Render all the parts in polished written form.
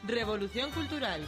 Revolución Cultural.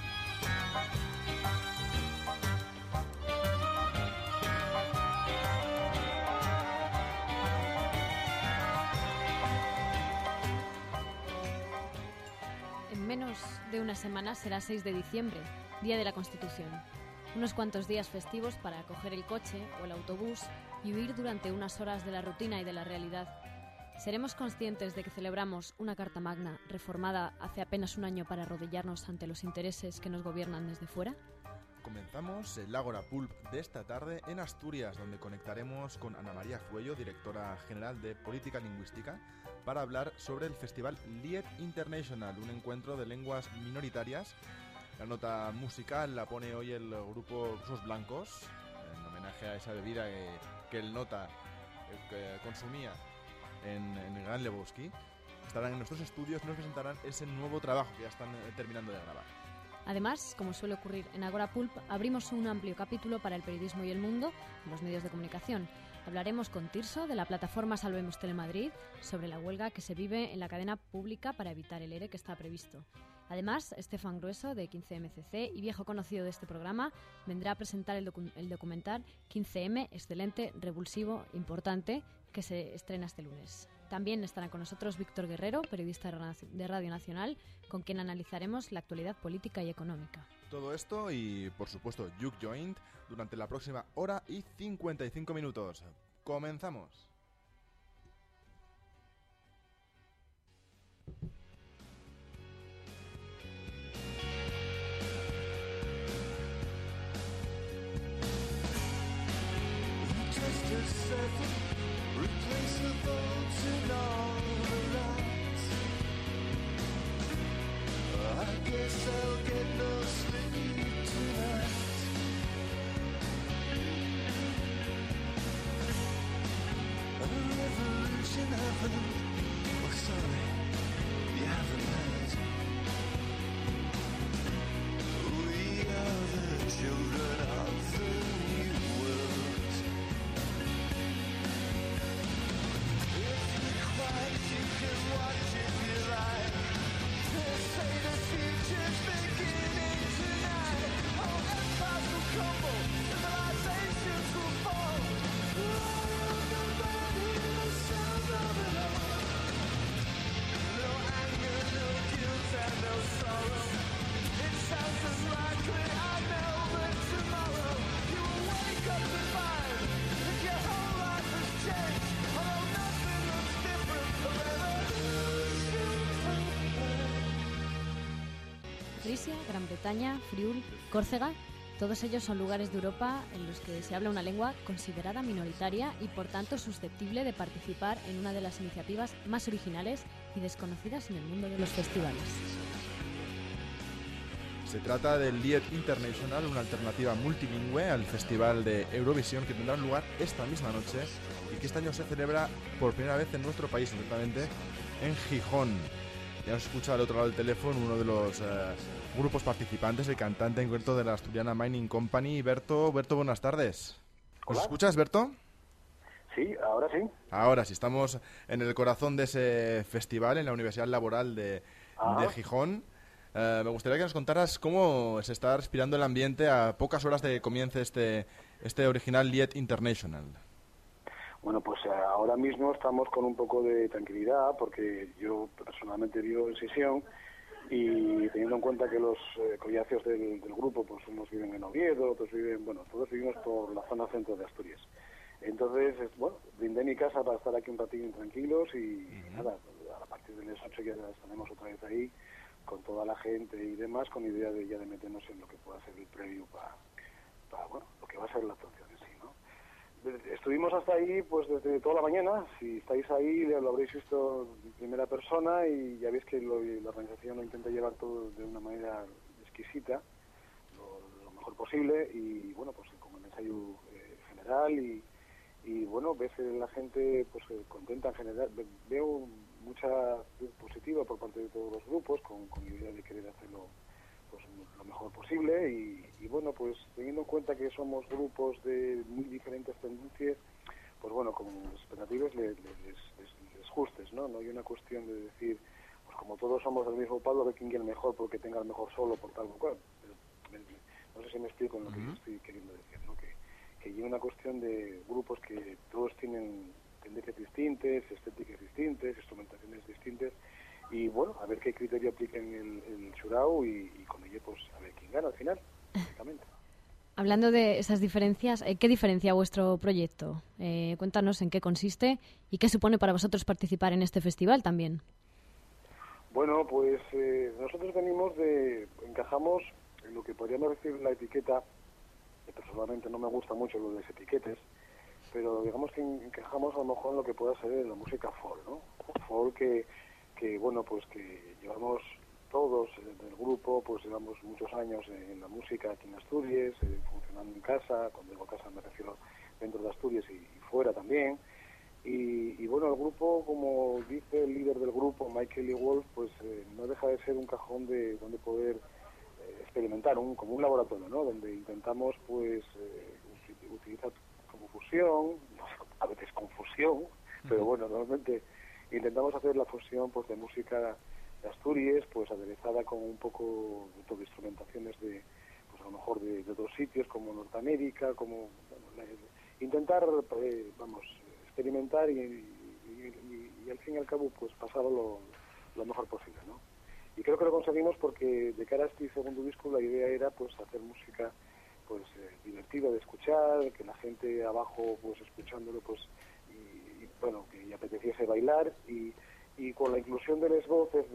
En menos de una semana será 6 de diciembre, Día de la Constitución. Unos cuantos días festivos para coger el coche o el autobús y huir durante unas horas de la rutina y de la realidad. ¿Seremos conscientes de que celebramos una Carta Magna reformada hace apenas un año para arrodillarnos ante los intereses que nos gobiernan desde fuera? Comenzamos el Ágora Pulp de esta tarde en Asturias, donde conectaremos con Ana María Fuello, directora general de Política Lingüística, para hablar sobre el Festival Lied International, un encuentro de lenguas minoritarias. La nota musical la pone hoy el grupo Rusos Blancos, en homenaje a esa bebida que el Nota que consumía en el Gran Lebowski. Estarán en nuestros estudios y nos presentarán ese nuevo trabajo que ya están terminando de grabar. Además, como suele ocurrir en Ágora Pulp, abrimos un amplio capítulo para el periodismo y el mundo en los medios de comunicación. Hablaremos con Tirso, de la plataforma Salvemos Telemadrid, sobre la huelga que se vive en la cadena pública para evitar el ERE que está previsto. Además, Estefan Grueso, de 15MCC y viejo conocido de este programa, vendrá a presentar el documental 15M, excelente, revulsivo, importante, que se estrena este lunes. También estará con nosotros Víctor Guerrero, periodista de Radio Nacional, con quien analizaremos la actualidad política y económica. Todo esto y, por supuesto, Juke Joint durante la próxima hora y 55 minutos. ¡Comenzamos! I guess I'll get no sleep tonight. A revolution happened. Oh, sorry, you haven't heard. We are the children of the new world. If you're quiet, you can watch if you like. They say the future's beginning tonight. All empires will crumble, civilizations will fall. All the man hear the sound of it all. No anger, no guilt, and no sorrow. It sounds unlikely, I know, but tomorrow you will wake up and find that your whole life has changed. Although nothing looks different, a revolution. Frisia, Gran Bretaña, Friul, Córcega, todos ellos son lugares de Europa en los que se habla una lengua considerada minoritaria y por tanto susceptible de participar en una de las iniciativas más originales y desconocidas en el mundo de los festivales. Se trata del Lied International, una alternativa multilingüe al Festival de Eurovisión que tendrá lugar esta misma noche y que este año se celebra por primera vez en nuestro país, concretamente en Gijón. Ya nos escucha al otro lado del teléfono uno de los grupos participantes, el cantante en concreto de la asturiana Mining Company, Berto. Berto, buenas tardes. ¿Nos escuchas, Berto? Sí, ahora sí. Ahora sí, estamos en el corazón de ese festival, en la Universidad Laboral de Gijón. Me gustaría que nos contaras cómo se está respirando el ambiente a pocas horas de que comience este original Lied International. Bueno, pues ahora mismo estamos con un poco de tranquilidad porque yo personalmente vivo en Sisión y teniendo en cuenta que los collacios del grupo, pues unos viven en Oviedo, otros viven, bueno, todos vivimos por la zona centro de Asturias. Entonces, bueno, brindé mi casa para estar aquí un ratín tranquilos y nada, a partir de las 8 ya estaremos otra vez ahí con toda la gente y demás, con idea de ya de meternos en lo que pueda ser el preview para bueno, lo que va a ser la actuación en sí, ¿no? Estuvimos hasta ahí pues desde toda la mañana. Si estáis ahí lo habréis visto en primera persona y ya veis que la organización lo intenta llevar todo de una manera exquisita, lo mejor posible y bueno, pues como el ensayo general y bueno, ves la gente pues contenta en general. Veo mucha positiva por parte de todos los grupos con idea de querer hacerlo pues lo mejor posible y bueno, pues teniendo en cuenta que somos grupos de muy diferentes tendencias, pues bueno, como expectativas les justes, ¿no? No hay una cuestión de decir, pues como todos somos del mismo palo, a ver quién es el mejor porque tenga el mejor solo, por tal o cual. No sé si me explico en lo que yo estoy queriendo decir, ¿no? Que hay una cuestión de grupos que todos tienen tendencias distintas, estéticas distintas, instrumentaciones distintas, y bueno, a ver qué criterio apliquen el Xurau y con ello pues a ver quién gana al final, básicamente. Hablando de esas diferencias, ¿qué diferencia vuestro proyecto? Cuéntanos en qué consiste y qué supone para vosotros participar en este festival también. Bueno, pues nosotros encajamos en lo que podríamos decir la etiqueta, que personalmente no me gusta mucho lo de las etiquetas, pero digamos que encajamos a lo mejor en lo que pueda ser la música folk, ¿no? Folk que bueno, pues que llevamos todos del grupo, pues llevamos muchos años en la música aquí en Asturias, funcionando en casa, cuando digo casa me refiero dentro de Asturias y fuera también. Y bueno, el grupo, como dice el líder del grupo, Michael E. Wolf, pues no deja de ser un cajón de donde poder experimentar, como un laboratorio, ¿no? Donde intentamos pues utilizar como fusión, a veces confusión, pero bueno, normalmente intentamos hacer la fusión pues de música de Asturias, pues aderezada con un poco de instrumentaciones de, pues a lo mejor de otros sitios como Norteamérica, como bueno, intentar experimentar y al fin y al cabo pues pasarlo lo mejor posible, ¿no? Y creo que lo conseguimos porque de cara a este segundo disco la idea era pues hacer música pues divertida de escuchar, que la gente abajo pues escuchándolo pues y bueno, que apeteciese bailar y con la inclusión de las voces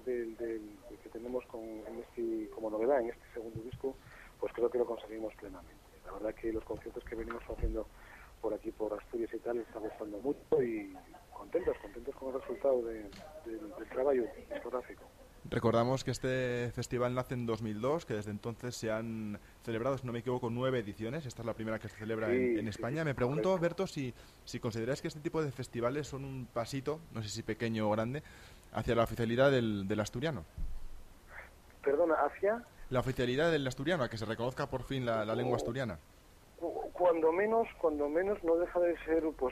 que tenemos como novedad en este segundo disco, pues creo que lo conseguimos plenamente. La verdad que los conciertos que venimos haciendo por aquí, por Asturias y tal, está gustando mucho y contentos con el resultado del trabajo discográfico. Recordamos que este festival nace en 2002, que desde entonces se han celebrado, si no me equivoco, 9 ediciones. Esta es la primera que se celebra en España. Me pregunto, correcto, Berto, si consideráis que este tipo de festivales son un pasito, no sé si pequeño o grande, hacia la oficialidad del asturiano. Perdona, ¿hacia? La oficialidad del asturiano, a que se reconozca por fin la lengua asturiana. Cuando menos no deja de ser pues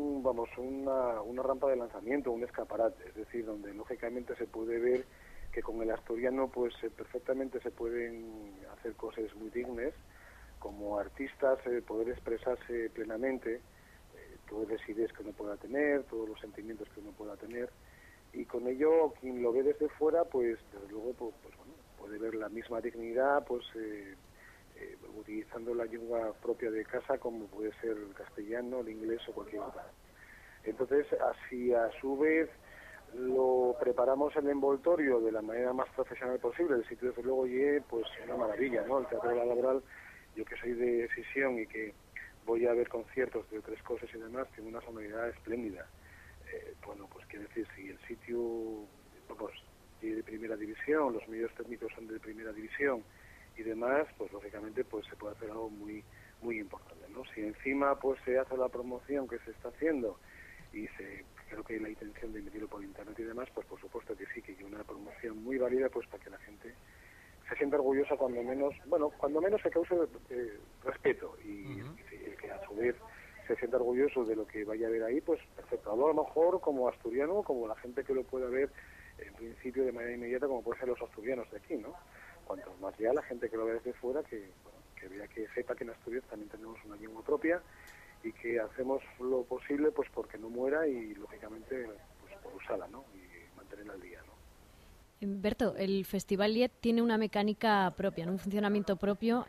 una rampa de lanzamiento, un escaparate, es decir, donde lógicamente se puede ver que con el asturiano pues perfectamente se pueden hacer cosas muy dignas, como artistas poder expresarse plenamente, todas las ideas que uno pueda tener, todos los sentimientos que uno pueda tener, y con ello quien lo ve desde fuera pues desde luego pues bueno, puede ver la misma dignidad pues utilizando la lengua propia de casa como puede ser el castellano, el inglés o cualquier otra. Entonces así a su vez lo preparamos el envoltorio de la manera más profesional posible. El sitio desde luego pues una maravilla, ¿no? El Teatro de la Laboral, yo que soy de Sisión y que voy a ver conciertos de otras cosas y demás, tiene una sonoridad espléndida. Bueno, pues quiero decir, si el sitio pues tiene de primera división, los medios técnicos son de primera división y demás, pues lógicamente pues se puede hacer algo muy muy importante, ¿no? Si encima pues se hace la promoción que se está haciendo y creo que hay la intención de emitirlo por internet y demás, pues por supuesto que sí, que hay una promoción muy válida pues para que la gente se sienta orgullosa cuando menos se cause respeto y que a su vez se sienta orgulloso de lo que vaya a ver ahí, pues perfecto. Hablo a lo mejor como asturiano, como la gente que lo pueda ver en principio de manera inmediata, como pueden ser los asturianos de aquí, ¿no? Cuanto más ya la gente que lo ve desde fuera, que vea, que sepa que en Asturias también tenemos una lengua propia y que hacemos lo posible pues porque no muera y lógicamente pues por usarla, ¿no? Y mantenerla al día, ¿no? Berto, el Festival Liet tiene una mecánica propia, ¿no? Un funcionamiento propio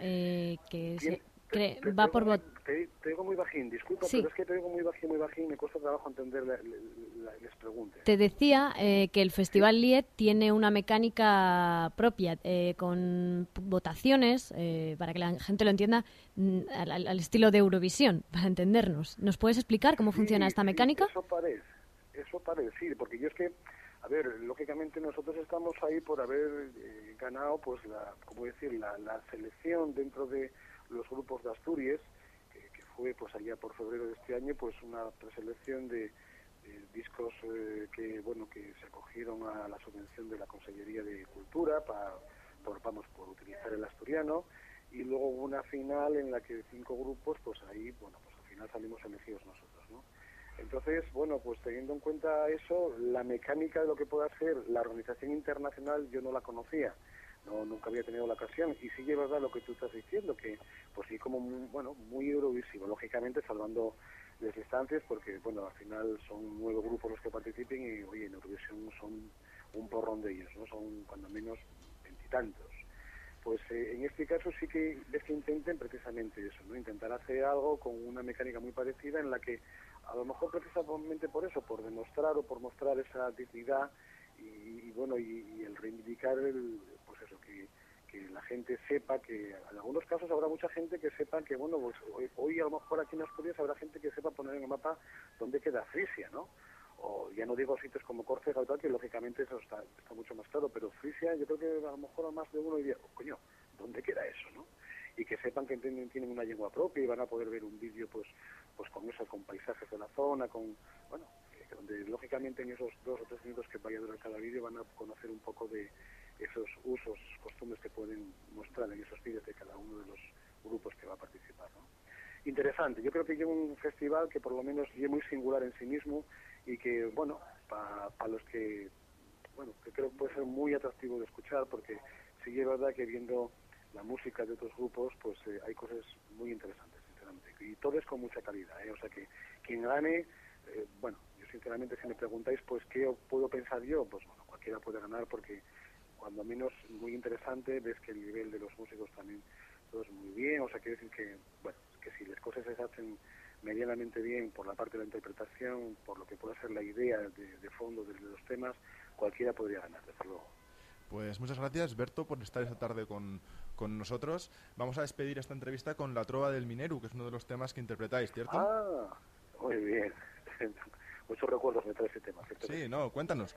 va por te digo muy bajín, disculpa, sí. Pero es que te digo muy bajín, me cuesta trabajo entender las preguntas. Te decía que el Festival Liet tiene una mecánica propia, con votaciones, para que la gente lo entienda, al estilo de Eurovisión, para entendernos. ¿Nos puedes explicar cómo funciona esta mecánica? Eso parece, sí, porque yo es que, a ver, lógicamente nosotros estamos ahí por haber ganado, pues, la selección dentro de los grupos de Asturias, que fue pues allá por febrero de este año, pues una preselección de discos que se acogieron a la subvención de la Consellería de Cultura por utilizar el asturiano, y luego hubo una final en la que 5 grupos, pues ahí, bueno, pues al final salimos elegidos nosotros, ¿no? Entonces, bueno, pues teniendo en cuenta eso, la mecánica de lo que pueda ser la organización internacional yo no la conocía. No, nunca había tenido la ocasión, y sí es verdad lo que tú estás diciendo, que pues sí, como muy Eurovisivo, lógicamente salvando las distancias, porque bueno, al final son 9 grupos los que participen y oye, en Eurovisión son un porrón de ellos, ¿no? Son cuando menos 20 y tantos. Pues en este caso sí que ves que intenten precisamente eso, ¿no? Intentar hacer algo con una mecánica muy parecida en la que a lo mejor precisamente por eso, por demostrar o por mostrar esa dignidad y bueno, y el reivindicar pues eso, que la gente sepa que en algunos casos habrá mucha gente que sepa que bueno, pues hoy a lo mejor aquí en Asturias habrá gente que sepa poner en el mapa dónde queda Frisia, ¿no? O ya no digo sitios como Córcega o tal, que lógicamente eso está mucho más claro, pero Frisia yo creo que a lo mejor a más de uno diría, coño, ¿dónde queda eso, no? Y que sepan que tienen una lengua propia y van a poder ver un vídeo pues con eso, con paisajes de la zona, con, bueno, donde lógicamente en esos 2 o 3 minutos que vaya a durar cada vídeo van a conocer un poco de esos usos, costumbres que pueden mostrar en esos vídeos de cada uno de los grupos que va a participar, ¿no? Interesante, yo creo que lleva un festival que por lo menos es muy singular en sí mismo y que, bueno, para los que, bueno, que creo que puede ser muy atractivo de escuchar, porque sí es verdad que viendo la música de otros grupos, pues hay cosas muy interesantes, sinceramente, y todo es con mucha calidad, o sea que quien gane, bueno, yo sinceramente si me preguntáis, pues qué puedo pensar yo, pues bueno, cualquiera puede ganar porque cuando menos muy interesante, ves que el nivel de los músicos también todo es muy bien, o sea, quiere decir que, bueno, que si las cosas se hacen medianamente bien por la parte de la interpretación, por lo que pueda ser la idea de fondo de los temas, cualquiera podría ganar, desde luego. Pues muchas gracias, Berto, por estar esta tarde con nosotros. Vamos a despedir esta entrevista con La Trova del Mineru, que es uno de los temas que interpretáis, ¿cierto? Ah, muy bien. Muchos recuerdos me trae ese tema, ¿cierto? Sí, no, cuéntanos.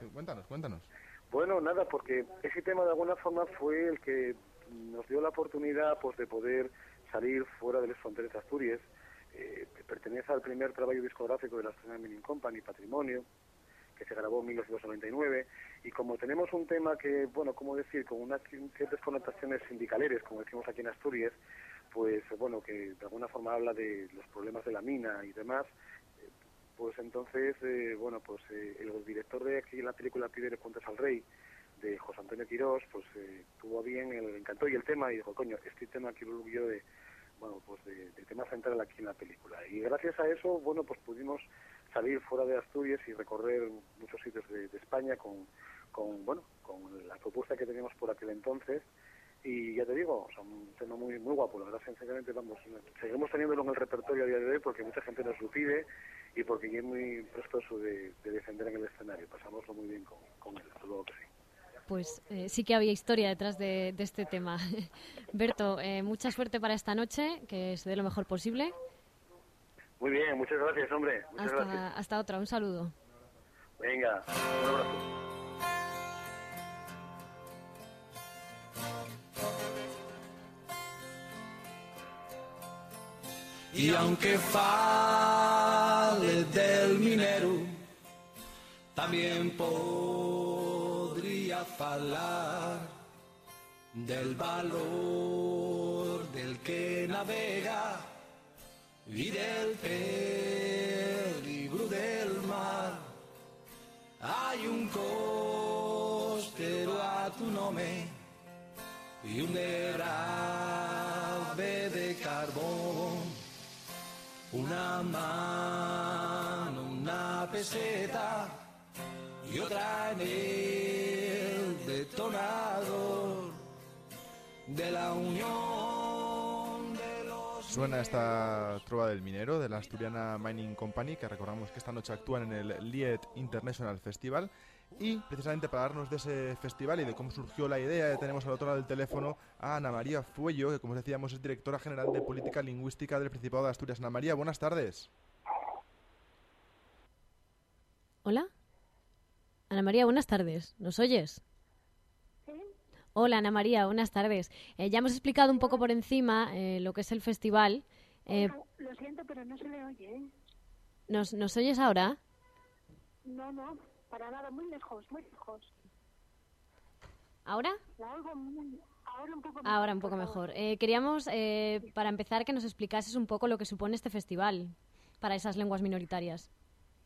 Bueno, nada, porque ese tema de alguna forma fue el que nos dio la oportunidad pues de poder salir fuera de las fronteras de Asturias. Pertenece al primer trabajo discográfico de la Asturias Mining Company, Patrimonio, que se grabó en 1999, y como tenemos un tema que, bueno, ¿cómo decir?, con unas ciertas connotaciones sindicaleres, como decimos aquí en Asturias, pues bueno, que de alguna forma habla de los problemas de la mina y demás, pues entonces, bueno, pues el director de aquí la película Pídele cuentas al rey, de José Antonio Quirós, pues tuvo bien, le encantó y el tema, y dijo, coño, este tema quiero yo de, bueno, pues de tema central aquí en la película. Y gracias a eso, bueno, pues pudimos salir fuera de Asturias y recorrer muchos sitios de España con la propuesta que teníamos por aquel entonces. Y ya te digo, o sea, un tema muy guapo, la verdad, sinceramente, vamos, seguimos teniéndolo en el repertorio a día de hoy porque mucha gente nos lo pide y porque yo es muy prestoso de defender en el escenario. Pasámoslo muy bien con él, desde luego que sí. Pues sí que había historia detrás de este tema. Berto, mucha suerte para esta noche, que se dé lo mejor posible. Muy bien, muchas gracias, hombre. Muchas gracias. Hasta otra, un saludo. Venga, un abrazo. Y aunque fale del minero, también podría falar del valor del que navega y del peligro del mar. Hay un costero a tu nombre y un grave de carbón. Una mano, una peseta y otra en el detonador de la unión de los... Suena esta Trova del Minero de la Asturiana Mining Company, que recordamos que esta noche actúan en el Lied International Festival. Y precisamente para darnos de ese festival y de cómo surgió la idea, tenemos al otro lado del teléfono a Ana María Fuello, que como os decíamos es directora general de Política Lingüística del Principado de Asturias. Ana María, buenas tardes. ¿Hola? Ana María, buenas tardes. ¿Nos oyes? ¿Sí? Hola, Ana María, buenas tardes. Ya hemos explicado un poco por encima lo que es el festival. Lo siento, pero no se le oye, ¿eh? ¿Nos oyes ahora? No, para nada, muy lejos, muy lejos. ¿Ahora? La oigo ahora un poco mejor. Ahora un poco mejor. Queríamos, para empezar, que nos explicases un poco lo que supone este festival para esas lenguas minoritarias.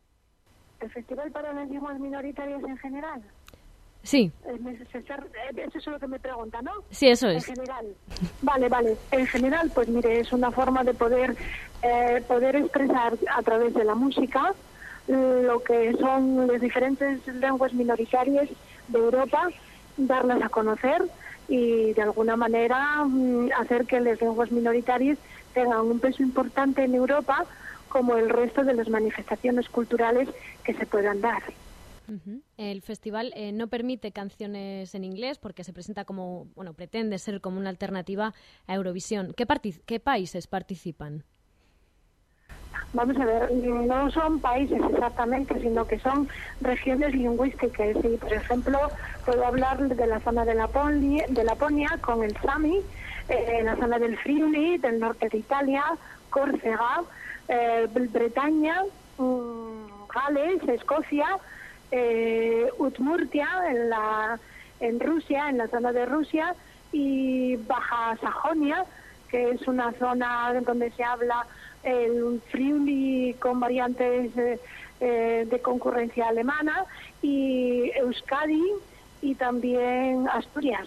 ¿El Festival para las Lenguas Minoritarias en general? Sí. Eso es lo que me pregunta, ¿no? Sí, eso es. En general. Vale. En general, pues mire, es una forma de poder expresar a través de la música lo que son las diferentes lenguas minoritarias de Europa, darlas a conocer y de alguna manera hacer que las lenguas minoritarias tengan un peso importante en Europa como el resto de las manifestaciones culturales que se puedan dar. El festival no permite canciones en inglés porque se presenta como, pretende ser como una alternativa a Eurovisión. ¿Qué países participan? Vamos a ver, no son países exactamente, sino que son regiones lingüísticas. Y, por ejemplo, puedo hablar de la zona de Laponia con el Sami, la zona del Friuli, del norte de Italia, Córcega, Bretaña, Gales, Escocia, Udmurtia en Rusia, en la zona de Rusia, y Baja Sajonia, que es una zona donde se habla el Friuli con variantes de concurrencia alemana, y Euskadi y también Asturias.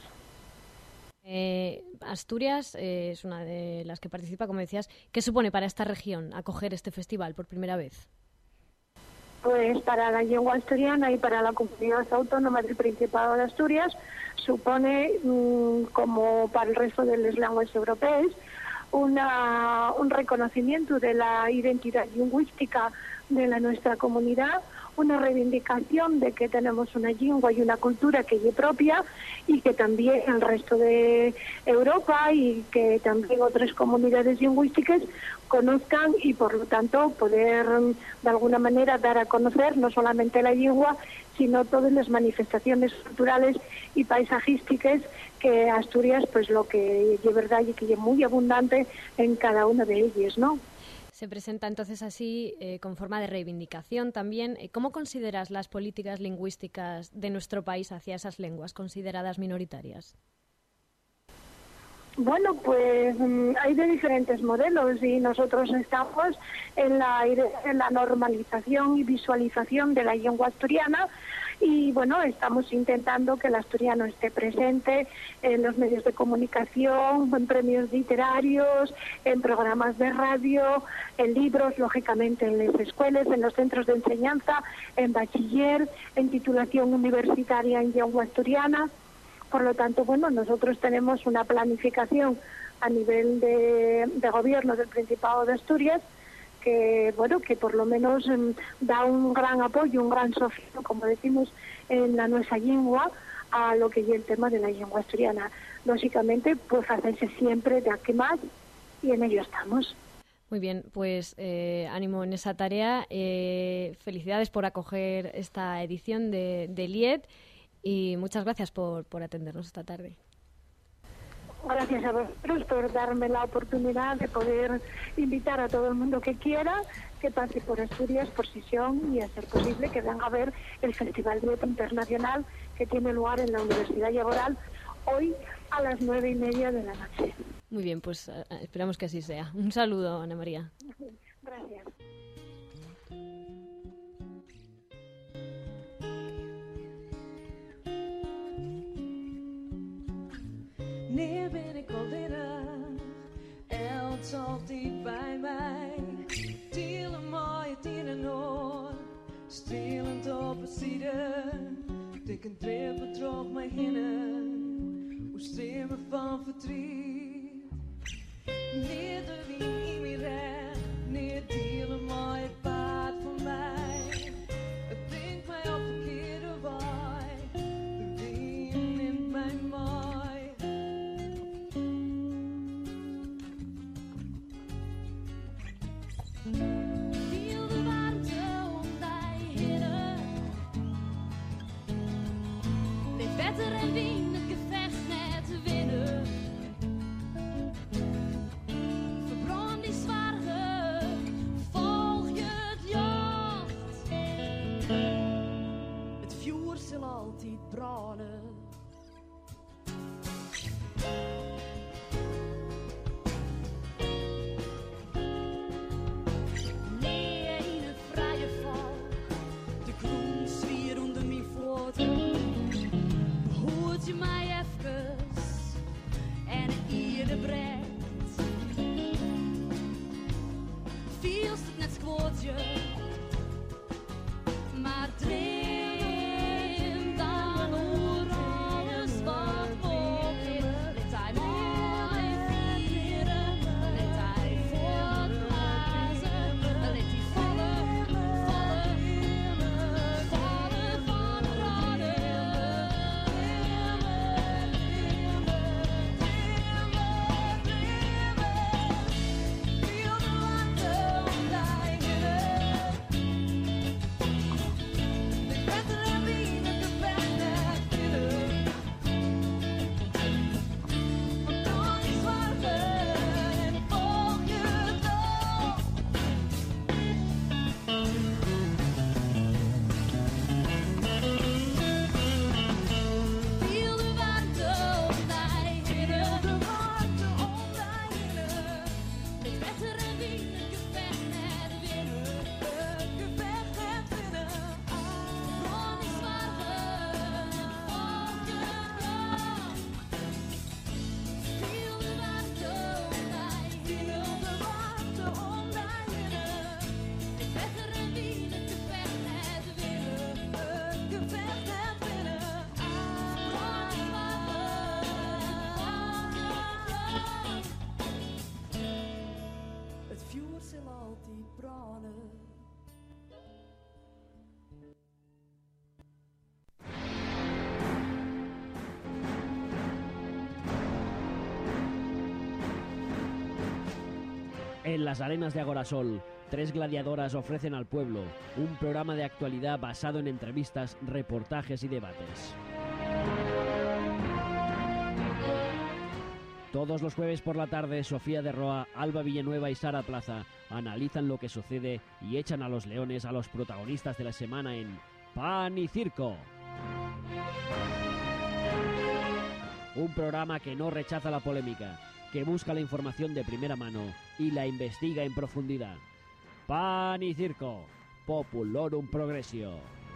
Asturias es una de las que participa, como decías. ¿Qué supone para esta región acoger este festival por primera vez? Pues para la lengua asturiana y para la comunidad autónoma del Principado de Asturias supone, como para el resto de las lenguas europeas, un reconocimiento de la identidad lingüística de nuestra comunidad, una reivindicación de que tenemos una lengua y una cultura que es propia y que también el resto de Europa y que también otras comunidades lingüísticas conozcan, y por lo tanto poder de alguna manera dar a conocer no solamente la lengua, sino todas las manifestaciones culturales y paisajísticas que Asturias, pues lo que es verdad y que es muy abundante en cada una de ellas, ¿no? Se presenta entonces así con forma de reivindicación también. ¿Cómo consideras las políticas lingüísticas de nuestro país hacia esas lenguas consideradas minoritarias? Bueno, pues hay de diferentes modelos y nosotros estamos en la normalización y visualización de la lengua asturiana. Y bueno, estamos intentando que el asturiano esté presente en los medios de comunicación, en premios literarios, en programas de radio, en libros, lógicamente en las escuelas, en los centros de enseñanza, en bachiller, en titulación universitaria en lengua asturiana. Por lo tanto, bueno, nosotros tenemos una planificación a nivel de gobierno del Principado de Asturias que por lo menos da un gran apoyo, un gran socio, como decimos en la nuestra lengua, a lo que es el tema de la lengua asturiana. Lógicamente, pues hacerse siempre de aquí más, y en ello estamos. Muy bien, pues ánimo en esa tarea. Felicidades por acoger esta edición de Lied y muchas gracias por atendernos esta tarde. Gracias a vosotros por darme la oportunidad de poder invitar a todo el mundo que quiera que pase por Asturias, por Sisión, y a ser posible que venga a ver el Festival Lied Internacional que tiene lugar en la Universidad Laboral hoy a las 9:30 de la noche. Muy bien, pues esperamos que así sea. Un saludo, Ana María. Gracias. Neer ben ik al binnen, elk zal diep bij mij. Deel een mooie tienenoor, strelend op het zieden. Dik een drippel droog mij hinnen, hoe streamen van verdriet. Neer de wien in mijn recht, neer deel een mooie paard voor mij. Het brengt mij op verkeerde waai, de wien neemt mij mooi. Feel de warmte om mij heen. Dit vetter en wien, het gevecht net winnen. Verbrand die zware, volg je het jacht. Het vuur zal altijd branden. Nee, in het vrije volk, de yeux. Maar dream dan hoe alles wat volgt. Let hij mooi vieren, let hij voortblazen, let hij vallen, vallen, vallen van raden. Feel the water ondijnen. De betere bieden de verder willen. Want dan is warmer en volg je door. Feel de water ondijnen. De water ondijnen. De betere bieden de verder willen. De gevecht winnen. Dan is warmer en volg je door. Feel the water ondijnen. Feel the water ondijnen. De betere bieden de verder willen. De gevecht winnen. Dan is warmer en volg je door. Het vuur zal altijd branden. En las arenas de Agorasol, 3 gladiadoras ofrecen al pueblo un programa de actualidad basado en entrevistas, reportajes y debates. Todos los jueves por la tarde, Sofía de Roa, Alba Villanueva y Sara Plaza analizan lo que sucede y echan a los leones a los protagonistas de la semana en Pan y Circo. Un programa que no rechaza la polémica, que busca la información de primera mano y la investiga en profundidad. Pan y Circo, Populorum Progressio.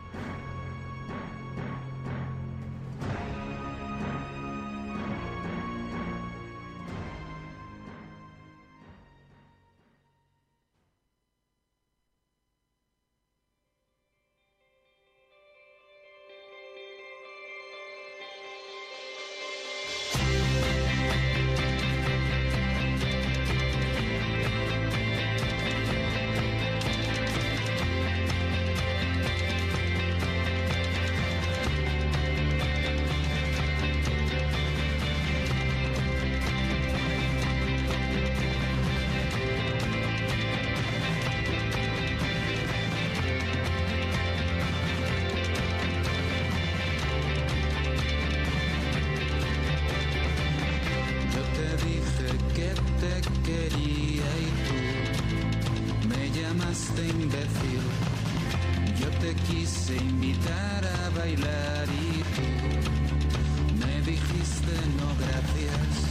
Yo te dije que te quería y tú me llamaste imbécil. Yo te quise invitar a bailar y tú me dijiste no gracias.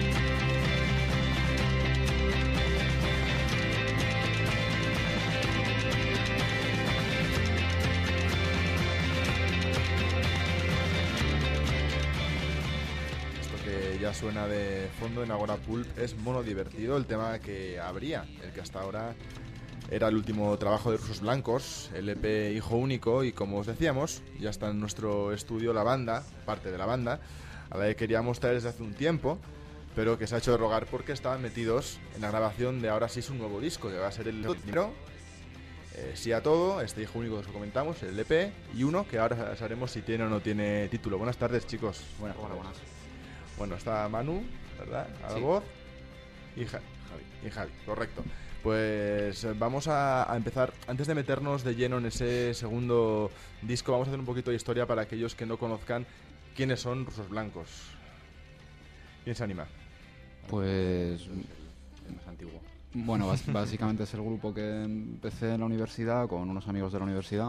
Esto que ya suena de fondo en Agora Pulp es Mono Divertido, el tema que abría, el que hasta ahora era el último trabajo de Rusos Blancos, el EP Hijo Único, y como os decíamos, ya está en nuestro estudio la banda, parte de la banda, a la que queríamos traer desde hace un tiempo, pero que se ha hecho de rogar porque estaban metidos en la grabación de ahora sí su nuevo disco, que va a ser el primero. Sí a todo, este Hijo Único que os comentamos, el EP, y uno que ahora sabremos si tiene o no tiene título. Buenas tardes, chicos. Buenas. Bueno, está Manu, ¿verdad? A la Sí. voz. Y Javi, correcto. Pues vamos a empezar. Antes de meternos de lleno en ese segundo disco, vamos a hacer un poquito de historia para aquellos que no conozcan quiénes son Rusos Blancos. ¿Quién se anima? Pues El más antiguo. bueno, básicamente es el grupo que empecé en la universidad con unos amigos de la universidad.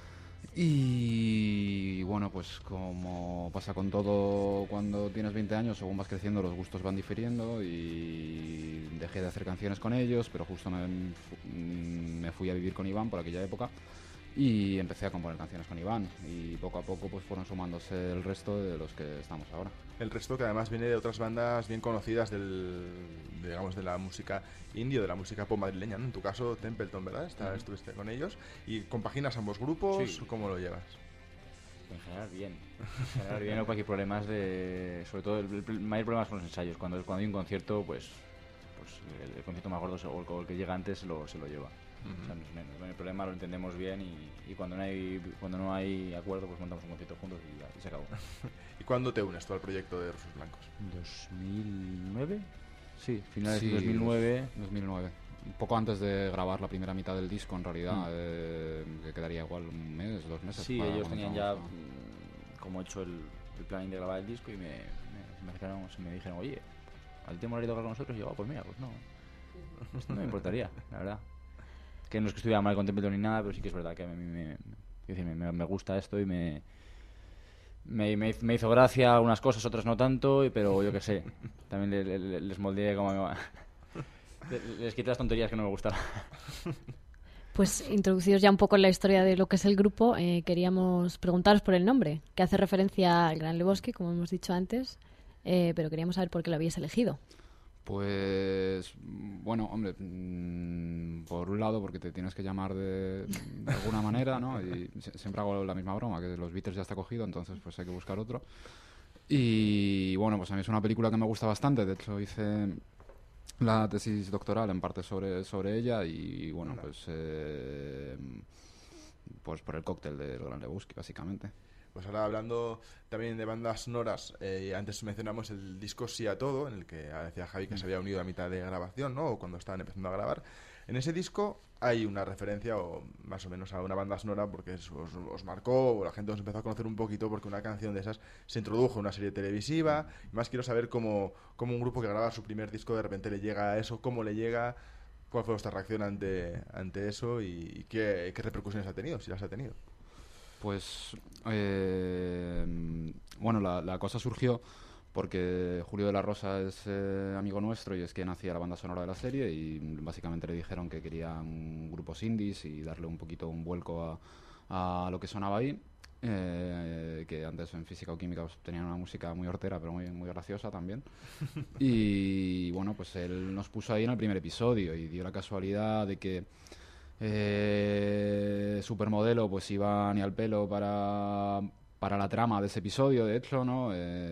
Y bueno, pues como pasa con todo cuando tienes 20 años, según vas creciendo los gustos van difiriendo y dejé de hacer canciones con ellos, pero justo me fui a vivir con Iván por aquella época y empecé a componer canciones con Iván y poco a poco pues fueron sumándose el resto de los que estamos ahora. El resto que además viene de otras bandas bien conocidas digamos, de la música indie, de la música pop madrileña, ¿no? En tu caso Templeton, ¿verdad? Estuviste con ellos y compaginas ambos grupos. Sí. ¿Cómo lo llevas? En general bien. En general bien, no cualquier problemas sobre todo el mayor problema son los ensayos. Cuando hay un concierto, pues el concierto más gordo o el que llega antes se lo lleva. O sea, el problema lo entendemos bien y cuando no hay acuerdo, pues montamos un concierto juntos y se acabó. ¿Y cuándo te unes tú al proyecto de Rosas Blancos? ¿2009? Sí, finales Sí, de 2009. 2009. Un poco antes de grabar la primera mitad del disco, en realidad, que quedaría igual un mes, 2 meses. Sí, para ellos cuando tenían ya estábamos, como hecho el planning de grabar el disco y me dijeron, oye, ¿a ti te molaría tocar con nosotros? Y yo, pues mira, pues no. Esto no me importaría, la verdad. Que no es que estuviera mal con Templeton ni nada, pero sí que es verdad que a mí me gusta esto y me hizo gracia algunas cosas, otras no tanto, pero yo qué sé, también les moldeé como... les quité las tonterías que no me gustaban. Pues introducidos ya un poco en la historia de lo que es el grupo, queríamos preguntaros por el nombre, que hace referencia al Gran Lebowski, como hemos dicho antes, pero queríamos saber por qué lo habíais elegido. Pues, bueno, hombre, por un lado porque te tienes que llamar de alguna manera, ¿no? Y siempre hago la misma broma, que los Beatles ya está cogido, entonces pues hay que buscar otro. Y bueno, pues a mí es una película que me gusta bastante, de hecho hice la tesis doctoral en parte sobre ella y bueno, pues por el cóctel del Gran Lebowski, básicamente. Pues ahora hablando también de bandas sonoras, antes mencionamos el disco Sí a Todo, en el que decía Javi que se había unido a mitad de grabación, ¿no? O cuando estaban empezando a grabar. En ese disco hay una referencia, o más o menos, a una banda sonora, porque os marcó, o la gente os empezó a conocer un poquito, porque una canción de esas se introdujo en una serie televisiva. Y más quiero saber cómo un grupo que graba su primer disco de repente le llega a eso, cómo le llega, cuál fue vuestra reacción ante eso y qué repercusiones ha tenido, si las ha tenido. Pues, bueno, la cosa surgió porque Julio de la Rosa es amigo nuestro y es quien hacía la banda sonora de la serie y básicamente le dijeron que querían grupos indies y darle un poquito un vuelco a lo que sonaba ahí, que antes en Física o Química pues, tenían una música muy hortera pero muy, muy graciosa también. Y bueno, pues él nos puso ahí en el primer episodio y dio la casualidad de que Supermodelo pues iba ni al pelo para la trama de ese episodio, de hecho, ¿no?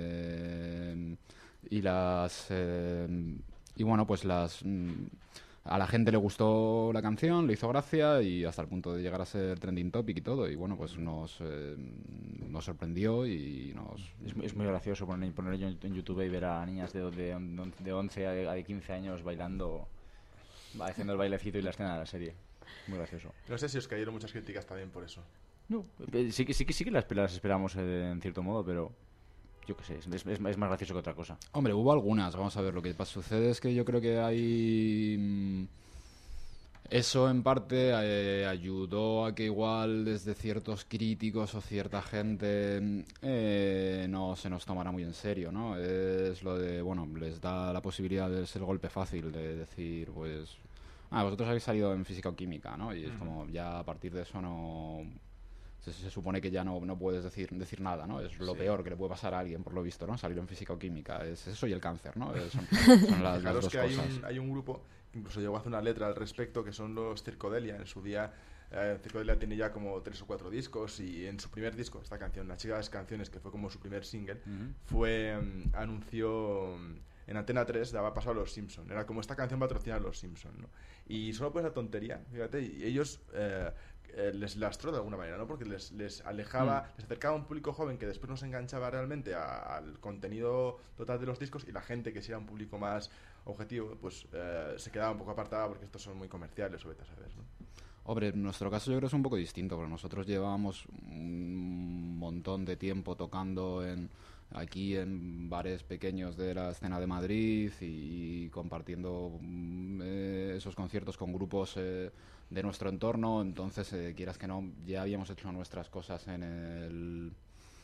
Y bueno, pues a la gente le gustó la canción, le hizo gracia y hasta el punto de llegar a ser trending topic y todo, y bueno, pues nos sorprendió y Es muy gracioso poner en YouTube y ver a niñas de 11 a 15 años bailando, haciendo el bailecito y la escena de la serie. Muy gracioso. No sé si os cayeron muchas críticas también por eso. No, sí que las esperamos en cierto modo, pero yo qué sé, es más gracioso que otra cosa. Hombre, hubo algunas, vamos a ver, lo que sucede es que yo creo que hay... Eso en parte ayudó a que igual desde ciertos críticos o cierta gente no se nos tomara muy en serio, ¿no? Es lo de, bueno, les da la posibilidad de ser el golpe fácil de decir, pues... vosotros habéis salido en Física o Química, ¿no? Y es como, ya a partir de eso no... Se supone que ya no puedes decir nada, ¿no? Es lo peor que le puede pasar a alguien, por lo visto, ¿no? Salir en Física o Química. Es eso y el cáncer, ¿no? Son las dos que cosas. Hay un grupo que incluso llegó a hacer una letra al respecto, que son los Circodelia. En su día, Circodelia tiene ya como 3 o 4 discos y en su primer disco, esta canción, La chica de las canciones, que fue como su primer single, anunció... En Antena 3 daba paso a Los Simpson. Era como esta canción patrocina a Los Simpson, ¿no? Y solo por esa tontería, fíjate, y ellos les lastró de alguna manera, ¿no? Porque les alejaba, les acercaba a un público joven que después no se enganchaba realmente al contenido total de los discos, y la gente que sí era un público más objetivo, pues se quedaba un poco apartada porque estos son muy comerciales, o vete a saber, ¿no? Hombre, en nuestro caso yo creo que es un poco distinto, porque nosotros llevábamos un montón de tiempo tocando aquí en bares pequeños de la escena de Madrid y compartiendo esos conciertos con grupos de nuestro entorno, entonces quieras que no, ya habíamos hecho nuestras cosas en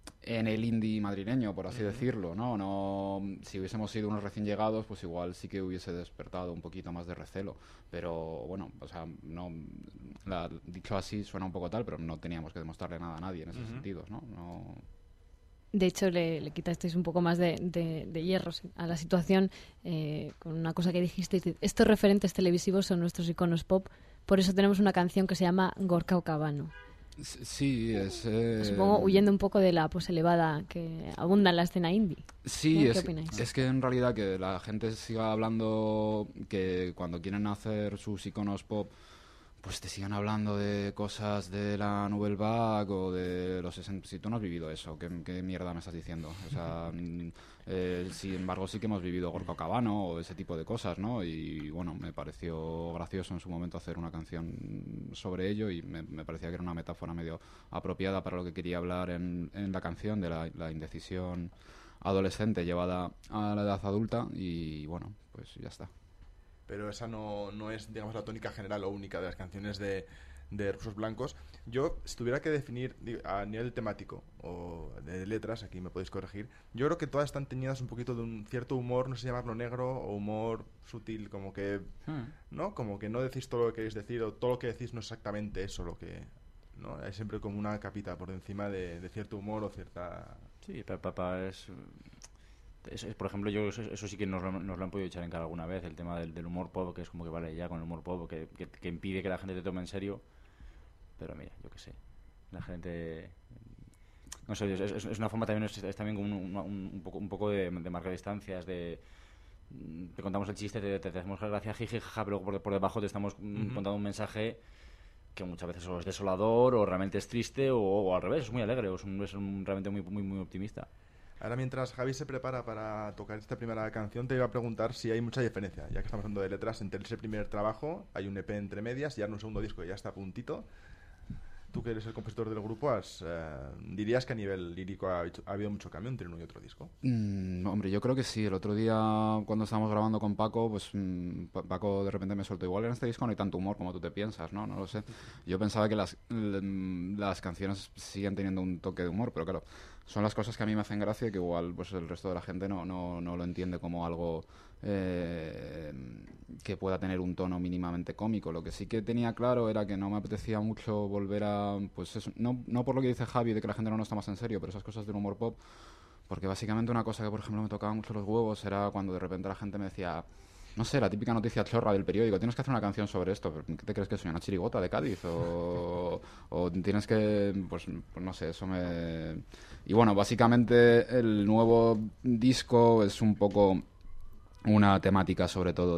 en el indie madrileño, por así decirlo, ¿no? No, si hubiésemos sido unos recién llegados, pues igual sí que hubiese despertado un poquito más de recelo, pero bueno, o sea, no, dicho así suena un poco tal, pero no teníamos que demostrarle nada a nadie en ese sentido, ¿no? De hecho, le quitasteis un poco más de hierros a la situación con una cosa que dijisteis. Estos referentes televisivos son nuestros iconos pop, por eso tenemos una canción que se llama Gorka Cabano. Sí, es... Supongo huyendo un poco de la pues elevada que abunda en la escena indie. Sí, ¿Qué opináis? Es que en realidad que la gente siga hablando, que cuando quieren hacer sus iconos pop, pues te sigan hablando de cosas de la Nouvelle Vague o de los 60. Si tú no has vivido eso, ¿qué mierda me estás diciendo? O sea, sin embargo sí que hemos vivido Gorka Cabano o ese tipo de cosas, ¿no? Y bueno, me pareció gracioso en su momento hacer una canción sobre ello y me parecía que era una metáfora medio apropiada para lo que quería hablar en la canción, de la indecisión adolescente llevada a la edad adulta y bueno, pues ya está. Pero esa no es, digamos, la tónica general o única de las canciones de Rusos Blancos. Yo, si tuviera que definir a nivel temático o de letras, aquí me podéis corregir, yo creo que todas están teñidas un poquito de un cierto humor, no sé si llamarlo negro o humor sutil, como que ¿no? Como que no decís todo lo que queréis decir o todo lo que decís no es exactamente eso lo que... ¿no? Hay siempre como una capita por encima de cierto humor o cierta... Sí, papá es, por ejemplo, yo eso sí que nos lo han podido echar en cara alguna vez, el tema del humor pop, que es como que vale ya con el humor pop, que impide que la gente te tome en serio. Pero mira, yo qué sé, la gente... No sé, es una forma también, es también como un poco de marcar distancias, te contamos el chiste, te hacemos gracia, jiji, jaja, pero por debajo te estamos contando un mensaje que muchas veces o es desolador o realmente es triste o al revés, es muy alegre o es realmente muy, muy, muy optimista. Ahora, mientras Javi se prepara para tocar esta primera canción, te iba a preguntar si hay mucha diferencia, ya que estamos hablando de letras, entre ese primer trabajo, hay un EP entre medias y ahora un segundo disco que ya está a puntito. Tú, que eres el compositor del grupo, ¿dirías que a nivel lírico ha habido mucho cambio entre uno y otro disco? Hombre, yo creo que sí. El otro día, cuando estábamos grabando con Paco, pues Paco de repente me soltó, igual en este disco no hay tanto humor como tú te piensas, ¿no? No lo sé. Yo pensaba que las canciones siguen teniendo un toque de humor, pero claro, son las cosas que a mí me hacen gracia y que igual pues el resto de la gente no lo entiende como algo que pueda tener un tono mínimamente cómico. Lo que sí que tenía claro era que no me apetecía mucho volver a... pues eso, no por lo que dice Javi de que la gente no está más en serio, pero esas cosas del humor pop, porque básicamente una cosa que por ejemplo me tocaba mucho los huevos era cuando de repente la gente me decía... No sé, la típica noticia chorra del periódico, tienes que hacer una canción sobre esto, ¿qué te crees que soy, una chirigota de Cádiz? O tienes que, pues no sé, eso me... Y bueno, básicamente el nuevo disco es un poco una temática sobre todo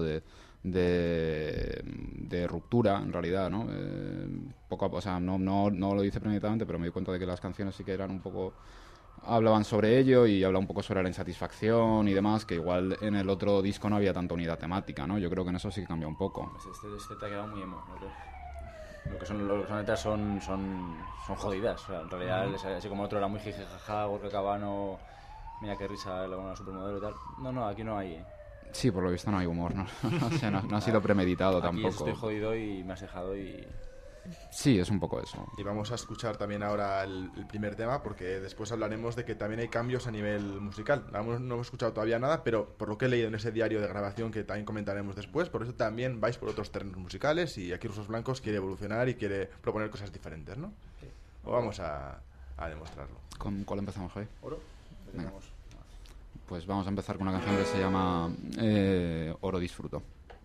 de ruptura, en realidad, ¿no? O sea, no lo hice premeditadamente, pero me di cuenta de que las canciones sí que eran un poco... hablaban sobre ello y habla un poco sobre la insatisfacción y demás, que igual en el otro disco no había tanta unidad temática, ¿no? Yo creo que en eso sí que cambia un poco. Este te ha quedado muy emo, ¿no? Lo que son las letras son jodidas, o sea, en realidad, así como el otro era muy jijijaja, Gorka Cabano, mira qué risa, una supermodelo y tal. No, aquí no hay... Sí, por lo visto no hay humor, ¿no? O sea, no ha sido premeditado aquí tampoco. Estoy jodido y me has dejado y... Sí, es un poco eso. Y vamos a escuchar también ahora el primer tema, porque después hablaremos de que también hay cambios a nivel musical. No hemos escuchado todavía nada, pero por lo que he leído en ese diario de grabación, que también comentaremos después, por eso también vais por otros terrenos musicales y aquí Rusos Blancos quiere evolucionar y quiere proponer cosas diferentes, ¿no? Sí. O vamos a demostrarlo. ¿Con cuál empezamos, Javi? Oro. Pues vamos a empezar con una canción que se llama Oro Disfruto.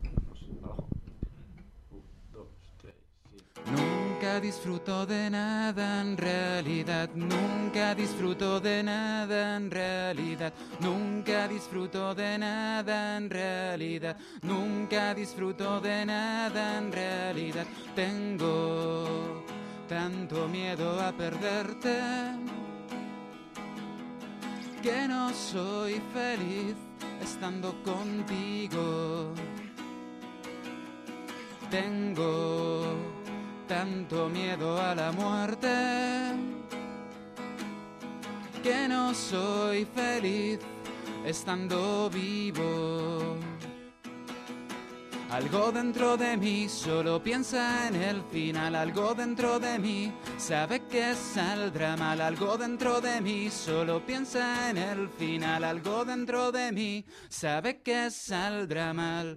Nunca disfruto de nada en realidad, nunca disfruto de nada en realidad, nunca disfruto de nada en realidad, nunca disfruto de nada en realidad. Tengo tanto miedo a perderte que no soy feliz estando contigo. Tengo tanto miedo a la muerte que no soy feliz estando vivo. Algo dentro de mí solo piensa en el final, algo dentro de mí sabe que saldrá mal, algo dentro de mí solo piensa en el final, algo dentro de mí sabe que saldrá mal.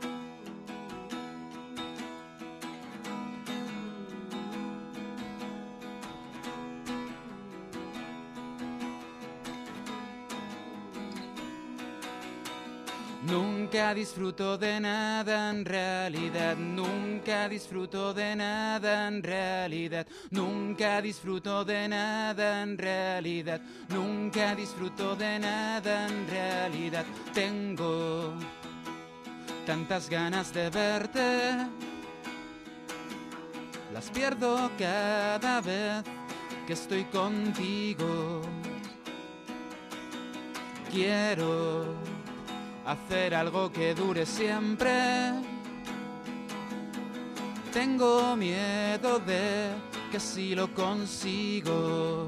Nunca disfruto de nada en realidad, nunca disfruto de nada en realidad, nunca disfruto de nada en realidad, nunca disfruto de nada en realidad. Tengo tantas ganas de verte, las pierdo cada vez que estoy contigo. Quiero hacer algo que dure siempre. Tengo miedo de que si lo consigo,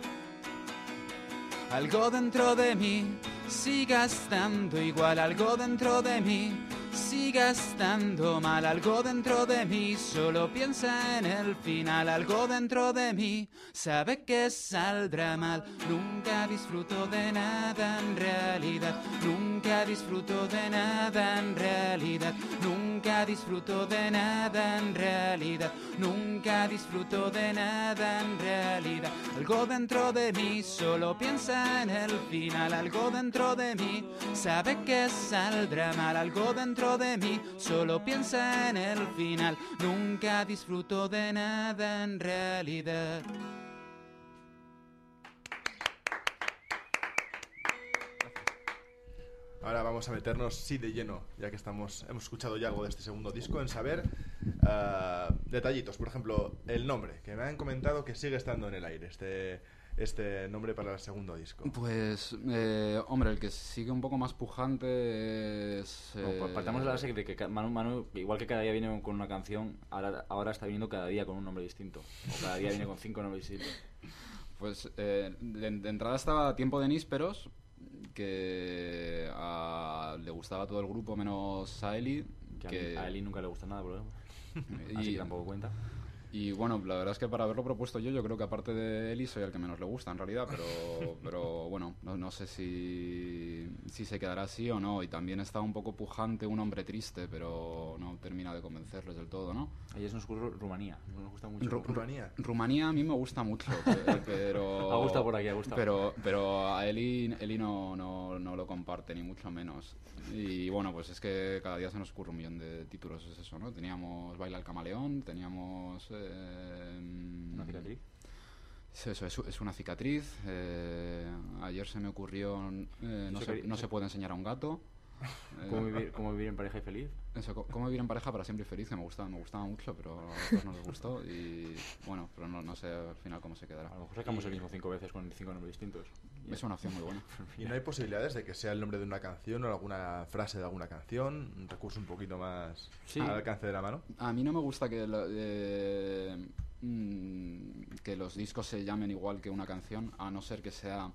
algo dentro de mí siga estando igual, algo dentro de mí siga estando mal, algo dentro de mí solo piensa en el final, algo dentro de mí sabe que saldrá mal. Nunca disfruto de nada en realidad, nunca disfruto de nada en realidad, nunca disfruto de nada en realidad, nunca disfruto de nada en realidad. Algo dentro de mí solo piensa en el final, algo dentro de mí sabe que saldrá mal, algo dentro de mí solo piensa en el final, nunca disfruto de nada en realidad. Ahora vamos a meternos, sí, de lleno, ya que hemos escuchado ya algo de este segundo disco, en saber detallitos. Por ejemplo, el nombre, que me han comentado que sigue estando en el aire, este nombre para el segundo disco. Pues, hombre, el que sigue un poco más pujante es... Pues partamos de la base de que Manu, igual que cada día viene con una canción, ahora está viniendo cada día con un nombre distinto. O cada día viene con 5 nombres distintos. Pues de entrada estaba Tiempo de Nísperos, que le gustaba a todo el grupo menos a Eli. Que a Eli nunca le gusta nada, por ejemplo. Así que tampoco cuenta. Y bueno, la verdad es que para haberlo propuesto yo creo que aparte de Eli soy el que menos le gusta en realidad, pero bueno, no sé si se quedará así o no. Y también está un poco pujante Un hombre triste, pero no termina de convencerles del todo, ¿no? A ellos nos gusta Rumanía, nos gusta mucho. Rumanía a mí me gusta mucho, pero... Ha gustado por aquí, ha gustado. Pero a Eli no lo comparte, ni mucho menos. Y bueno, pues es que cada día se nos ocurre un millón de títulos, es eso, ¿no? Teníamos Baila el camaleón, teníamos... ¿Una cicatriz? Eso, es una cicatriz. Ayer se me ocurrió no se puede enseñar a un gato. ¿Cómo vivir en pareja y feliz? Eso, cómo vivir en pareja para siempre y feliz, que me gustaba mucho, pero a otros no les gustó. Y bueno, pero no sé al final cómo se quedará. A lo mejor sacamos el mismo 5 veces con 5 nombres distintos. Es una opción muy buena. ¿Y no hay posibilidades de que sea el nombre de una canción o alguna frase de alguna canción? Un recurso un poquito más al alcance de la mano. A mí no me gusta que los discos se llamen igual que una canción, a no ser que sea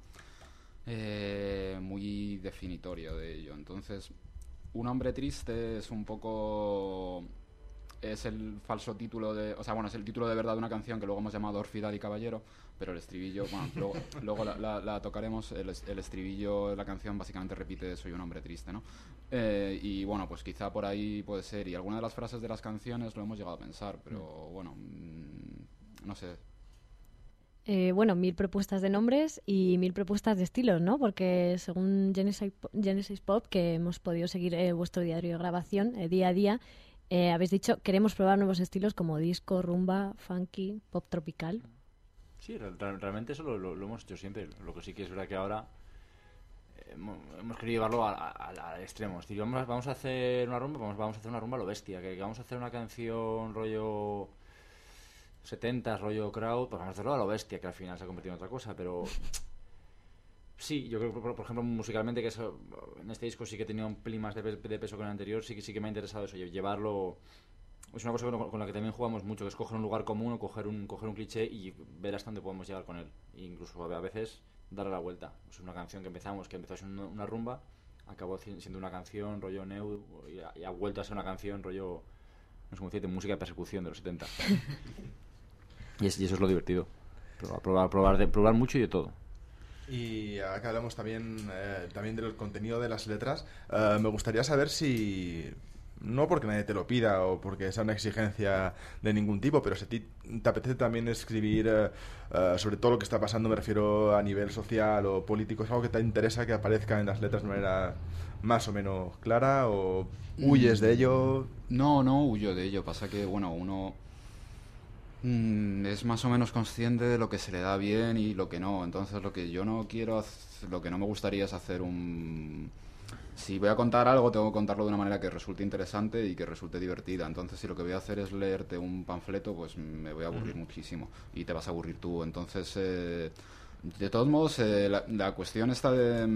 muy definitorio de ello. Entonces, Un hombre triste es un poco... Es el falso título de... O sea, bueno, es el título de verdad de una canción que luego hemos llamado Orfidad y Caballero, pero el estribillo... Bueno, luego la tocaremos. El estribillo de la canción básicamente repite Soy un hombre triste, ¿no? Y bueno, pues quizá por ahí puede ser. Y alguna de las frases de las canciones lo hemos llegado a pensar, pero bueno, no sé. Bueno, 1000 propuestas de nombres y 1000 propuestas de estilos, ¿no? Porque según Genesis Pop, que hemos podido seguir vuestro diario de grabación día a día, habéis dicho, queremos probar nuevos estilos como disco, rumba, funky, pop tropical. Sí, realmente eso lo hemos hecho siempre. Lo que sí que es verdad que ahora hemos querido llevarlo al extremo. Es decir, vamos a hacer una rumba, vamos a hacer una rumba a lo bestia. Que vamos a hacer una canción rollo 70, rollo crowd, pues vamos a hacerlo a lo bestia, que al final se ha convertido en otra cosa, pero... Sí, yo creo que, por ejemplo, musicalmente, que eso, en este disco sí que tenía un pelín más de peso que en el anterior, sí que me ha interesado eso, llevarlo... Es una cosa con la que también jugamos mucho, que es coger un lugar común o coger un cliché y ver hasta dónde podemos llegar con él. E incluso a veces darle la vuelta. Es una canción que empezó una rumba, acabó siendo una canción rollo Neu y ha vuelto a ser una canción rollo, no sé cómo decirte, música de persecución de los 70. y eso es lo divertido. Probar mucho y de todo. Y ahora que hablamos también del contenido de las letras, me gustaría saber si, no porque nadie te lo pida o porque sea una exigencia de ningún tipo, pero si a ti te apetece también escribir sobre todo lo que está pasando, me refiero a nivel social o político, ¿es algo que te interesa que aparezca en las letras de manera más o menos clara o huyes de ello? No huyo de ello, pasa que, bueno, uno es más o menos consciente de lo que se le da bien y lo que no. Entonces lo que yo no quiero, lo que no me gustaría es hacer si voy a contar algo, tengo que contarlo de una manera que resulte interesante y que resulte divertida. Entonces si lo que voy a hacer es leerte un panfleto, pues me voy a aburrir muchísimo y te vas a aburrir tú. Entonces de todos modos, la cuestión está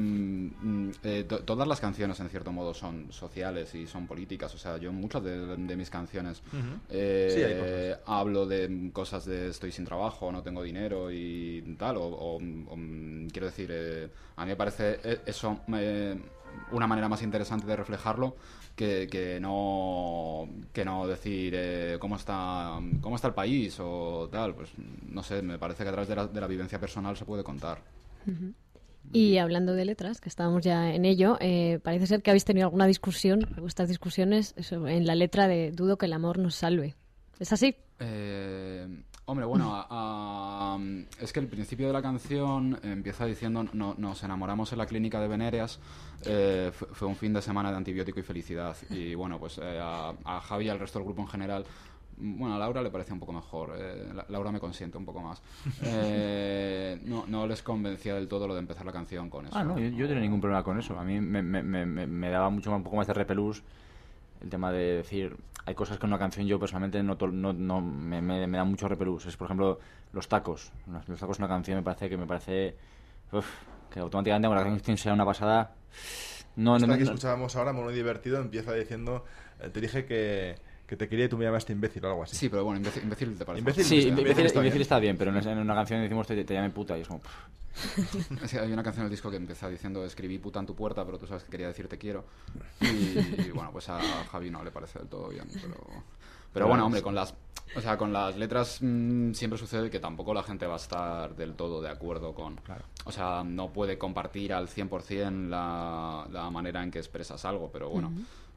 de todas las canciones en cierto modo son sociales y son políticas. O sea, yo muchas de mis canciones Sí, hay hablo de cosas de estoy sin trabajo, no tengo dinero y tal, o quiero decir, a mí me parece eso una manera más interesante de reflejarlo que no decir cómo está el país o tal. Pues no sé, me parece que a través de la vivencia personal se puede contar. Uh-huh. Y hablando de letras, que estábamos ya en ello, parece ser que habéis tenido alguna discusión, vuestras discusiones en la letra de Dudo que el amor nos salve. ¿Es así? Hombre, bueno, es que el principio de la canción empieza diciendo nos enamoramos en la clínica de Venéreas, fue un fin de semana de antibiótico y felicidad. Y bueno, pues a Javi y al resto del grupo en general, bueno, a Laura le parecía un poco mejor, Laura me consiente un poco más. No les convencía del todo lo de empezar la canción con eso. No, yo no tenía ningún problema con eso. A mí me daba un poco más de repelús el tema de decir, hay cosas que en una canción yo personalmente no me da mucho repelús. Es, por ejemplo, los tacos. Los tacos en una canción me parece que automáticamente cuando la canción sea una pasada. Esta que escuchábamos ahora, Mono Divertido, empieza diciendo, te dije que te quería y tú me llamaste imbécil o algo así. Sí, pero bueno, imbécil te parece. Imbécil está bien, pero en una canción decimos te llamé puta y es como... Es que hay una canción del disco que empieza diciendo escribí puta en tu puerta, pero tú sabes que quería decir te quiero. Y bueno, pues a Javi no le parece del todo bien, pero bueno, hombre, con las letras siempre sucede que tampoco la gente va a estar del todo de acuerdo con... Claro. O sea, no puede compartir al 100% la manera en que expresas algo, pero bueno,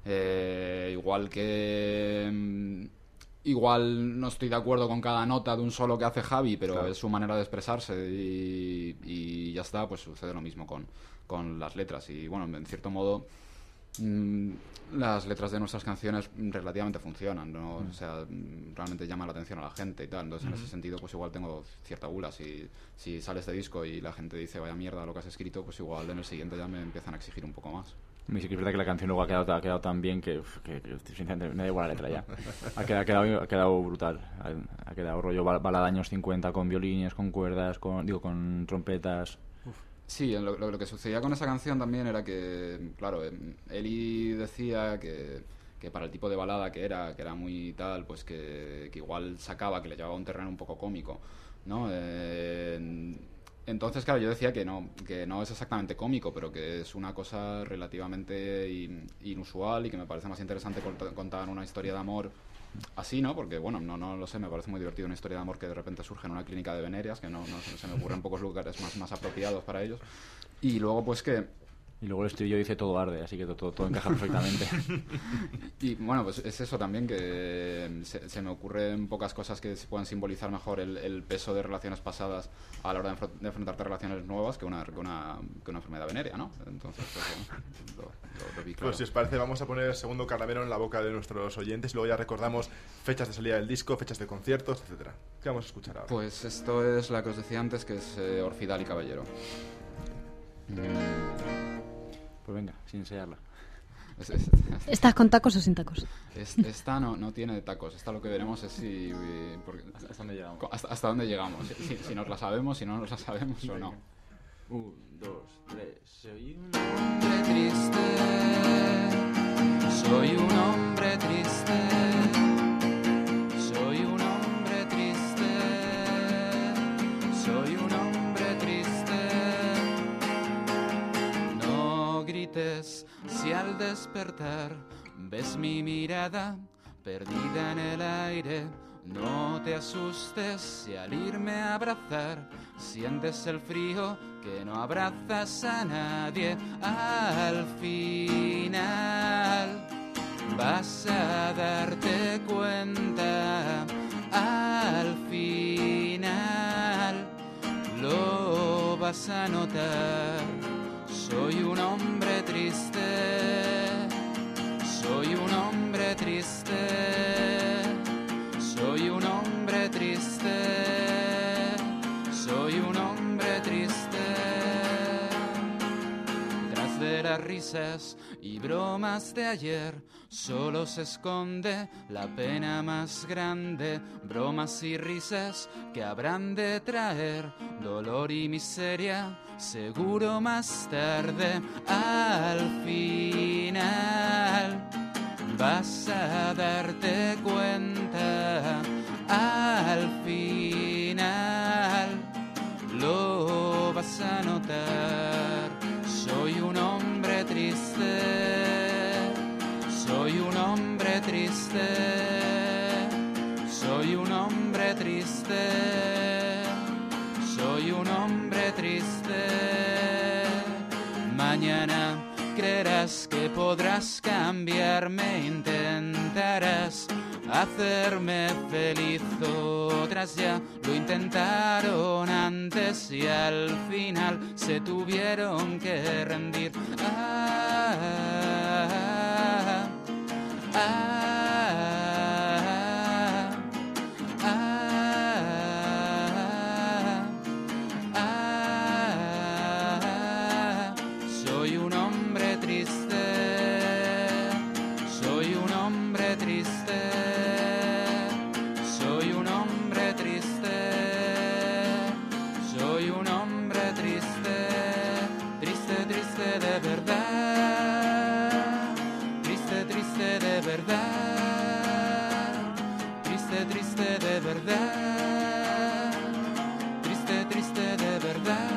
igual no estoy de acuerdo con cada nota de un solo que hace Javi, pero claro, es su manera de expresarse y ya está, pues sucede lo mismo con las letras. Y bueno, en cierto modo las letras de nuestras canciones relativamente funcionan, ¿no? O sea, realmente llama la atención a la gente y tal. Entonces en ese sentido pues igual tengo cierta gula. Si sale este disco y la gente dice vaya mierda lo que has escrito, pues igual en el siguiente ya me empiezan a exigir un poco más. Sí que es verdad que la canción luego ha quedado tan bien que sinceramente me da igual la letra ya. Ha quedado brutal. Ha quedado rollo balada años 50 con violines, con cuerdas, con trompetas. Sí, lo que sucedía con esa canción también era que, claro, Eli decía que para el tipo de balada que era muy tal, pues que igual sacaba, que le llevaba a un terreno un poco cómico, ¿no? Entonces, claro, yo decía que no es exactamente cómico, pero que es una cosa relativamente inusual y que me parece más interesante contar una historia de amor así, ¿no? Porque, bueno, no lo sé, me parece muy divertido una historia de amor que de repente surge en una clínica de Venéreas, que no se me ocurren pocos lugares más apropiados para ellos. Y luego, pues Y luego el estribillo dice todo arde, así que todo encaja perfectamente. Y bueno, pues es eso también, que se me ocurren pocas cosas que se puedan simbolizar mejor el peso de relaciones pasadas a la hora de enfrentarte a relaciones nuevas que una enfermedad venérea, ¿no? Entonces, pues, lo vi claro. Pues si os parece, vamos a poner el segundo caramelo en la boca de nuestros oyentes y luego ya recordamos fechas de salida del disco, fechas de conciertos, etcétera. ¿Qué vamos a escuchar ahora? Pues esto es la que os decía antes, que es Orfidal y Caballero. Pues venga, sin ensayarla. ¿Estás con tacos o sin tacos? Esta no tiene tacos. Esta lo que veremos es si... ¿Hasta dónde llegamos? Hasta dónde llegamos. Si nos la sabemos, si no nos la sabemos o no. 1, 2, 3... Soy un hombre triste. Soy un hombre triste. Soy un hombre triste. Soy un hombre triste. No grites, Si al despertar ves mi mirada perdida en el aire, no te asustes si al irme a abrazar sientes el frío que no abrazas a nadie. Al final vas a darte cuenta, al final lo vas a notar. Soy un hombre triste, soy un hombre triste, soy un hombre triste, soy un hombre triste. Tras de las risas y bromas de ayer solo se esconde la pena más grande, bromas y risas que habrán de traer dolor y miseria, seguro más tarde. Al final vas a darte cuenta, al final lo vas a notar. Soy un hombre triste, soy un hombre triste, soy un hombre triste, soy un hombre triste. Mañana creerás que podrás cambiarme, intentarás hacerme feliz. Otras ya lo intentaron antes y al final se tuvieron que rendir. Soy un hombre triste, soy un hombre triste, soy un hombre triste, soy un hombre triste, triste, triste de verdad, triste, triste de verdad, triste, triste de verdad, triste, triste de verdad.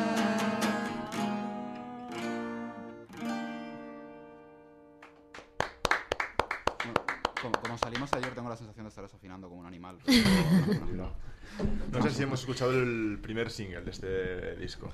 Como salimos ayer, tengo la sensación de estar desafinando como un animal. No sé si hemos escuchado el primer single de este disco.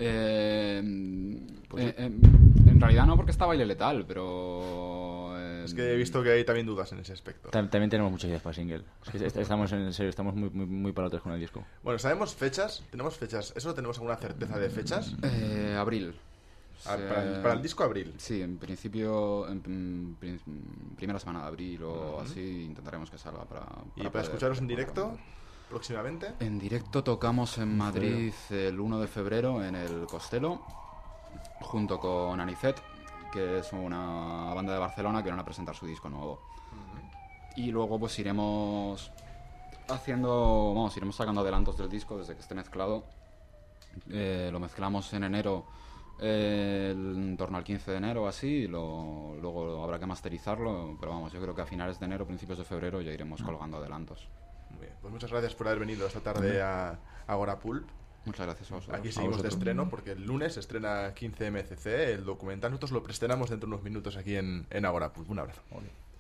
En realidad no, porque está Baile Letal, pero... Es que he visto que hay también dudas en ese aspecto. También tenemos muchas ideas para single. Es que estamos en serio, estamos muy palotes con el disco. Bueno, ¿sabemos fechas? ¿Tenemos fechas? ¿Eso tenemos alguna certeza de fechas? Abril. Para el disco abril. Sí, en principio, primera semana de abril o así, intentaremos que salga para ¿Y para escucharos en directo próximamente? En directo tocamos en Madrid el 1 de febrero en el Costello, junto con Anicet, que es una banda de Barcelona que van a presentar su disco nuevo. Y luego pues iremos sacando adelantos del disco desde que esté mezclado. Lo mezclamos en enero, en torno al 15 de enero o así, y luego habrá que masterizarlo, pero vamos, yo creo que a finales de enero, principios de febrero ya iremos colgando adelantos. Muy bien, pues muchas gracias por haber venido esta tarde a Agora Pulp. Muchas gracias a vosotros. Aquí seguimos de estreno porque el lunes se estrena 15 MCC, el documental. Nosotros lo preestrenamos dentro de unos minutos aquí en Agora Pulp. Un abrazo.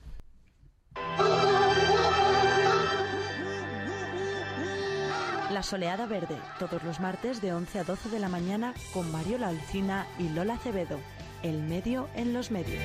La Soleada Verde, todos los martes de 11 a 12 de la mañana con Mariola Alcina y Lola Acevedo. El medio en los medios.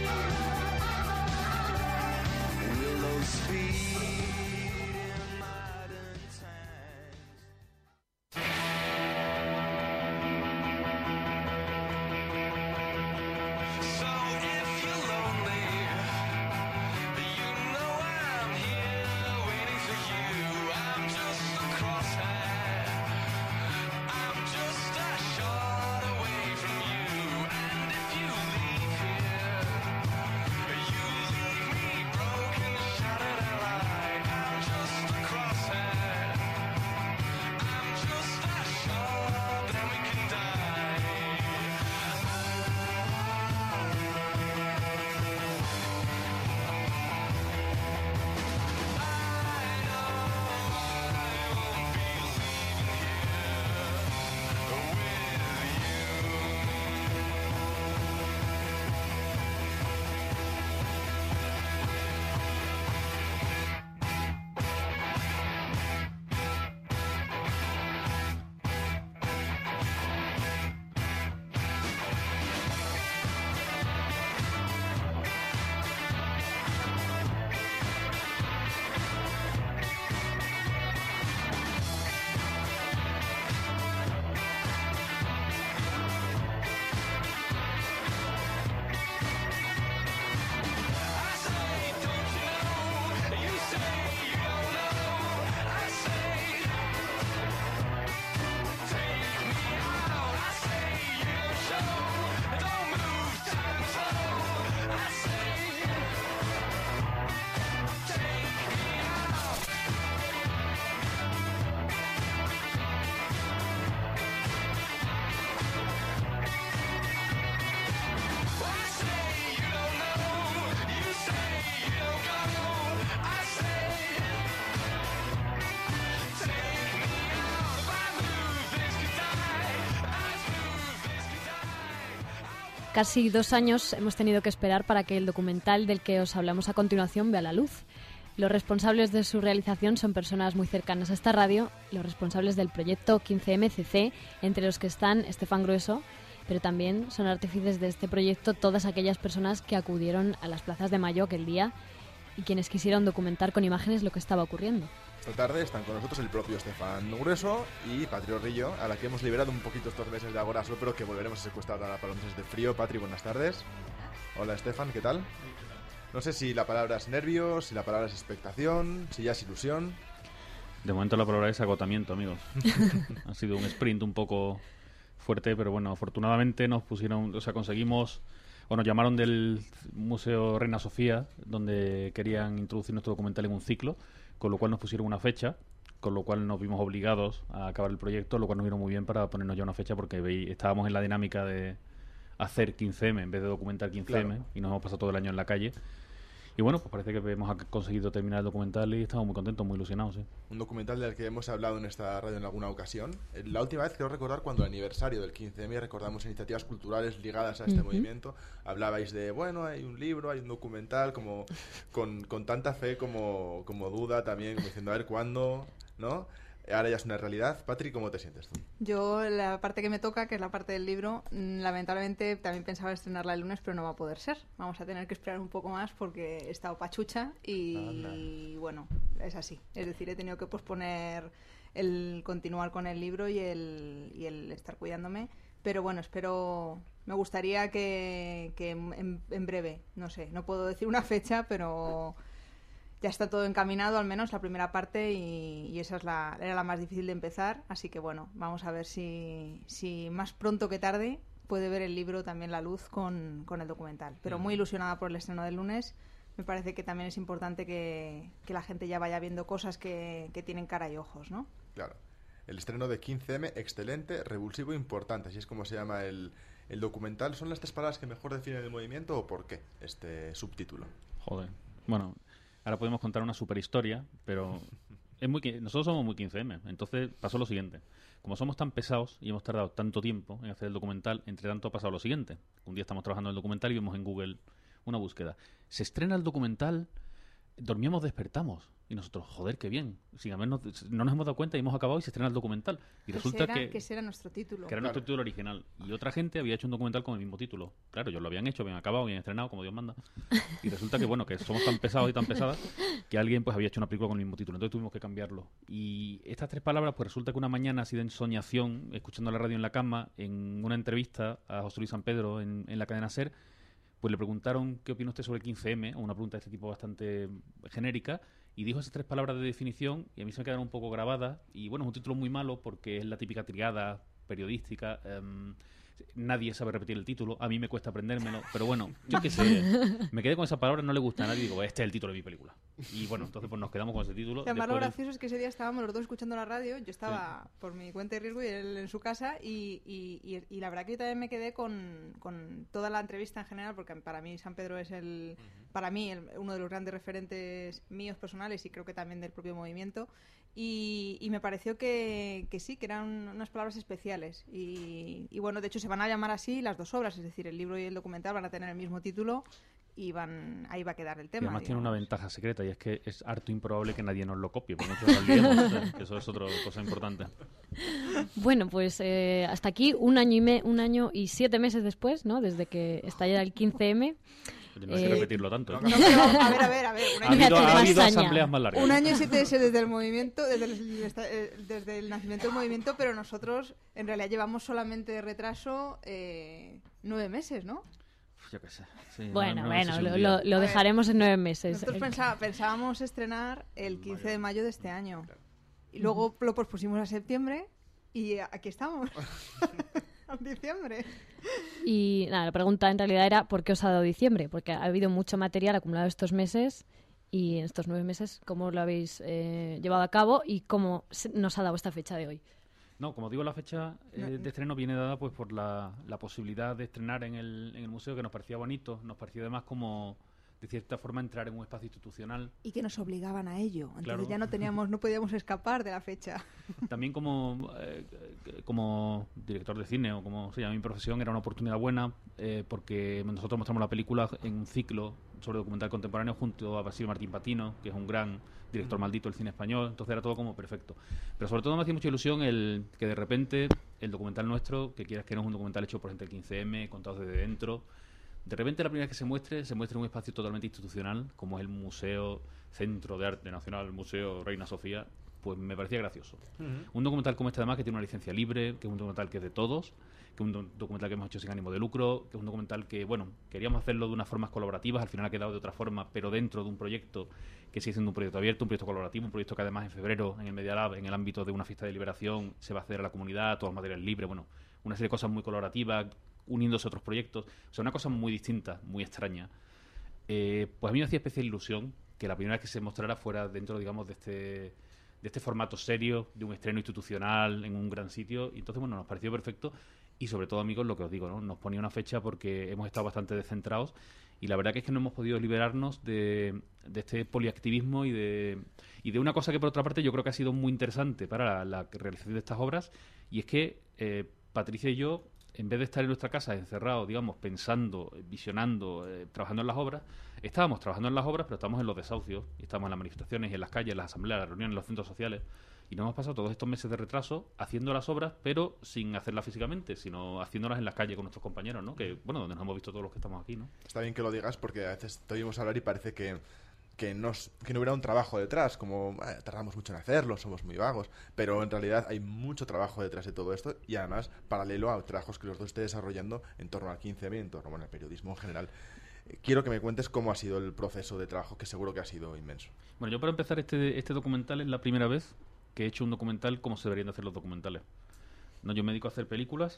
Casi 2 años hemos tenido que esperar para que el documental del que os hablamos a continuación vea la luz. Los responsables de su realización son personas muy cercanas a esta radio, los responsables del proyecto 15MCC, entre los que están Estefan Grueso, pero también son artífices de este proyecto todas aquellas personas que acudieron a las plazas de Mayo aquel día y quienes quisieron documentar con imágenes lo que estaba ocurriendo. Esta tarde están con nosotros el propio Estefan Grueso y Patri Rillo, a la que hemos liberado un poquito estos meses de Agoraso, pero que volveremos a secuestrar ahora para los meses de frío. Patri, buenas tardes. Hola Estefan, ¿qué tal? No sé si la palabra es nervios, si la palabra es expectación, si ya es ilusión. De momento la palabra es agotamiento, amigos. Ha sido un sprint un poco fuerte, pero bueno, afortunadamente nos conseguimos, o nos llamaron del Museo Reina Sofía, donde querían introducir nuestro documental en un ciclo, con lo cual nos pusieron una fecha, con lo cual nos vimos obligados a acabar el proyecto, lo cual nos vino muy bien para ponernos ya una fecha, porque estábamos en la dinámica de hacer 15M en vez de documentar 15M, claro. Y nos hemos pasado todo el año en la calle. Y bueno, pues parece que hemos conseguido terminar el documental y estamos muy contentos, muy ilusionados. ¿Sí? Un documental del que hemos hablado en esta radio en alguna ocasión. La última vez quiero recordar cuando el aniversario del 15M recordamos iniciativas culturales ligadas a este movimiento. Hablabais de, bueno, hay un libro, hay un documental, como con tanta fe como duda también, como diciendo, a ver cuándo, ¿no? Ahora ya es una realidad. Patri, ¿cómo te sientes tú? Yo, la parte que me toca, que es la parte del libro, lamentablemente también pensaba estrenarla el lunes, pero no va a poder ser. Vamos a tener que esperar un poco más porque he estado pachucha y bueno, es así. Es decir, he tenido que posponer el continuar con el libro y el estar cuidándome. Pero bueno, me gustaría que en breve, no sé, no puedo decir una fecha, pero ya está todo encaminado, al menos la primera parte, y esa era la más difícil de empezar. Así que bueno, vamos a ver si más pronto que tarde puede ver el libro también la luz con el documental. Pero muy ilusionada por el estreno del lunes. Me parece que también es importante que la gente ya vaya viendo cosas que tienen cara y ojos, ¿no? Claro. El estreno de 15M, excelente, revulsivo, importante. Así es como se llama el documental. ¿Son las 3 palabras que mejor definen el movimiento o por qué este subtítulo? Joder. Bueno, ahora podemos contar una super historia, pero nosotros somos muy 15M. Entonces pasó lo siguiente. Como somos tan pesados y hemos tardado tanto tiempo en hacer el documental, entre tanto ha pasado lo siguiente. Un día estamos trabajando en el documental y vemos en Google una búsqueda. Se estrena el documental, dormíamos, despertamos. Y nosotros, joder, qué bien. No nos hemos dado cuenta y hemos acabado y se estrena el documental. Y resulta que ese era nuestro título. Que era nuestro título original. Y otra gente había hecho un documental con el mismo título. Claro, ellos lo habían hecho, habían acabado, habían estrenado, como Dios manda. Y resulta que, bueno, que somos tan pesados y tan pesadas que alguien pues había hecho una película con el mismo título. Entonces tuvimos que cambiarlo. Y estas 3 palabras, pues resulta que una mañana, así de ensoñación, escuchando la radio en la cama, en una entrevista a José Luis San Pedro en la cadena SER, pues le preguntaron qué opina usted sobre el 15M, o una pregunta de este tipo bastante genérica, y dijo esas 3 palabras de definición y a mí se me quedaron un poco grabadas. Y bueno, es un título muy malo porque es la típica triada periodística. Nadie sabe repetir el título, a mí me cuesta aprendérmelo, pero bueno, yo qué sé, me quedé con esa palabra, no le gusta a nadie y digo, este es el título de mi película. Y bueno, entonces pues nos quedamos con ese título. Además, lo gracioso es que ese día estábamos los dos escuchando la radio, yo estaba por mi cuenta de riesgo y él en su casa, y la verdad que yo también me quedé con toda la entrevista en general, porque para mí San Pedro es uno de los grandes referentes míos personales y creo que también del propio movimiento. Y me pareció que sí, que eran unas palabras especiales. Y bueno, de hecho se van a llamar así las 2 obras, es decir, el libro y el documental van a tener el mismo título y ahí va a quedar el tema. Y además tiene una ventaja secreta y es que es harto improbable que nadie nos lo copie, por mucho que lo olvidemos. O sea, eso es otra cosa importante. Bueno, pues hasta aquí un año y 7 meses después, ¿no? Desde que estallara el 15M. No hay que repetirlo tanto. A ver. Ha habido asambleas más largas. 1 año y 7 meses desde el movimiento, desde el nacimiento del movimiento, pero nosotros en realidad llevamos solamente de retraso 9 meses, ¿no? Yo qué sé. Sí, bueno, lo dejaremos en 9 meses. Nosotros pensábamos estrenar el 15 de mayo de este año. Y luego lo pospusimos a septiembre y aquí estamos. Diciembre. Y nada, la pregunta en realidad era ¿por qué os ha dado diciembre? Porque ha habido mucho material acumulado estos meses y en estos 9 meses, ¿cómo lo habéis llevado a cabo y cómo nos ha dado esta fecha de hoy? No, como digo, la fecha de estreno viene dada pues por la posibilidad de estrenar en el museo, que nos parecía bonito, nos parecía además como de cierta forma, entrar en un espacio institucional. Y que nos obligaban a ello. Entonces Claro. ya no podíamos escapar de la fecha. También como director de cine, o como se llama mi profesión, era una oportunidad buena, porque nosotros mostramos la película en un ciclo sobre documental contemporáneo junto a Basilio Martín Patino, que es un gran director maldito del cine español, entonces era todo como perfecto. Pero sobre todo me hacía mucha ilusión el que de repente el documental nuestro, que quieras que no es un documental hecho por gente del 15M, contados desde dentro, de repente la primera vez que se muestre en un espacio totalmente institucional, como es el Museo Centro de Arte Nacional, Museo Reina Sofía, pues me parecía gracioso. Un documental como este, además, que tiene una licencia libre, que es un documental que es de todos, que es un documental que hemos hecho sin ánimo de lucro, que es un documental que, bueno, queríamos hacerlo de unas formas colaborativas, al final ha quedado de otra forma, pero dentro de un proyecto que sigue siendo un proyecto abierto, un proyecto colaborativo, un proyecto que además en febrero, en el Media Lab, en el ámbito de una fiesta de liberación, se va a hacer a la comunidad, todo el material libre, bueno, una serie de cosas muy colaborativas, uniéndose a otros proyectos, o sea, una cosa muy distinta, muy extraña. Pues a mí me hacía especial ilusión que la primera vez que se mostrara fuera dentro, digamos, de este formato serio, de un estreno institucional en un gran sitio, y entonces, bueno, nos pareció perfecto, y sobre todo, amigos, lo que os digo, ¿no? Nos ponía una fecha porque hemos estado bastante descentrados, y la verdad que es que no hemos podido liberarnos de este poliactivismo y de una cosa que, por otra parte, yo creo que ha sido muy interesante para la realización de estas obras, y es que Patricia y yo, en vez de estar en nuestra casa encerrados, digamos, pensando, visionando, trabajando en las obras, estábamos trabajando en las obras, pero estábamos en los desahucios, y estábamos en las manifestaciones, en las calles, en las asambleas, en las reuniones, en los centros sociales, y nos hemos pasado todos estos meses de retraso haciendo las obras, pero sin hacerlas físicamente, sino haciéndolas en las calles con nuestros compañeros, ¿no? Que, bueno, donde nos hemos visto todos los que estamos aquí, ¿no? Está bien que lo digas, porque a veces te oímos hablar y parece que no hubiera un trabajo detrás, como tardamos mucho en hacerlo, somos muy vagos, pero en realidad hay mucho trabajo detrás de todo esto, y además paralelo a trabajos que los dos estéis desarrollando en torno al 15M, en torno al periodismo en general. Quiero que me cuentes cómo ha sido el proceso de trabajo, que seguro que ha sido inmenso. Bueno, yo para empezar, este documental es la primera vez que he hecho un documental como se deberían de hacer los documentales. No, yo me dedico a hacer películas.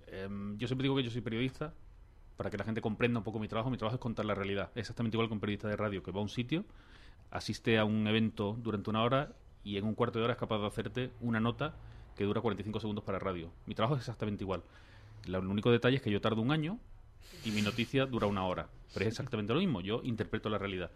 Yo siempre digo que yo soy periodista, para que la gente comprenda un poco mi trabajo. Mi trabajo es contar la realidad. Es exactamente igual que un periodista de radio que va a un sitio, asiste a un evento durante una hora y en un cuarto de hora es capaz de hacerte una nota que dura 45 segundos para radio. Mi trabajo es exactamente igual. El único detalle es que yo tardo un año y mi noticia dura una hora. Pero es exactamente lo mismo. Yo interpreto la realidad.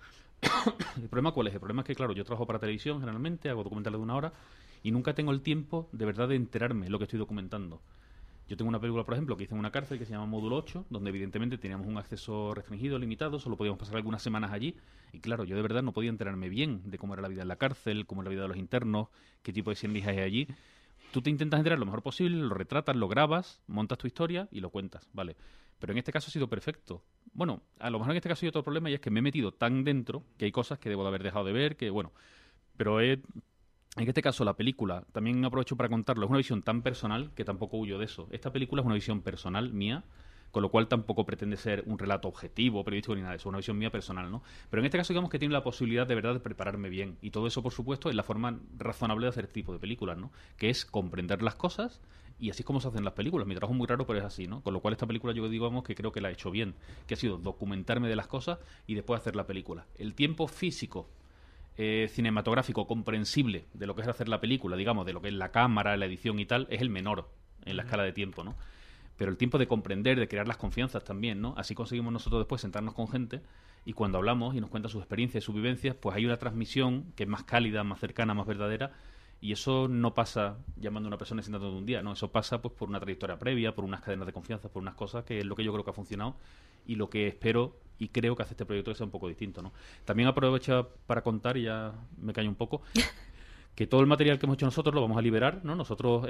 ¿El problema cuál es? El problema es que, claro, yo trabajo para televisión generalmente, hago documentales de una hora y nunca tengo el tiempo de verdad de enterarme de lo que estoy documentando. Yo tengo una película, por ejemplo, que hice en una cárcel que se llama Módulo 8, donde evidentemente teníamos un acceso restringido, limitado, solo podíamos pasar algunas semanas allí. Y claro, yo de verdad no podía enterarme bien de cómo era la vida en la cárcel, cómo era la vida de los internos, qué tipo de ciencias hay allí. Tú te intentas enterar lo mejor posible, lo retratas, lo grabas, montas tu historia y lo cuentas, ¿vale? Pero en este caso ha sido perfecto. Bueno, a lo mejor en este caso hay otro problema, y es que me he metido tan dentro que hay cosas que debo de haber dejado de ver, que bueno, pero en este caso la película, también aprovecho para contarlo, es una visión tan personal que tampoco huyo de eso. Esta película es una visión personal mía, con lo cual tampoco pretende ser un relato objetivo, periodístico ni nada de eso, es una visión mía personal, ¿no? Pero en este caso digamos que tiene la posibilidad de verdad de prepararme bien, y todo eso, por supuesto, es la forma razonable de hacer este tipo de películas, ¿no? Que es comprender las cosas, y así es como se hacen las películas. Mi trabajo es muy raro, pero es así, ¿no? Con lo cual esta película yo digamos que creo que la he hecho bien, que ha sido documentarme de las cosas y después hacer la película. El tiempo físico, cinematográfico, comprensible de lo que es hacer la película, digamos, de lo que es la cámara, la edición y tal, es el menor en la escala de tiempo, ¿no? Pero el tiempo de comprender, de crear las confianzas también, ¿no? Así conseguimos nosotros después sentarnos con gente y cuando hablamos y nos cuentan sus experiencias y sus vivencias, pues hay una transmisión que es más cálida, más cercana, más verdadera, y eso no pasa llamando a una persona y sentándote un día, ¿no? Eso pasa pues por una trayectoria previa, por unas cadenas de confianza, por unas cosas que es lo que yo creo que ha funcionado y lo que espero y creo que hace este proyecto que sea un poco distinto, ¿no? También aprovecho para contar, y ya me callo un poco, que todo el material que hemos hecho nosotros lo vamos a liberar, ¿no? Nosotros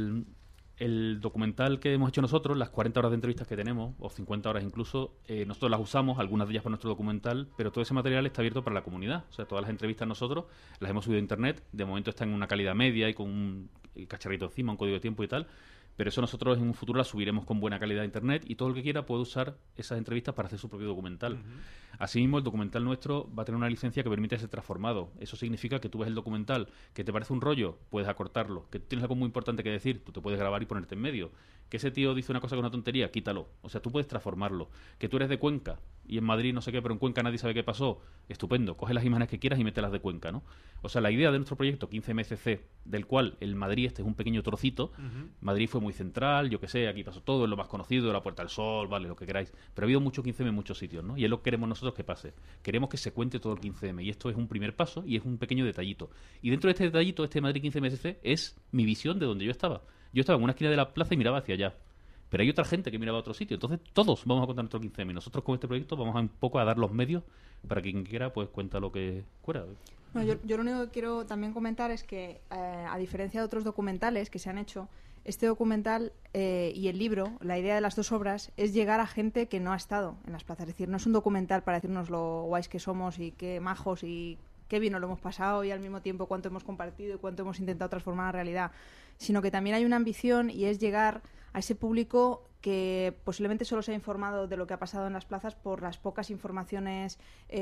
el documental que hemos hecho nosotros, las 40 horas de entrevistas que tenemos, o 50 horas incluso, nosotros las usamos, algunas de ellas para nuestro documental, pero todo ese material está abierto para la comunidad. O sea, todas las entrevistas nosotros las hemos subido a internet, de momento están en una calidad media y con un cacharrito encima, un código de tiempo y tal, pero eso nosotros en un futuro las subiremos con buena calidad a internet y todo el que quiera puede usar esas entrevistas para hacer su propio documental. Asimismo, el documental nuestro va a tener una licencia que permite ser transformado. Eso significa que tú ves el documental, que te parece un rollo, puedes acortarlo. Que tienes algo muy importante que decir, tú te puedes grabar y ponerte en medio. Que ese tío dice una cosa con una tontería, quítalo. O sea, tú puedes transformarlo. Que tú eres de Cuenca y en Madrid no sé qué, pero en Cuenca nadie sabe qué pasó, estupendo, coge las imágenes que quieras y mételas de Cuenca, ¿no? O sea, la idea de nuestro proyecto 15MCC, del cual el Madrid este es un pequeño trocito, Madrid fue muy central, yo qué sé, aquí pasó todo, es lo más conocido, la Puerta del Sol, vale, lo que queráis, pero ha habido mucho 15M en muchos sitios, ¿no? Y es lo que queremos nosotros que pase. Queremos que se cuente todo el 15M, y esto es un primer paso y es un pequeño detallito. Y dentro de este detallito, este Madrid 15MCC es mi visión de donde yo estaba. Yo estaba en una esquina de la plaza y miraba hacia allá. Pero hay otra gente que miraba a otro sitio. Entonces todos vamos a contar nuestro 15M. Y nosotros con este proyecto vamos a un poco a dar los medios para que quien quiera pues cuenta lo que quiera. No, yo lo único que quiero también comentar es que, a diferencia de otros documentales que se han hecho, este documental y el libro, la idea de las dos obras es llegar a gente que no ha estado en las plazas. Es decir, no es un documental para decirnos lo guays que somos y qué majos y qué bien nos lo hemos pasado y al mismo tiempo cuánto hemos compartido y cuánto hemos intentado transformar la realidad, sino que también hay una ambición y es llegar a ese público que posiblemente solo se ha informado de lo que ha pasado en las plazas por las pocas informaciones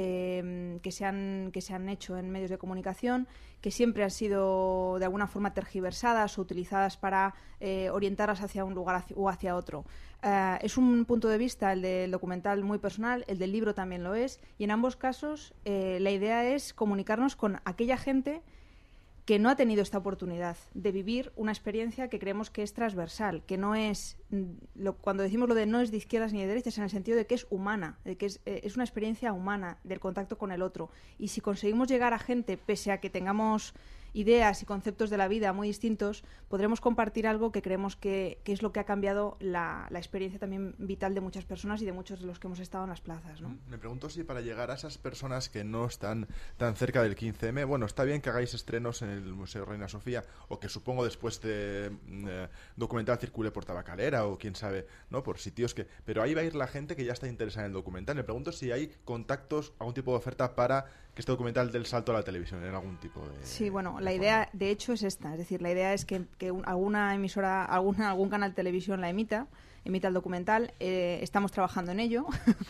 que se han hecho en medios de comunicación, que siempre han sido de alguna forma tergiversadas o utilizadas para orientarlas hacia un lugar o hacia otro. Es un punto de vista, el del documental, muy personal, el del libro también lo es, y en ambos casos la idea es comunicarnos con aquella gente que no ha tenido esta oportunidad de vivir una experiencia que creemos que es transversal, que no es, cuando decimos lo de no es de izquierdas ni de derechas, en el sentido de que es humana, de que es una experiencia humana del contacto con el otro. Y si conseguimos llegar a gente, pese a que tengamos ideas y conceptos de la vida muy distintos, podremos compartir algo que creemos que es lo que ha cambiado la experiencia también vital de muchas personas y de muchos de los que hemos estado en las plazas, ¿no? Me pregunto si para llegar a esas personas que no están tan cerca del 15M, bueno, está bien que hagáis estrenos en el Museo Reina Sofía, o que supongo después de documental circule por Tabacalera o quién sabe, ¿no? Por sitios que... Pero ahí va a ir la gente que ya está interesada en el documental. Me pregunto si hay contactos, algún tipo de oferta para que este documental dé el salto a la televisión en algún tipo de... Sí, bueno, la idea de hecho es esta, es decir, la idea es que alguna emisora, algún canal de televisión la emita el documental, estamos trabajando en ello.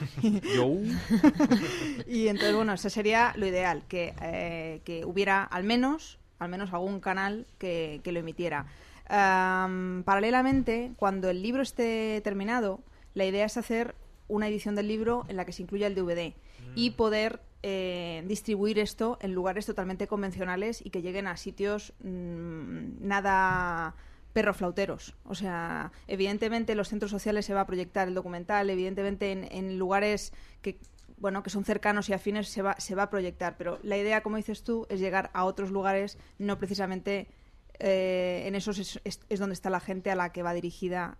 Y entonces, bueno, eso sería lo ideal, que hubiera al menos algún canal que lo emitiera. Paralelamente, cuando el libro esté terminado, la idea es hacer una edición del libro en la que se incluya el DVD y poder distribuir esto en lugares totalmente convencionales y que lleguen a sitios nada perroflauteros. O sea, evidentemente en los centros sociales se va a proyectar el documental, evidentemente en lugares que son cercanos y afines se va a proyectar, pero la idea, como dices tú, es llegar a otros lugares, no precisamente en esos es donde está la gente a la que va dirigida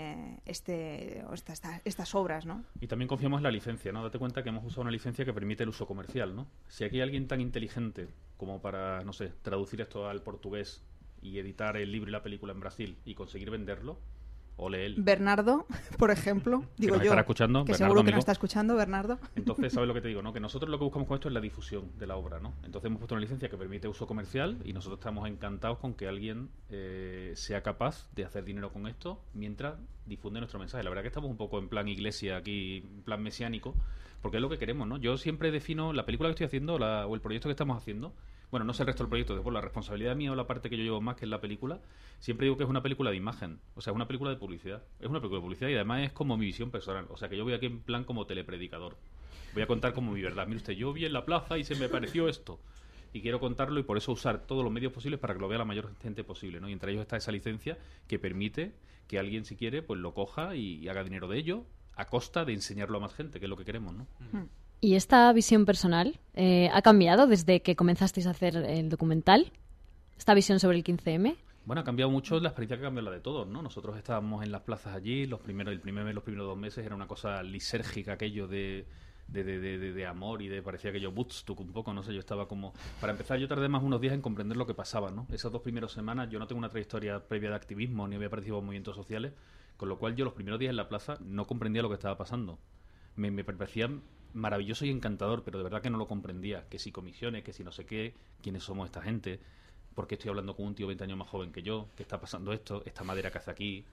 estas obras, ¿no? Y también confiamos en la licencia, ¿no? Date cuenta que hemos usado una licencia que permite el uso comercial, ¿no? Si aquí hay alguien tan inteligente como para, no sé, traducir esto al portugués y editar el libro y la película en Brasil y conseguir venderlo, ole él. Bernardo, por ejemplo, digo yo, escuchando, que Bernardo, seguro que amigo. nos está escuchando, Bernardo. Entonces, ¿sabes lo que te digo, no? Que nosotros lo que buscamos con esto es la difusión de la obra, ¿no? Entonces hemos puesto una licencia que permite uso comercial y nosotros estamos encantados con que alguien sea capaz de hacer dinero con esto mientras difunde nuestro mensaje. La verdad que estamos un poco en plan iglesia aquí, en plan mesiánico, porque es lo que queremos, ¿no? Yo siempre defino la película que estoy haciendo o el proyecto que estamos haciendo. Bueno, no sé el resto del proyecto, después la responsabilidad mía o la parte que yo llevo más, que es la película, siempre digo que es una película de imagen, o sea, es una película de publicidad. Es una película de publicidad y además es como mi visión personal, o sea, que yo voy aquí en plan como telepredicador. Voy a contar como mi verdad. Mire usted, yo vi en la plaza y se me pareció esto. Y quiero contarlo y por eso usar todos los medios posibles para que lo vea la mayor gente posible, ¿no? Y entre ellos está esa licencia que permite que alguien, si quiere, pues lo coja y haga dinero de ello a costa de enseñarlo a más gente, que es lo que queremos, ¿no? ¿Y esta visión personal ha cambiado desde que comenzasteis a hacer el documental? ¿Esta visión sobre el 15M? Bueno, ha cambiado mucho la experiencia, que ha cambiado la de todos, ¿no? Nosotros estábamos en las plazas allí, los primeros 2 meses era una cosa lisérgica, aquello de amor y parecía aquello Woodstock un poco, no sé, yo estaba como... Para empezar, yo tardé más unos días en comprender lo que pasaba, ¿no? Esas 2 primeras semanas yo no tengo una trayectoria previa de activismo, ni había participado en movimientos sociales, con lo cual yo los primeros días en la plaza no comprendía lo que estaba pasando. Me parecía maravilloso y encantador, pero de verdad que no lo comprendía, que si comisiones, que si no sé qué, quiénes somos esta gente, por qué estoy hablando con un tío 20 años más joven que yo, qué está pasando esto, esta madera que hace aquí,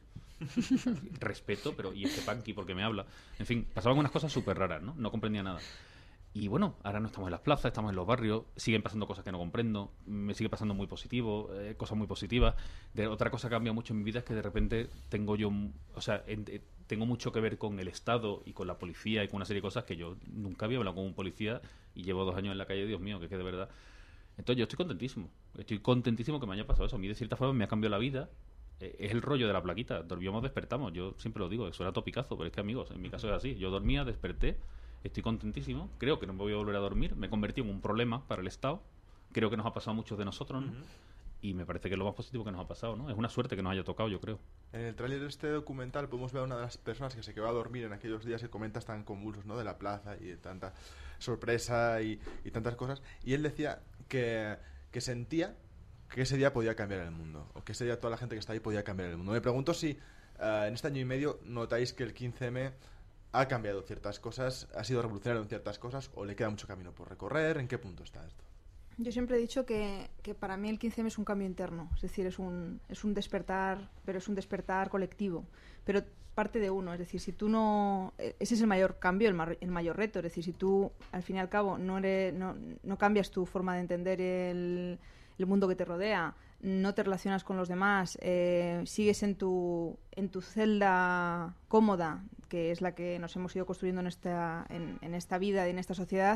respeto, pero y este punky porque me habla, en fin, pasaban unas cosas súper raras, no comprendía nada. Y bueno, ahora no estamos en las plazas, estamos en los barrios, siguen pasando cosas que no comprendo, me sigue pasando muy positivo, cosas muy positivas. Otra cosa que cambia mucho en mi vida es que de repente tengo yo, o sea, tengo mucho que ver con el Estado y con la policía y con una serie de cosas que yo nunca había hablado con un policía y llevo 2 años en la calle, Dios mío, que de verdad. Entonces yo estoy contentísimo que me haya pasado eso. A mí de cierta forma me ha cambiado la vida. Es el rollo de la plaquita, dormíamos, despertamos. Yo siempre lo digo, eso era topicazo, pero es que, amigos, en mi caso es así. Yo dormía, desperté, estoy contentísimo. Creo que no me voy a volver a dormir. Me he convertido en un problema para el Estado. Creo que nos ha pasado a muchos de nosotros, ¿no? Y me parece que es lo más positivo que nos ha pasado, ¿no? Es una suerte que nos haya tocado, yo creo. En el tráiler de este documental podemos ver a una de las personas que se quedó a dormir en aquellos días que comentas tan convulsos, ¿no? De la plaza y de tanta sorpresa y tantas cosas. Y él decía que sentía que ese día podía cambiar el mundo, o que ese día toda la gente que está ahí podía cambiar el mundo. Me pregunto si en este año y medio notáis que el 15M ha cambiado ciertas cosas, ha sido revolucionario en ciertas cosas, o le queda mucho camino por recorrer. ¿En qué punto está esto? Yo siempre he dicho que para mí el 15M es un cambio interno, es decir, es un despertar, pero es un despertar colectivo, pero parte de uno, es decir, si tú no... Ese es el mayor cambio, el mayor reto, es decir, si tú al fin y al cabo no cambias tu forma de entender el mundo que te rodea, no te relacionas con los demás, sigues en tu celda cómoda, que es la que nos hemos ido construyendo en esta vida y en esta sociedad,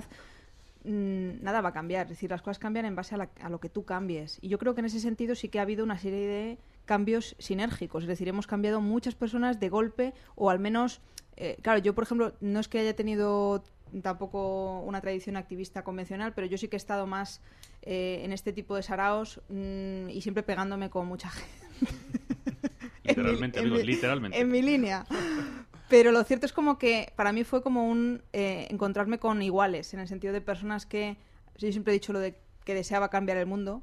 nada va a cambiar. Es decir, las cosas cambian en base a lo que tú cambies. Y yo creo que en ese sentido sí que ha habido una serie de cambios sinérgicos. Es decir, hemos cambiado muchas personas de golpe, o al menos... claro, yo, por ejemplo, no es que haya tenido tampoco una tradición activista convencional, pero yo sí que he estado más en este tipo de saraos y siempre pegándome con mucha gente. Literalmente, literalmente. En mi línea. Pero lo cierto es como que para mí fue como un encontrarme con iguales, en el sentido de personas que... Yo siempre he dicho lo de que deseaba cambiar el mundo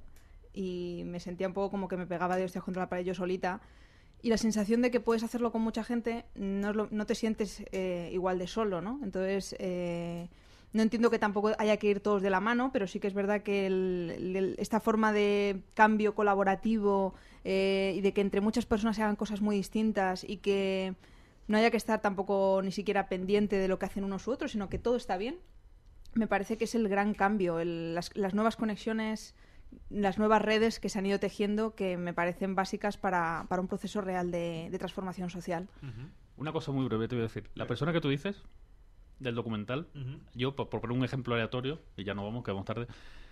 y me sentía un poco como que me pegaba de hostias contra la pared yo solita. Y la sensación de que puedes hacerlo con mucha gente, no te sientes igual de solo, ¿no? Entonces, no entiendo que tampoco haya que ir todos de la mano, pero sí que es verdad que esta forma de cambio colaborativo y de que entre muchas personas se hagan cosas muy distintas y que no haya que estar tampoco ni siquiera pendiente de lo que hacen unos u otros, sino que todo está bien, me parece que es el gran cambio, las nuevas conexiones, las nuevas redes que se han ido tejiendo, que me parecen básicas para un proceso real de transformación social. Una cosa muy breve te voy a decir. La persona que tú dices, del documental, yo, por poner un ejemplo aleatorio, y ya no vamos, que vamos tarde,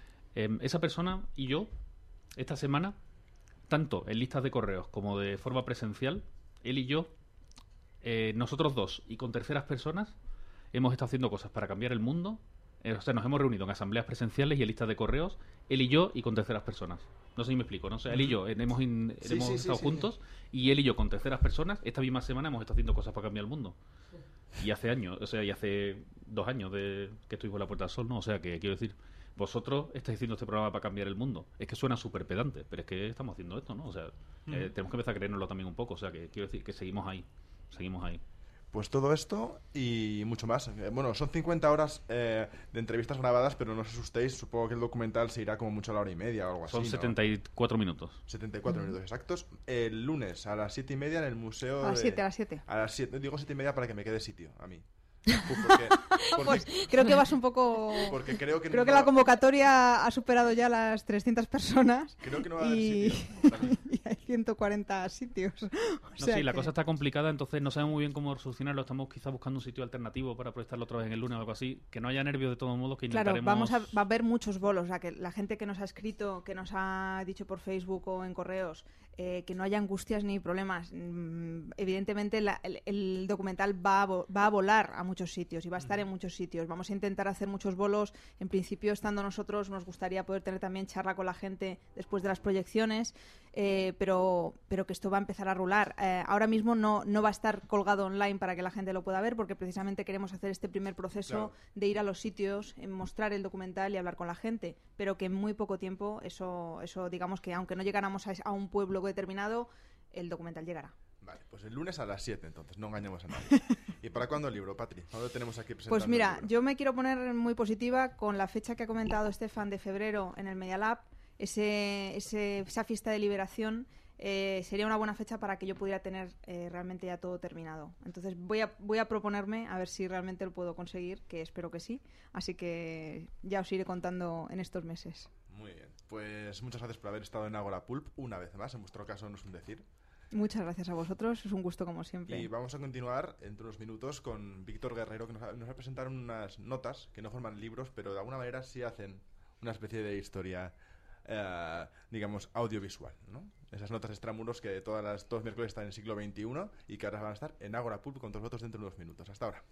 esa persona y yo, esta semana, tanto en listas de correos como de forma presencial, él y yo, nosotros dos y con terceras personas, hemos estado haciendo cosas para cambiar el mundo. O sea, nos hemos reunido en asambleas presenciales y en listas de correos, él y yo y con terceras personas. No sé si me explico, ¿no? O sea, él y yo hemos estado juntos y él y yo con terceras personas, esta misma semana hemos estado haciendo cosas para cambiar el mundo. Y hace años, o sea, y hace 2 años de que estuvimos en la Puerta del Sol, ¿no? O sea, que quiero decir, vosotros estáis haciendo este programa para cambiar el mundo. Es que suena súper pedante, pero es que estamos haciendo esto, ¿no? O sea, tenemos que empezar a creérnoslo también un poco. O sea, que quiero decir que seguimos ahí. Pues todo esto y mucho más. Bueno, son 50 horas de entrevistas grabadas, pero no os asustéis, supongo que el documental se irá como mucho a la hora y media o algo así. Son 74 minutos. 74 minutos exactos. El lunes a las 7:30 en el museo... A las 7. A las 7, digo 7:30 para que me quede sitio, a mí. Porque pues creo que vas un poco... Porque creo que la convocatoria ha superado ya las 300 personas. Creo que no va a haber sitio. Y hay 140 sitios. La cosa está complicada, entonces no sabemos muy bien cómo solucionarlo. Estamos quizás buscando un sitio alternativo para proyectarlo otra vez en el lunes o algo así. Que no haya nervios de todos modos, que intentaremos... Claro, va a haber muchos bolos. O sea, que la gente que nos ha escrito, que nos ha dicho por Facebook o en correos, que no haya angustias ni problemas. Evidentemente el documental va a volar a muchos sitios y va a estar en muchos sitios. Vamos a intentar hacer muchos bolos. En principio, estando nosotros, nos gustaría poder tener también charla con la gente después de las proyecciones, pero que esto va a empezar a rular. Ahora mismo no va a estar colgado online para que la gente lo pueda ver, porque precisamente queremos hacer este primer proceso de ir a los sitios, mostrar el documental y hablar con la gente, pero que en muy poco tiempo eso digamos que aunque no llegáramos a un pueblo determinado, el documental llegará. Vale, pues el lunes a las 7, entonces, no engañemos a nadie. ¿Y para cuándo el libro, Patri? ¿Cuándo tenemos aquí presentando? Pues mira, yo me quiero poner muy positiva con la fecha que ha comentado Estefan de febrero en el Media Lab, esa fiesta de liberación. Sería una buena fecha para que yo pudiera tener realmente ya todo terminado. Entonces voy a proponerme a ver si realmente lo puedo conseguir, que espero que sí. Así que ya os iré contando en estos meses. Muy bien, pues muchas gracias por haber estado en Agora Pulp una vez más. En vuestro caso no es un decir. Muchas gracias a vosotros, es un gusto como siempre. Y vamos a continuar entre unos minutos con Víctor Guerrero, que nos va a presentar unas notas que no forman libros, pero de alguna manera sí hacen una especie de historia, digamos, audiovisual, ¿no? Esas notas extramuros que todos los miércoles están en el siglo XXI y que ahora van a estar en Ágora Pulp con todos vosotros dentro de unos minutos. Hasta ahora.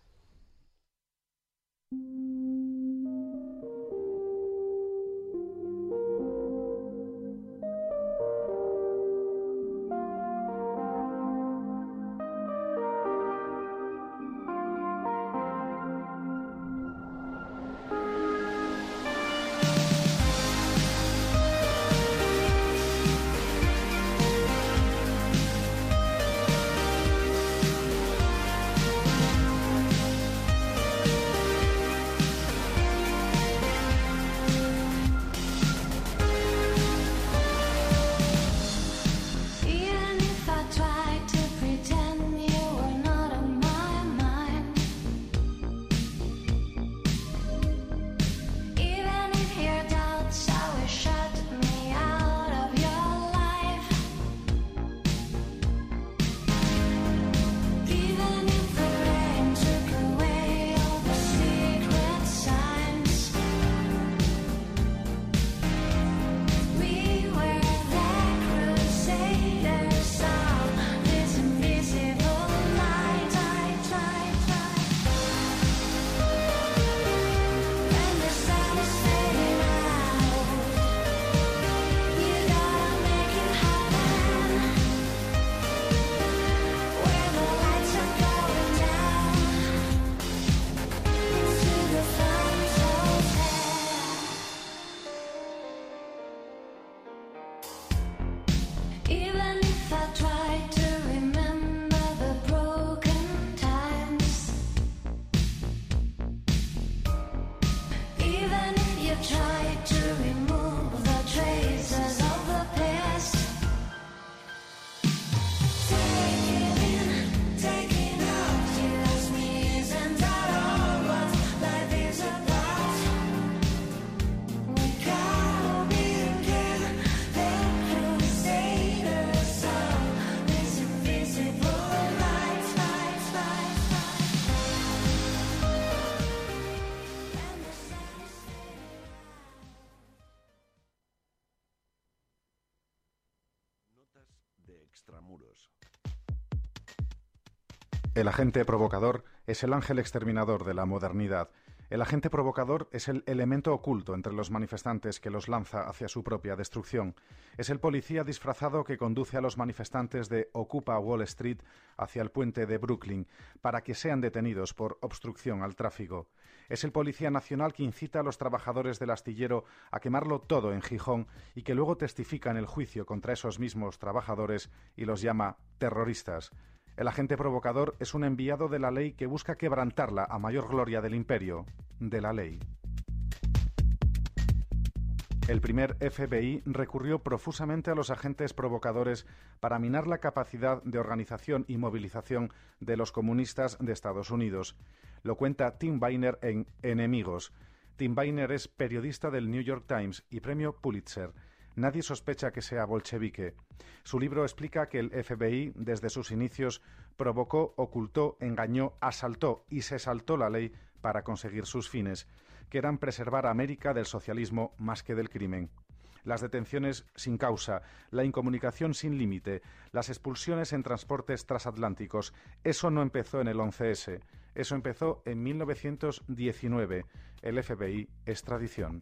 El agente provocador es el ángel exterminador de la modernidad. El agente provocador es el elemento oculto entre los manifestantes que los lanza hacia su propia destrucción. Es el policía disfrazado que conduce a los manifestantes de Ocupa Wall Street hacia el puente de Brooklyn para que sean detenidos por obstrucción al tráfico. Es el policía nacional que incita a los trabajadores del astillero a quemarlo todo en Gijón y que luego testifica en el juicio contra esos mismos trabajadores y los llama terroristas. El agente provocador es un enviado de la ley que busca quebrantarla a mayor gloria del imperio, de la ley. El primer FBI recurrió profusamente a los agentes provocadores para minar la capacidad de organización y movilización de los comunistas de Estados Unidos. Lo cuenta Tim Weiner en Enemigos. Tim Weiner es periodista del New York Times y premio Pulitzer. Nadie sospecha que sea bolchevique. Su libro explica que el FBI, desde sus inicios, provocó, ocultó, engañó, asaltó y se saltó la ley para conseguir sus fines, que eran preservar a América del socialismo más que del crimen. Las detenciones sin causa, la incomunicación sin límite, las expulsiones en transportes transatlánticos, eso no empezó en el 11S, eso empezó en 1919. El FBI es tradición.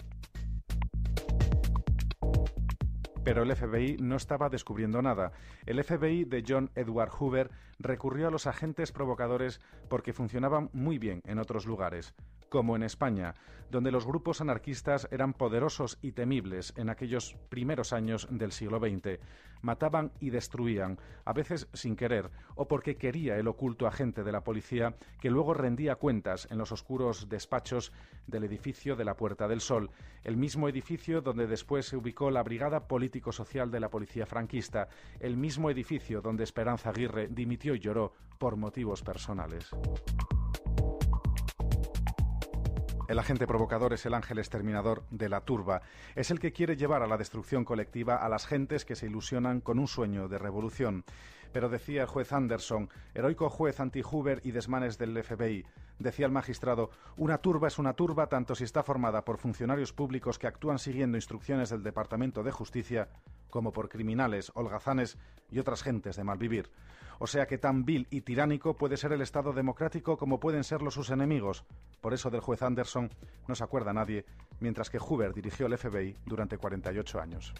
Pero el FBI no estaba descubriendo nada. El FBI de John Edward Hoover recurrió a los agentes provocadores porque funcionaban muy bien en otros lugares, como en España, donde los grupos anarquistas eran poderosos y temibles en aquellos primeros años del siglo XX. Mataban y destruían, a veces sin querer, o porque quería el oculto agente de la policía que luego rendía cuentas en los oscuros despachos del edificio de la Puerta del Sol, el mismo edificio donde después se ubicó la Brigada Político-Social de la Policía franquista, el mismo edificio donde Esperanza Aguirre dimitió y lloró por motivos personales. El agente provocador es el ángel exterminador de la turba. Es el que quiere llevar a la destrucción colectiva a las gentes que se ilusionan con un sueño de revolución. Pero decía el juez Anderson, heroico juez anti-Hoover y desmanes del FBI, decía el magistrado, una turba es una turba tanto si está formada por funcionarios públicos que actúan siguiendo instrucciones del Departamento de Justicia como por criminales, holgazanes y otras gentes de malvivir. O sea que tan vil y tiránico puede ser el Estado democrático como pueden serlo sus enemigos. Por eso del juez Anderson no se acuerda nadie, mientras que Hoover dirigió el FBI durante 48 años.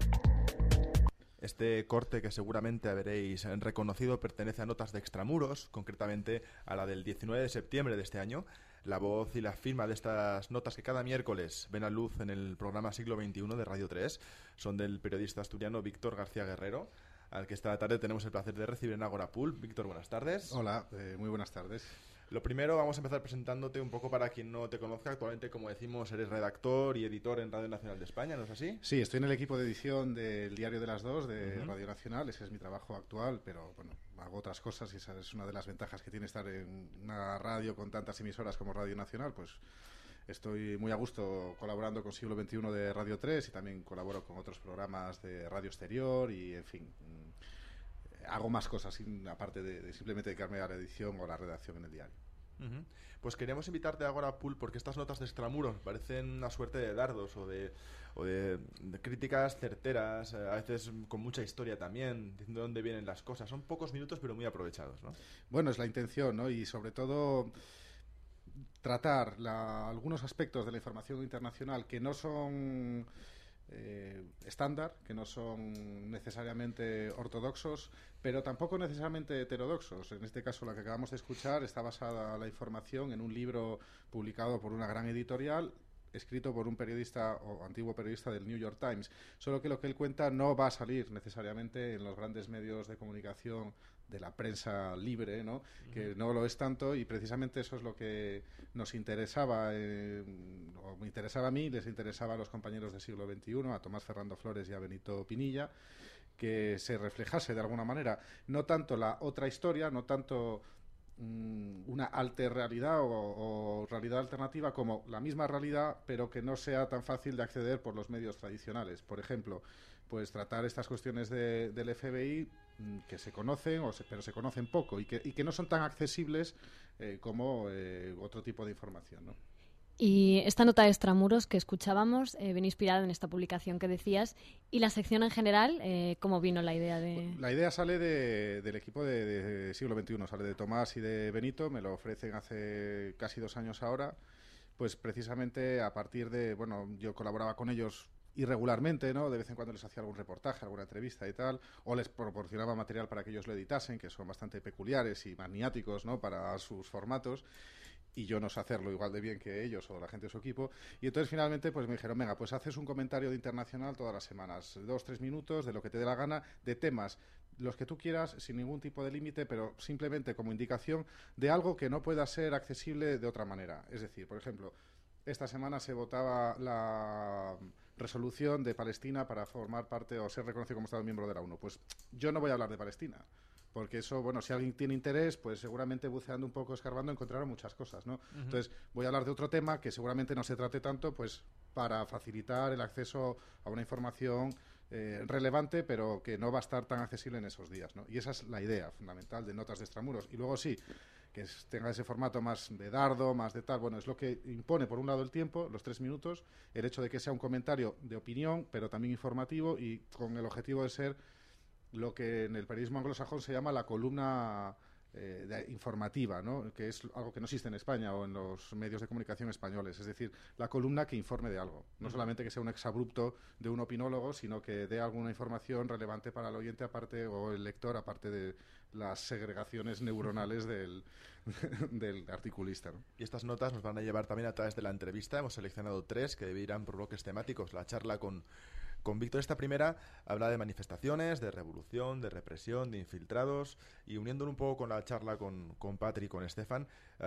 Este corte, que seguramente habréis reconocido, pertenece a Notas de Extramuros, concretamente a la del 19 de septiembre de este año. La voz y la firma de estas notas, que cada miércoles ven a luz en el programa Siglo XXI de Radio 3, son del periodista asturiano Víctor García Guerrero, al que esta tarde tenemos el placer de recibir en Agora Pulp. Víctor, buenas tardes. Hola, muy buenas tardes. Lo primero, vamos a empezar presentándote un poco para quien no te conozca. Actualmente, como decimos, eres redactor y editor en Radio Nacional de España, ¿no es así? Sí, estoy en el equipo de edición del Diario de las Dos de Radio Nacional. Ese es mi trabajo actual, pero bueno, hago otras cosas y esa es una de las ventajas que tiene estar en una radio con tantas emisoras como Radio Nacional. Pues estoy muy a gusto colaborando con Siglo XXI de Radio 3 y también colaboro con otros programas de Radio Exterior y, en fin, hago más cosas aparte de simplemente dedicarme a la edición o a la redacción en el diario. Pues queríamos invitarte ahora a Pulp porque estas notas de Extramuros parecen una suerte de dardos o de críticas certeras, a veces con mucha historia también, diciendo de dónde vienen las cosas. Son pocos minutos pero muy aprovechados, ¿no? Bueno, es la intención, ¿no? Y sobre todo tratar algunos aspectos de la información internacional que no son estándar, que no son necesariamente ortodoxos, pero tampoco necesariamente heterodoxos. En este caso, la que acabamos de escuchar está basada la información en un libro publicado por una gran editorial, escrito por un periodista o antiguo periodista del New York Times, solo que lo que él cuenta no va a salir necesariamente en los grandes medios de comunicación de la prensa libre, ¿no? Que no lo es tanto, y precisamente eso es lo que nos interesaba, o me interesaba a mí, les interesaba a los compañeros de Siglo XXI, a Tomás Ferrando Flores y a Benito Pinilla, que se reflejase de alguna manera, no tanto la otra historia, no tanto una alterrealidad o realidad alternativa como la misma realidad, pero que no sea tan fácil de acceder por los medios tradicionales. Por ejemplo, pues tratar estas cuestiones del FBI que se conocen, pero se conocen poco y que no son tan accesibles como otro tipo de información, ¿no? Y esta nota de Extramuros que escuchábamos viene inspirada en esta publicación que decías. ¿Y la sección en general, cómo vino la idea de...? La idea sale del equipo de Siglo XXI, sale de Tomás y de Benito, me lo ofrecen hace casi 2 años ahora, pues precisamente a partir de, bueno, yo colaboraba con ellos irregularmente, ¿no? De vez en cuando les hacía algún reportaje, alguna entrevista y tal, o les proporcionaba material para que ellos lo editasen, que son bastante peculiares y maniáticos, ¿no? Para sus formatos, y yo no sé hacerlo igual de bien que ellos o la gente de su equipo, y entonces finalmente pues me dijeron, venga, pues haces un comentario de internacional todas las semanas, 2-3 minutos de lo que te dé la gana, de temas los que tú quieras, sin ningún tipo de límite, pero simplemente como indicación de algo que no pueda ser accesible de otra manera. Es decir, por ejemplo, esta semana se votaba la resolución de Palestina para formar parte o ser reconocido como Estado miembro de la ONU. Pues yo no voy a hablar de Palestina, porque eso, bueno, si alguien tiene interés, pues seguramente buceando un poco, escarbando, encontrará muchas cosas, ¿no? Entonces, voy a hablar de otro tema que seguramente no se trate tanto, pues para facilitar el acceso a una información relevante, pero que no va a estar tan accesible en esos días, ¿no? Y esa es la idea fundamental de Notas de Extramuros. Y luego sí, que tenga ese formato más de dardo, más de tal, bueno, es lo que impone, por un lado, el tiempo, los 3 minutos, el hecho de que sea un comentario de opinión, pero también informativo, y con el objetivo de ser lo que en el periodismo anglosajón se llama la columna informativa, ¿no? Que es algo que no existe en España o en los medios de comunicación españoles, es decir, la columna que informe de algo, no solamente que sea un exabrupto de un opinólogo, sino que dé alguna información relevante para el oyente aparte o el lector, aparte de las segregaciones neuronales del articulista, ¿no? Y estas notas nos van a llevar también a través de la entrevista. Hemos seleccionado 3 que irán por bloques temáticos. La charla con Víctor, esta primera, habla de manifestaciones, de revolución, de represión, de infiltrados, y uniéndolo un poco con la charla con Patri y con Estefan,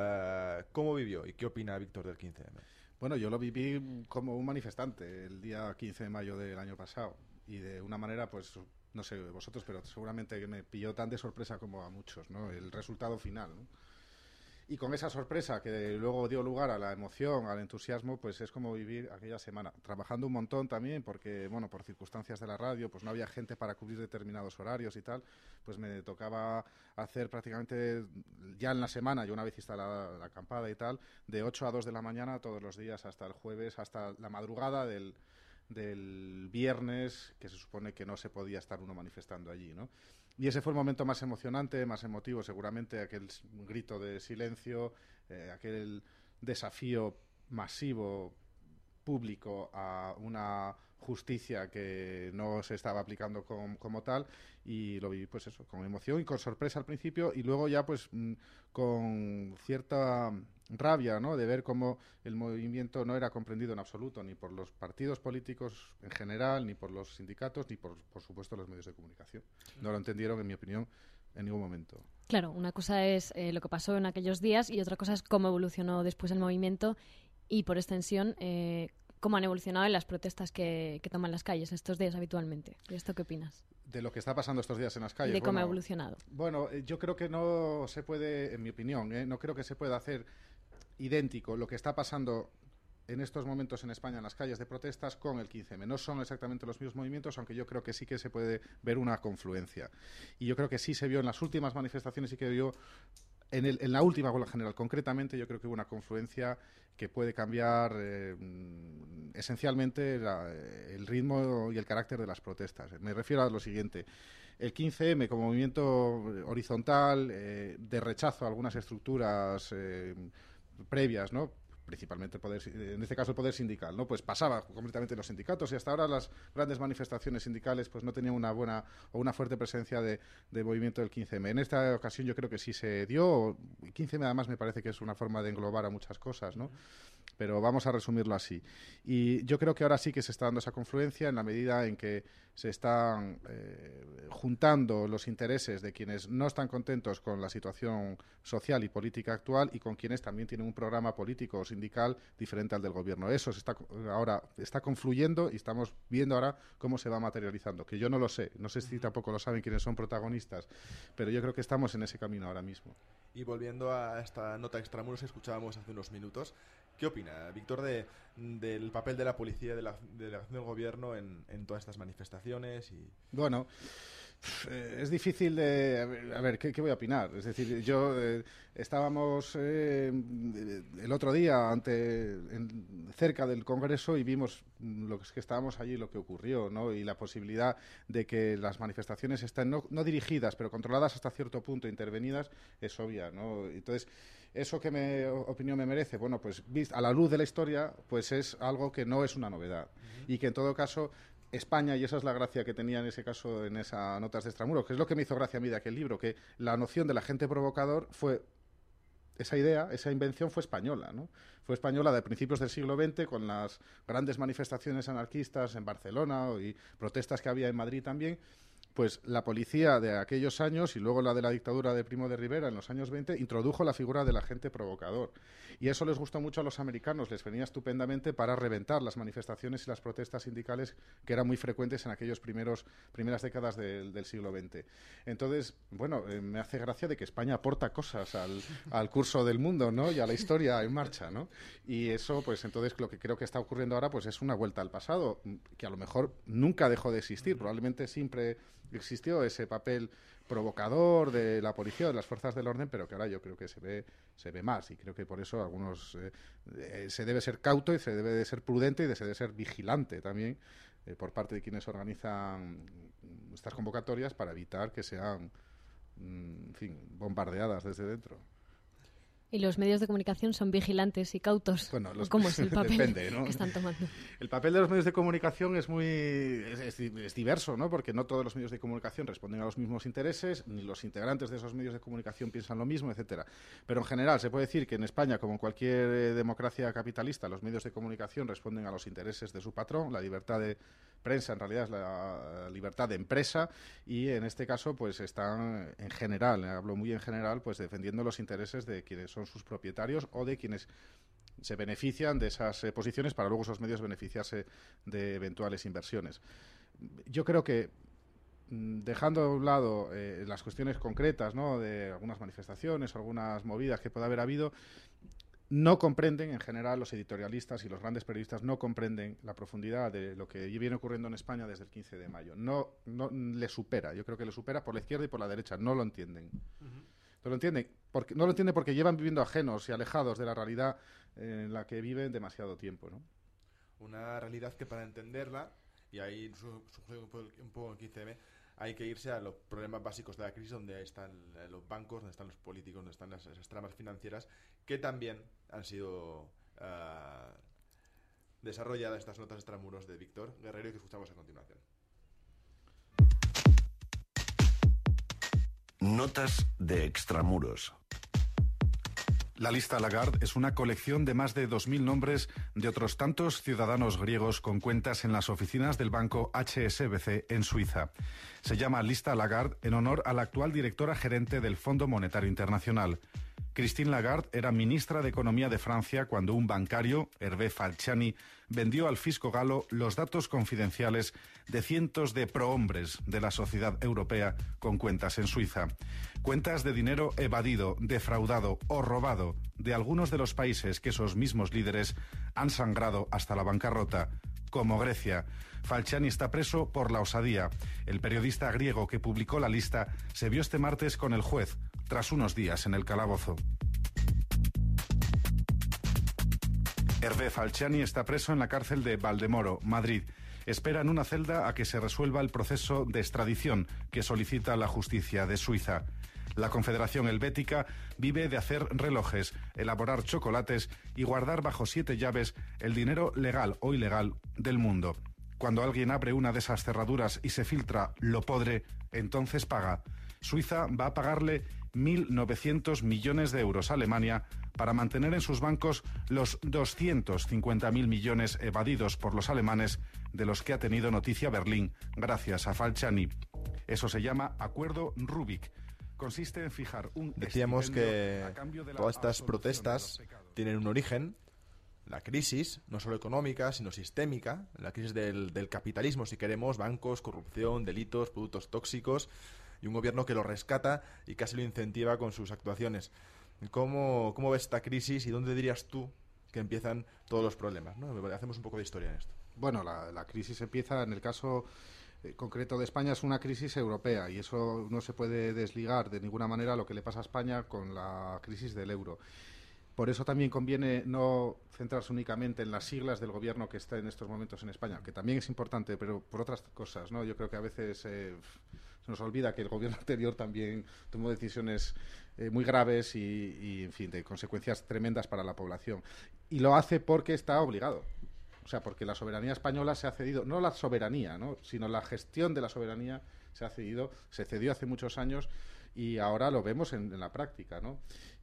¿cómo vivió y qué opina Víctor del 15M? Bueno, yo lo viví como un manifestante el día 15 de mayo del año pasado, y de una manera, pues, no sé vosotros, pero seguramente que me pilló tan de sorpresa como a muchos, ¿no? El resultado final, ¿no? Y con esa sorpresa que luego dio lugar a la emoción, al entusiasmo, pues es como vivir aquella semana. Trabajando un montón también, porque, bueno, por circunstancias de la radio, pues no había gente para cubrir determinados horarios y tal, pues me tocaba hacer prácticamente, ya en la semana, yo una vez instalada la acampada y tal, de 8 a 2 de la mañana todos los días hasta el jueves, hasta la madrugada del viernes, que se supone que no se podía estar uno manifestando allí, ¿no? Y ese fue el momento más emocionante, más emotivo, seguramente, aquel grito de silencio, aquel desafío masivo, público, a una justicia que no se estaba aplicando como tal, y lo viví, pues eso, con emoción y con sorpresa al principio, y luego ya, pues, con cierta rabia, ¿no?, de ver cómo el movimiento no era comprendido en absoluto, ni por los partidos políticos en general, ni por los sindicatos, ni por supuesto, los medios de comunicación. No lo entendieron, en mi opinión, en ningún momento. Claro, una cosa es lo que pasó en aquellos días y otra cosa es cómo evolucionó después el movimiento y, por extensión, cómo han evolucionado en las protestas que toman las calles estos días habitualmente. ¿De esto qué opinas? De lo que está pasando estos días en las calles. ¿De cómo ha evolucionado? Bueno, yo creo que no se puede, en mi opinión, no creo que se pueda hacer idéntico lo que está pasando en estos momentos en España en las calles de protestas con el 15M. No son exactamente los mismos movimientos, aunque yo creo que sí que se puede ver una confluencia. Y yo creo que sí se vio en las últimas manifestaciones, sí que vio en la última huelga general concretamente, yo creo que hubo una confluencia que puede cambiar esencialmente el ritmo y el carácter de las protestas. Me refiero a lo siguiente. El 15M como movimiento horizontal de rechazo a algunas estructuras previas, ¿no?, principalmente en este caso el poder sindical, ¿no?, pues pasaba completamente en los sindicatos, y hasta ahora las grandes manifestaciones sindicales pues no tenían una buena o una fuerte presencia de movimiento del 15M. En esta ocasión yo creo que sí se dio. El 15M además me parece que es una forma de englobar a muchas cosas, ¿no?, pero vamos a resumirlo así. Y yo creo que ahora sí que se está dando esa confluencia en la medida en que se están juntando los intereses de quienes no están contentos con la situación social y política actual y con quienes también tienen un programa político o sindical diferente al del gobierno. Eso ahora está confluyendo y estamos viendo ahora cómo se va materializando, que yo no lo sé. No sé si tampoco lo saben quienes son protagonistas, pero yo creo que estamos en ese camino ahora mismo. Y volviendo a esta nota extramuros que escuchábamos hace unos minutos, ¿qué opina, Víctor, del papel de la policía y de la delegación del gobierno en todas estas manifestaciones? Bueno, es difícil de... A ver, ¿qué voy a opinar? Es decir, estábamos el otro día cerca del Congreso y vimos que estábamos allí, lo que ocurrió, ¿no?, y la posibilidad de que las manifestaciones estén no dirigidas, pero controladas hasta cierto punto, intervenidas, es obvia, ¿no? Entonces, ¿eso qué opinión me merece? Bueno, pues a la luz de la historia, pues es algo que no es una novedad. Y que en todo caso España, y esa es la gracia que tenía en ese caso, en esas notas de extramuros, que es lo que me hizo gracia a mí de aquel libro, que la noción del agente provocador esa invención fue española, ¿no? Fue española de principios del siglo XX, con las grandes manifestaciones anarquistas en Barcelona y protestas que había en Madrid también. Pues la policía de aquellos años y luego la de la dictadura de Primo de Rivera en los años 20 introdujo la figura del agente provocador. Y eso les gustó mucho a los americanos, les venía estupendamente para reventar las manifestaciones y las protestas sindicales que eran muy frecuentes en aquellas primeras décadas del siglo XX. Entonces, bueno, me hace gracia de que España aporta cosas al curso del mundo, ¿no?, y a la historia en marcha, ¿no? Y eso, pues entonces lo que creo que está ocurriendo ahora pues es una vuelta al pasado, que a lo mejor nunca dejó de existir, probablemente siempre existió ese papel provocador de la policía, de las fuerzas del orden, pero que ahora yo creo que se ve más, y creo que por eso algunos se debe ser cauto y se debe de ser prudente y se debe ser vigilante también por parte de quienes organizan estas convocatorias para evitar que sean, en fin, bombardeadas desde dentro. ¿Y los medios de comunicación son vigilantes y cautos? Bueno, ¿Cómo es el papel depende, ¿no?, que están tomando? El papel de los medios de comunicación es diverso, ¿no?, porque no todos los medios de comunicación responden a los mismos intereses, ni los integrantes de esos medios de comunicación piensan lo mismo, etcétera. Pero en general se puede decir que en España, como en cualquier democracia capitalista, los medios de comunicación responden a los intereses de su patrón. La libertad de prensa en realidad es la libertad de empresa, y en este caso pues están en general, hablo muy en general, pues defendiendo los intereses de quienes son sus propietarios o de quienes se benefician de esas posiciones para luego esos medios beneficiarse de eventuales inversiones. Yo creo que dejando a un lado las cuestiones concretas, ¿no?, de algunas manifestaciones, algunas movidas que pueda haber habido, no comprenden, en general, los editorialistas y los grandes periodistas no comprenden la profundidad de lo que viene ocurriendo en España desde el 15 de mayo. No le supera, yo creo que le supera por la izquierda y por la derecha, no lo entienden. No lo entienden porque llevan viviendo ajenos y alejados de la realidad en la que viven demasiado tiempo, ¿no? Una realidad que para entenderla, y ahí un poco el 15M, hay que irse a los problemas básicos de la crisis, donde están los bancos, donde están los políticos, donde están esas tramas financieras, que también han sido desarrolladas estas notas extramuros de Víctor Guerrero, y que escuchamos a continuación. Notas de extramuros. La lista Lagarde es una colección de más de 2.000 nombres de otros tantos ciudadanos griegos con cuentas en las oficinas del banco HSBC en Suiza. Se llama lista Lagarde en honor a la actual directora gerente del Fondo Monetario Internacional. Christine Lagarde era ministra de Economía de Francia cuando un bancario, Hervé Falciani, vendió al fisco galo los datos confidenciales de cientos de prohombres de la sociedad europea con cuentas en Suiza. Cuentas de dinero evadido, defraudado o robado de algunos de los países que esos mismos líderes han sangrado hasta la bancarrota, como Grecia. Falciani está preso por la osadía. El periodista griego que publicó la lista se vio este martes con el juez, tras unos días en el calabozo. Hervé Falciani está preso en la cárcel de Valdemoro, Madrid. Espera en una celda a que se resuelva el proceso de extradición que solicita la justicia de Suiza. La Confederación Helvética vive de hacer relojes, elaborar chocolates y guardar bajo 7 llaves el dinero legal o ilegal del mundo. Cuando alguien abre una de esas cerraduras y se filtra lo podre, entonces paga. Suiza va a pagarle 1.900 millones de euros a Alemania para mantener en sus bancos los 250.000 millones evadidos por los alemanes, de los que ha tenido noticia Berlín gracias a Falciani. Eso se llama Acuerdo Rubik. Consiste en fijar un Decíamos que a cambio de la todas estas absolución protestas de los pecados. tienen un origen, la crisis, no solo económica, sino sistémica, la crisis del capitalismo, si queremos, bancos, corrupción, delitos, productos tóxicos, y un gobierno que lo rescata y casi lo incentiva con sus actuaciones. ¿Cómo ves esta crisis y dónde dirías tú que empiezan todos los problemas, ¿no? Hacemos un poco de historia en esto. Bueno, la crisis empieza, en el caso concreto de España, es una crisis europea, y eso no se puede desligar de ninguna manera a lo que le pasa a España con la crisis del euro. Por eso también conviene no centrarse únicamente en las siglas del gobierno que está en estos momentos en España, que también es importante, pero por otras cosas, ¿no? Yo creo que a veces se nos olvida que el gobierno anterior también tomó decisiones muy graves y, en fin, de consecuencias tremendas para la población. Y lo hace porque está obligado. O sea, porque la soberanía española se ha cedido, no la soberanía, ¿no?, sino la gestión de la soberanía se cedió hace muchos años, y ahora lo vemos en la práctica, ¿no?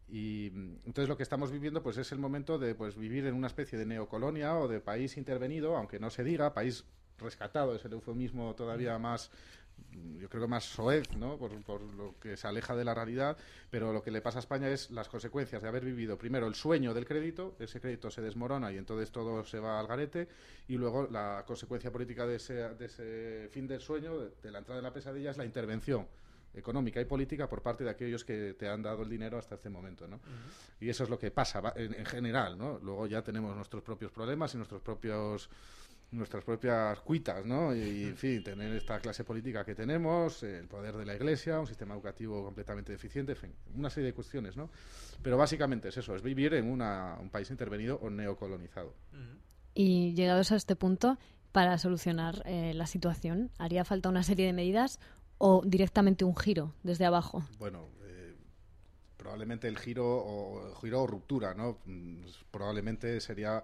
Y entonces lo que estamos viviendo pues es el momento de vivir en una especie de neocolonia o de país intervenido, aunque no se diga, país rescatado, es el eufemismo todavía más, yo creo que más soez, ¿no?, por lo que se aleja de la realidad. Pero lo que le pasa a España es las consecuencias de haber vivido primero el sueño del crédito, ese crédito se desmorona y entonces todo se va al garete, y luego la consecuencia política de ese fin del sueño, de la entrada en la pesadilla, es la intervención económica y política por parte de aquellos que te han dado el dinero hasta este momento, ¿no? Y eso es lo que pasa en general, ¿no? Luego ya tenemos nuestros propios problemas y nuestras propias cuitas, ¿no? Y en fin, tener esta clase política que tenemos, el poder de la Iglesia, un sistema educativo completamente deficiente, en fin, una serie de cuestiones, ¿no? Pero básicamente es eso, es vivir en un país intervenido o neocolonizado. Y llegados a este punto, para solucionar la situación, ¿haría falta una serie de medidas o directamente un giro desde abajo? Bueno, probablemente el giro o ruptura, ¿no? Probablemente sería,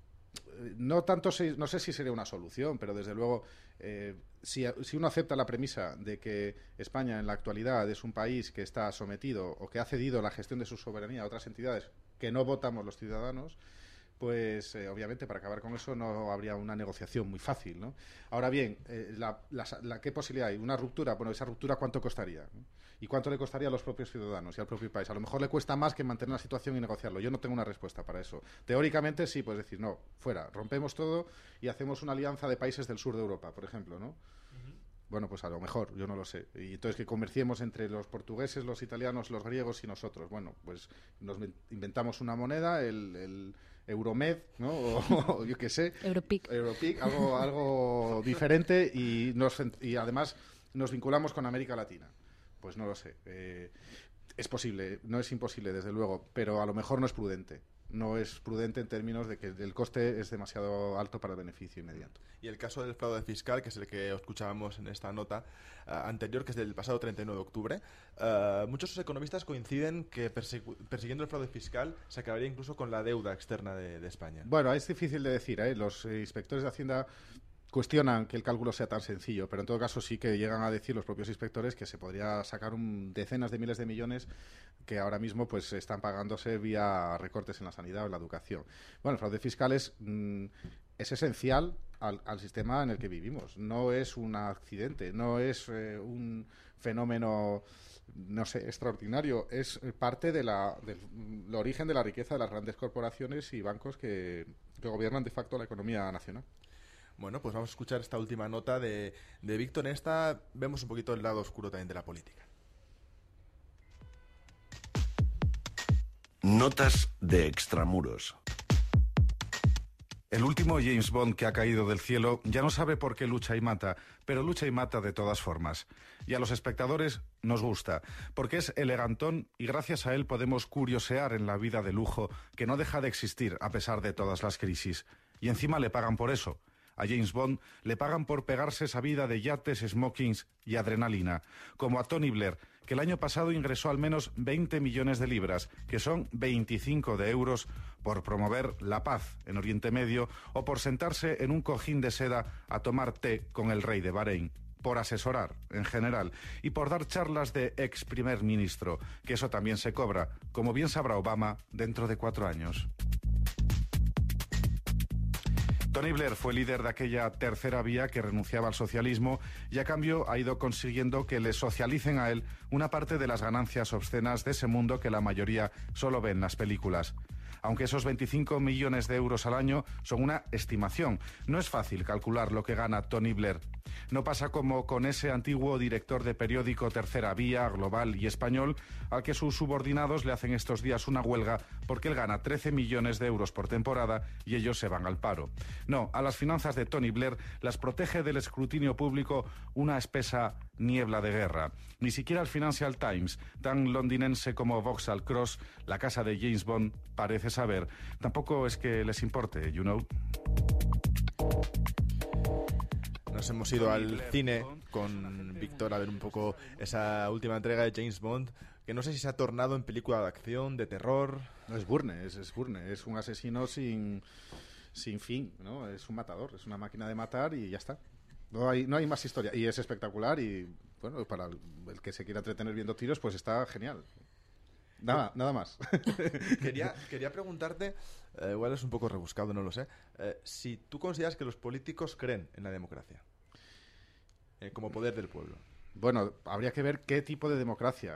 no sé si sería una solución, pero desde luego si uno acepta la premisa de que España en la actualidad es un país que está sometido o que ha cedido la gestión de su soberanía a otras entidades que no votamos los ciudadanos, pues obviamente para acabar con eso no habría una negociación muy fácil, ¿no? Ahora bien, ¿qué posibilidad hay? ¿Una ruptura? Bueno, esa ruptura ¿cuánto costaría? ¿No? ¿Y cuánto le costaría a los propios ciudadanos y al propio país? A lo mejor le cuesta más que mantener la situación y negociarlo. Yo no tengo una respuesta para eso. Teóricamente sí, pues decir, no, fuera, rompemos todo y hacemos una alianza de países del sur de Europa, por ejemplo, ¿no? Bueno, pues a lo mejor, yo no lo sé. Y entonces que comerciemos entre los portugueses, los italianos, los griegos y nosotros. Bueno, pues nos inventamos una moneda, el Euromed, ¿no? O yo qué sé. Europic, algo diferente y además nos vinculamos con América Latina. Pues no lo sé. Es posible, no es imposible, desde luego, pero a lo mejor no es prudente. No es prudente en términos de que el coste es demasiado alto para el beneficio inmediato. Y el caso del fraude fiscal, que es el que escuchábamos en esta nota anterior, que es del pasado 39 de octubre, muchos economistas coinciden que persiguiendo el fraude fiscal se acabaría incluso con la deuda externa de España. Bueno, es difícil de decir, ¿eh? Los inspectores de Hacienda cuestionan que el cálculo sea tan sencillo, pero en todo caso sí que llegan a decir los propios inspectores que se podría sacar decenas de miles de millones que ahora mismo pues están pagándose vía recortes en la sanidad o en la educación. Bueno, el fraude fiscal es esencial al sistema en el que vivimos. No es un accidente, no es un fenómeno, no sé, extraordinario. Es parte del origen de la riqueza de las grandes corporaciones y bancos que gobiernan de facto la economía nacional. Bueno, pues vamos a escuchar esta última nota de Víctor. En esta vemos un poquito el lado oscuro también de la política. Notas de Extramuros. El último James Bond que ha caído del cielo ya no sabe por qué lucha y mata, pero lucha y mata de todas formas. Y a los espectadores nos gusta, porque es elegantón y gracias a él podemos curiosear en la vida de lujo que no deja de existir a pesar de todas las crisis. Y encima le pagan por eso. A James Bond le pagan por pegarse esa vida de yates, smokings y adrenalina, como a Tony Blair, que el año pasado ingresó al menos 20 millones de libras, que son 25 de euros, por promover la paz en Oriente Medio o por sentarse en un cojín de seda a tomar té con el rey de Bahrein, por asesorar en general y por dar charlas de ex primer ministro, que eso también se cobra, como bien sabrá Obama dentro de 4 años. Tony Blair fue líder de aquella tercera vía que renunciaba al socialismo y a cambio ha ido consiguiendo que le socialicen a él una parte de las ganancias obscenas de ese mundo que la mayoría solo ve en las películas. Aunque esos 25 millones de euros al año son una estimación, no es fácil calcular lo que gana Tony Blair. No pasa como con ese antiguo director de periódico Tercera Vía, Global y Español, al que sus subordinados le hacen estos días una huelga porque él gana 13 millones de euros por temporada y ellos se van al paro. No, a las finanzas de Tony Blair las protege del escrutinio público una espesa niebla de guerra. Ni siquiera el Financial Times, tan londinense como Vauxhall Cross, la casa de James Bond, parece saber. Tampoco es que les importe, you know. Nos hemos ido al cine con Víctor a ver un poco esa última entrega de James Bond, que no sé si se ha tornado en película de acción, de terror. No, es Bourne, es Bourne, es un asesino sin fin, ¿no? Es un matador, es una máquina de matar y ya está. No hay más historia. Y es espectacular y, bueno, para el que se quiera entretener viendo tiros, pues está genial. Nada más. Quería preguntarte, igual es un poco rebuscado, no lo sé, si tú consideras que los políticos creen en la democracia como poder del pueblo. Bueno, habría que ver qué tipo de democracia.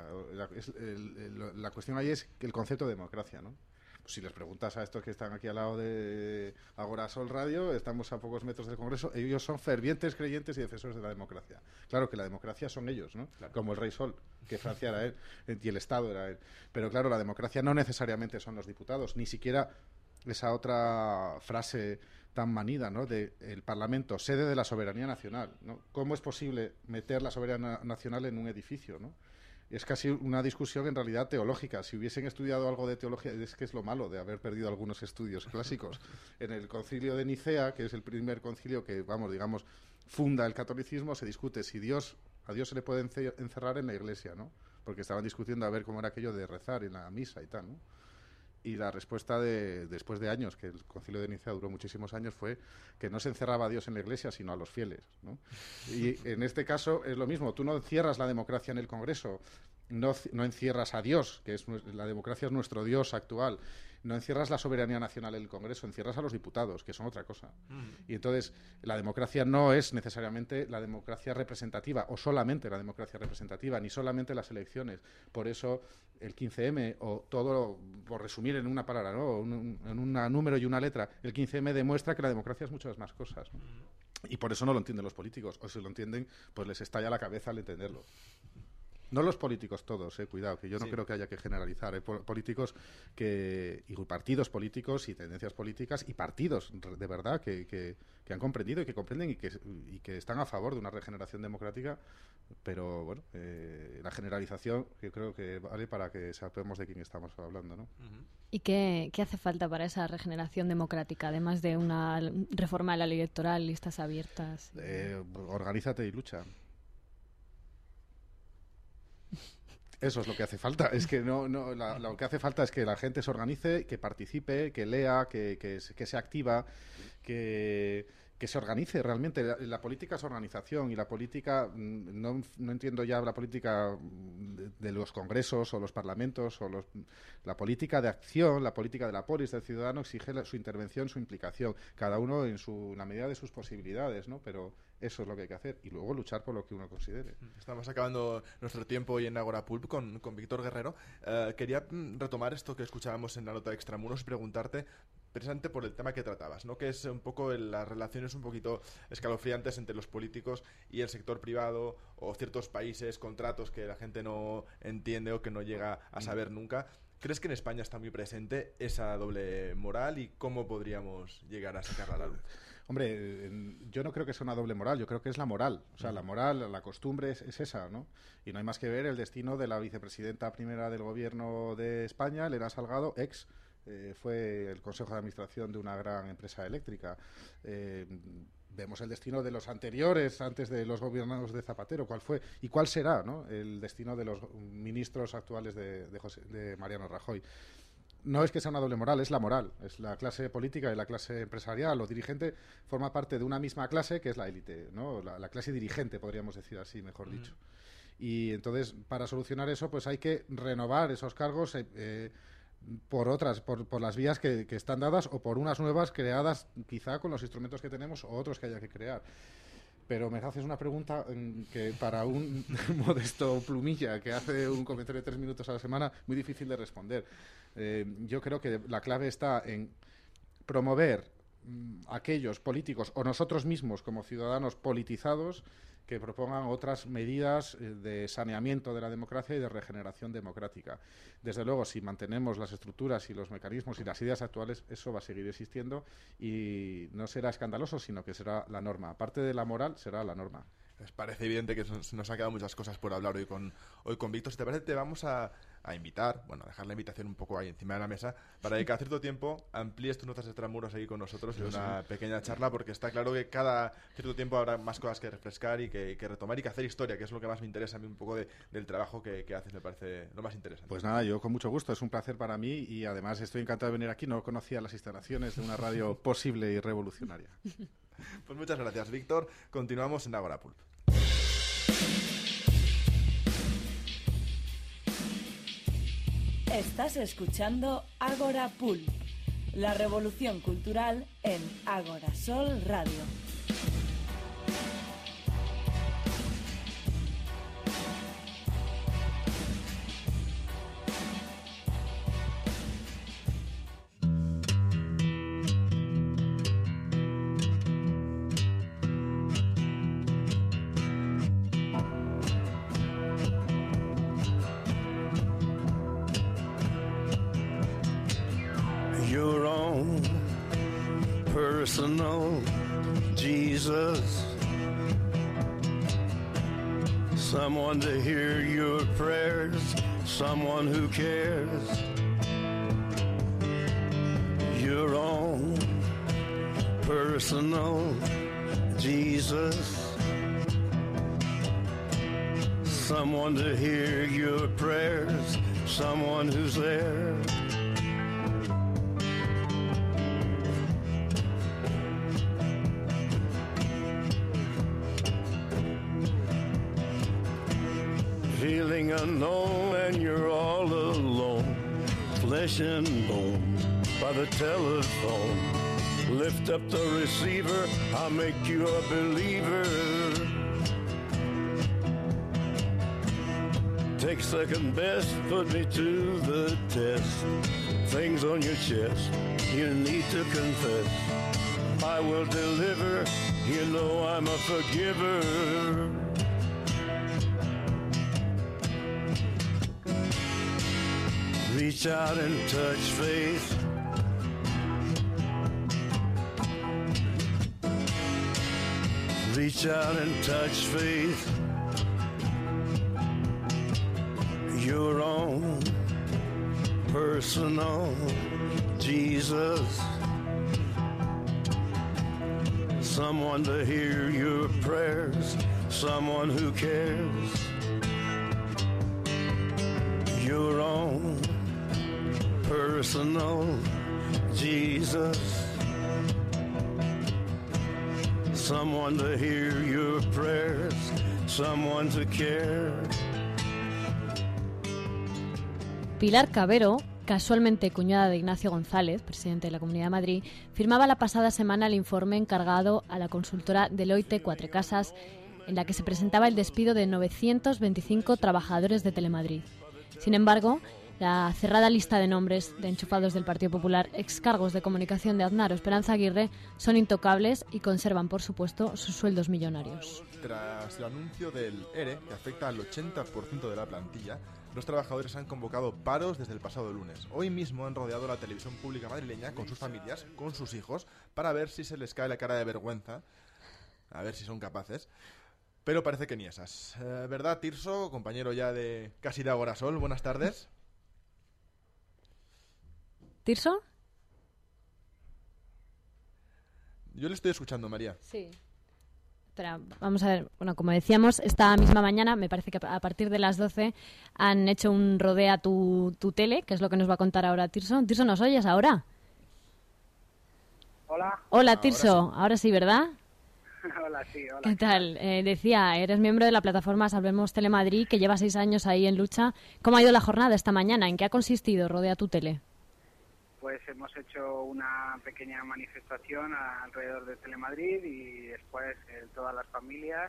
La cuestión ahí es el concepto de democracia, ¿no? Pues si les preguntas a estos que están aquí al lado de Agora Sol Radio, estamos a pocos metros del Congreso, ellos son fervientes creyentes y defensores de la democracia. Claro que la democracia son ellos, ¿no? Claro. Como el rey Sol, que Francia era él, y el Estado era él. Pero claro, la democracia no necesariamente son los diputados, ni siquiera esa otra frase tan manida, ¿no? De el Parlamento, sede de la soberanía nacional, ¿no? ¿Cómo es posible meter la soberanía nacional en un edificio, ¿no? Es casi una discusión en realidad teológica. Si hubiesen estudiado algo de teología, es que es lo malo de haber perdido algunos estudios clásicos. En el concilio de Nicea, que es el primer concilio que, digamos, funda el catolicismo, se discute si a Dios se le puede encerrar en la iglesia, ¿no? Porque estaban discutiendo a ver cómo era aquello de rezar en la misa y tal, ¿no? Y la respuesta después de años, que el concilio de Nicea duró muchísimos años, fue que no se encerraba a Dios en la iglesia, sino a los fieles, ¿no? Y en este caso es lo mismo. Tú no encierras la democracia en el Congreso, no encierras a Dios, que la democracia es nuestro Dios actual. No encierras la soberanía nacional en el Congreso, encierras a los diputados, que son otra cosa. Y entonces la democracia no es necesariamente la democracia representativa, o solamente la democracia representativa, ni solamente las elecciones. Por eso el 15M, o todo, por resumir en una palabra, ¿no? En un número y una letra, el 15M demuestra que la democracia es muchas más cosas, ¿no? Y por eso no lo entienden los políticos. O si lo entienden, pues les estalla la cabeza al entenderlo. No los políticos todos, cuidado, que yo no creo que haya que generalizar. Hay políticos y partidos políticos y tendencias políticas y partidos de verdad que han comprendido y que comprenden y que están a favor de una regeneración democrática, pero bueno, la generalización yo creo que vale para que sepamos de quién estamos hablando, ¿no? ¿Y qué hace falta para esa regeneración democrática, además de una reforma de la ley electoral, listas abiertas? Organízate y lucha. Eso es lo que hace falta. Es que lo que hace falta es que la gente se organice, que participe, que lea, que se activa, que se organice realmente. La política es organización y la política, no entiendo ya la política de los congresos o los parlamentos la política de acción, la política de la polis, del ciudadano exige su intervención, su implicación, cada uno en la medida de sus posibilidades, ¿no? Pero eso es lo que hay que hacer y luego luchar por lo que uno considere. Estamos acabando nuestro tiempo hoy en Agora Pulp con Víctor Guerrero. Quería retomar esto que escuchábamos en la nota de Extramuros y preguntarte precisamente por el tema que tratabas, ¿no? Que es un poco las relaciones un poquito escalofriantes entre los políticos y el sector privado o ciertos países, contratos que la gente no entiende o que no llega a saber nunca. ¿Crees que en España está muy presente esa doble moral y cómo podríamos llegar a sacarla a la luz? Hombre, yo no creo que sea una doble moral, yo creo que es la moral. O sea, la moral, la costumbre es esa, ¿no? Y no hay más que ver el destino de la vicepresidenta primera del gobierno de España, Elena Salgado, fue el consejo de administración de una gran empresa eléctrica. Vemos el destino de los anteriores, antes de los gobiernos de Zapatero, cuál fue y cuál será, ¿no? El destino de los ministros actuales de Mariano Rajoy. No es que sea una doble moral, es la moral. Es la clase política y la clase empresarial o dirigente forma parte de una misma clase que es la élite, ¿no? La clase dirigente, podríamos decir así, mejor dicho. Y entonces, para solucionar eso, pues hay que renovar esos cargos por las vías que están dadas o por unas nuevas creadas quizá con los instrumentos que tenemos o otros que haya que crear. Pero me haces una pregunta que para un modesto plumilla que hace un comentario de 3 minutos a la semana, muy difícil de responder. Yo creo que la clave está en promover aquellos políticos o nosotros mismos como ciudadanos politizados que propongan otras medidas de saneamiento de la democracia y de regeneración democrática. Desde luego, si mantenemos las estructuras y los mecanismos y las ideas actuales, eso va a seguir existiendo y no será escandaloso, sino que será la norma. Aparte de la moral, será la norma. Pues parece evidente que se nos han quedado muchas cosas por hablar hoy con Víctor. Si te parece, te vamos a invitar, a dejar la invitación un poco ahí encima de la mesa, para que cada cierto tiempo amplíes tus notas extramuros ahí con nosotros en una pequeña charla, porque está claro que cada cierto tiempo habrá más cosas que refrescar y que retomar y que hacer historia, que es lo que más me interesa a mí un poco del trabajo que haces, me parece lo más interesante. Pues nada, yo con mucho gusto, es un placer para mí y además estoy encantado de venir aquí, no conocía las instalaciones de una radio posible y revolucionaria. Pues muchas gracias, Víctor. Continuamos en Agora Pulp. Estás escuchando Agora Pulp, la revolución cultural en Agora Sol Radio. Your own personal Jesus, someone to hear your prayers, someone who cares. Your own personal Jesus, someone to hear your prayers, someone who's there. Feeling unknown and you're all alone, flesh and bone by the telephone. Lift up the receiver, I'll make you a believer. Take second best, put me to the test. Things on your chest, you need to confess. I will deliver, You know I'm a forgiver. Reach out and touch faith. Reach out and touch faith. Your own personal Jesus. Someone to hear your prayers. Someone who cares. Your own personal Jesus. Someone to hear your prayers, someone to care. Pilar Cabero, casualmente cuñada de Ignacio González, presidente de la Comunidad de Madrid, firmaba la pasada semana el informe encargado a la consultora Deloitte Cuatrecasas, en la que se presentaba el despido de 925 trabajadores de Telemadrid. Sin embargo, la cerrada lista de nombres de enchufados del Partido Popular, excargos de comunicación de Aznar o Esperanza Aguirre, son intocables y conservan, por supuesto, sus sueldos millonarios. Tras el anuncio del ERE, que afecta al 80% de la plantilla, los trabajadores han convocado paros desde el pasado lunes. Hoy mismo han rodeado la televisión pública madrileña con sus familias, con sus hijos, para ver si se les cae la cara de vergüenza, a ver si son capaces. Pero parece que ni esas. ¿Verdad, Tirso, compañero ya de casi de Agorasol? Buenas tardes. ¿Tirso? Yo le estoy escuchando, María. Sí. Espera, vamos a ver. Bueno, como decíamos, esta misma mañana, me parece que a partir de las 12, han hecho un rodea tu tele, que es lo que nos va a contar ahora Tirso. Tirso, ¿nos oyes ahora? Hola. Hola, Tirso. Ahora sí, ¿verdad? Hola, sí, hola. ¿Qué tal? Decía, eres miembro de la plataforma Salvemos Telemadrid, que lleva 6 años ahí en lucha. ¿Cómo ha ido la jornada esta mañana? ¿En qué ha consistido Rodea tu tele? Pues hemos hecho una pequeña manifestación alrededor de Telemadrid y después todas las familias,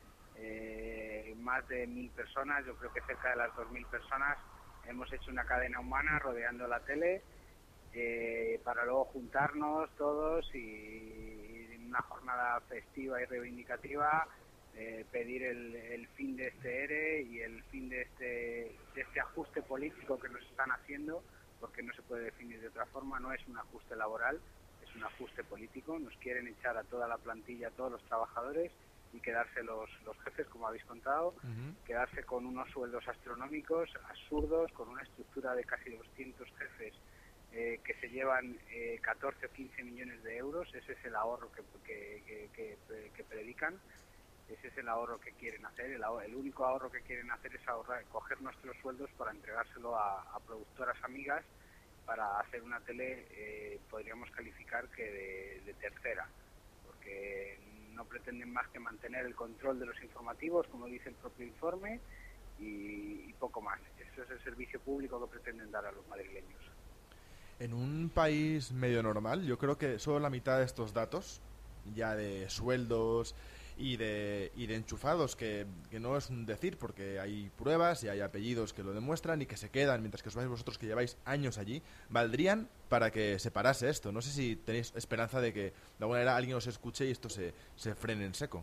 más de 1.000 personas, yo creo que cerca de las 2.000 personas, hemos hecho una cadena humana rodeando la tele para luego juntarnos todos y en una jornada festiva y reivindicativa pedir el fin de este ERE y el fin de este ajuste político que nos están haciendo, porque no se puede definir de otra forma. No es un ajuste laboral, es un ajuste político. Nos quieren echar a toda la plantilla, a todos los trabajadores y quedarse los jefes, como habéis contado, quedarse con unos sueldos astronómicos, absurdos, con una estructura de casi 200 jefes que se llevan 14 o 15 millones de euros. Ese es el ahorro que predican. Ese es el ahorro que quieren hacer. El único ahorro que quieren hacer es coger nuestros sueldos para entregárselo a productoras amigas para hacer una tele, podríamos calificar que de tercera, porque no pretenden más que mantener el control de los informativos, como dice el propio informe, y poco más. Ese es el servicio público que pretenden dar a los madrileños. En un país medio normal, yo creo que solo la mitad de estos datos, ya de sueldos y de enchufados, que no es un decir, porque hay pruebas y hay apellidos que lo demuestran y que se quedan, mientras que os vosotros que lleváis años allí, valdrían para que se parase esto. No sé si tenéis esperanza de que de alguna manera alguien os escuche y esto se frene en seco.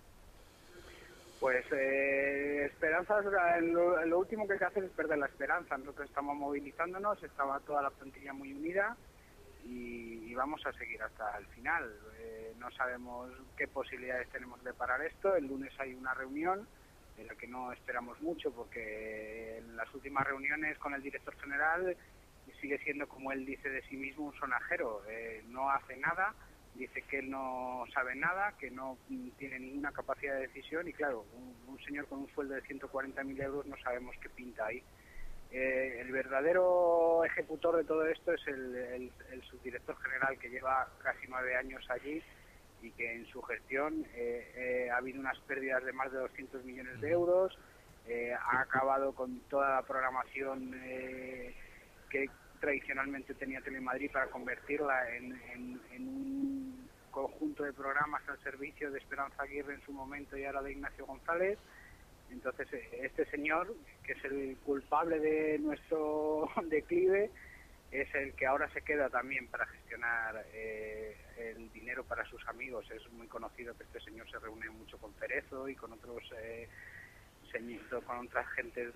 Pues esperanzas, lo último que hay que hacer es perder la esperanza. Nosotros estamos movilizándonos, estaba toda la plantilla muy unida y vamos a seguir hasta el final. No sabemos qué posibilidades tenemos de parar esto. El lunes hay una reunión en la que no esperamos mucho, porque en las últimas reuniones con el director general sigue siendo, como él dice de sí mismo, un sonajero. No hace nada, dice que él no sabe nada, que no tiene ninguna capacidad de decisión y claro, un señor con un sueldo de 140.000 euros no sabemos qué pinta ahí. El verdadero ejecutor de todo esto es el subdirector general, que lleva casi 9 años allí y que en su gestión ha habido unas pérdidas de más de 200 millones de euros, ha acabado con toda la programación que tradicionalmente tenía Telemadrid para convertirla en un conjunto de programas al servicio de Esperanza Aguirre en su momento y ahora de Ignacio González. Entonces este señor, que es el culpable de nuestro declive, es el que ahora se queda también para gestionar el dinero para sus amigos. Es muy conocido que este señor se reúne mucho con Cerezo y con otros con otras gentes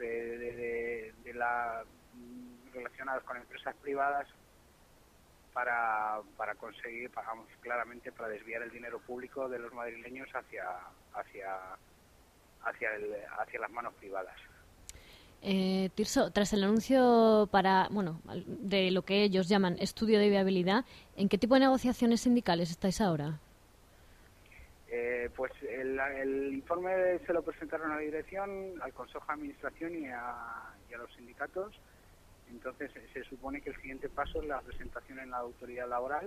relacionadas con empresas privadas para conseguir, vamos, claramente para desviar el dinero público de los madrileños hacia las manos privadas. Tirso, tras el anuncio de lo que ellos llaman estudio de viabilidad, ¿en qué tipo de negociaciones sindicales estáis ahora? Pues el informe se lo presentaron a la dirección, al Consejo de Administración y a los sindicatos. Entonces se supone que el siguiente paso es la presentación en la autoridad laboral.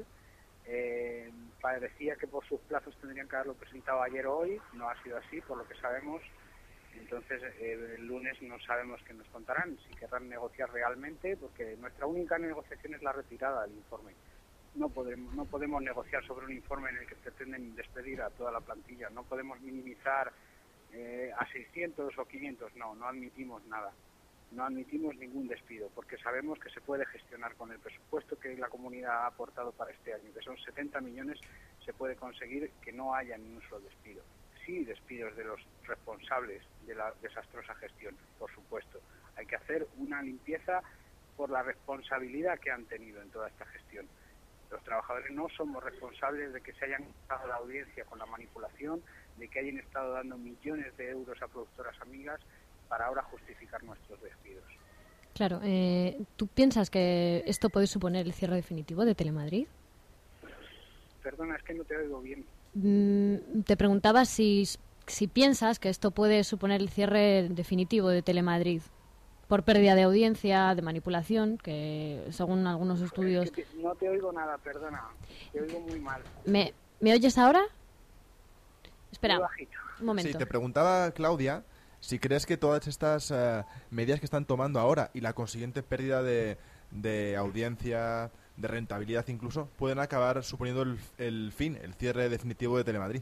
Parecía que por sus plazos tendrían que haberlo presentado ayer o hoy, no ha sido así, por lo que sabemos. Entonces el lunes no sabemos qué nos contarán, si querrán negociar realmente, porque nuestra única negociación es la retirada del informe. No podemos negociar sobre un informe en el que pretenden despedir a toda la plantilla, no podemos minimizar a 600 o 500, no admitimos nada. No admitimos ningún despido, porque sabemos que se puede gestionar con el presupuesto que la comunidad ha aportado para este año, que son 70 millones, se puede conseguir que no haya ni un solo despido. Sí, despidos de los responsables de la desastrosa gestión, por supuesto. Hay que hacer una limpieza por la responsabilidad que han tenido en toda esta gestión. Los trabajadores no somos responsables de que se hayan dado la audiencia con la manipulación, de que hayan estado dando millones de euros a productoras amigas para ahora justificar nuestros despidos. Claro, ¿tú piensas que esto puede suponer el cierre definitivo de Telemadrid? Perdona, es que no te oigo bien. Te preguntaba si piensas que esto puede suponer el cierre definitivo de Telemadrid por pérdida de audiencia, de manipulación, que según algunos estudios... Es que no te oigo nada, perdona. Te oigo muy mal. ¿Me oyes ahora? Espera, muy bajito. Un momento. Sí, te preguntaba, Claudia, si crees que todas estas medidas que están tomando ahora y la consiguiente pérdida de audiencia, de rentabilidad incluso, pueden acabar suponiendo el fin, el cierre definitivo de Telemadrid.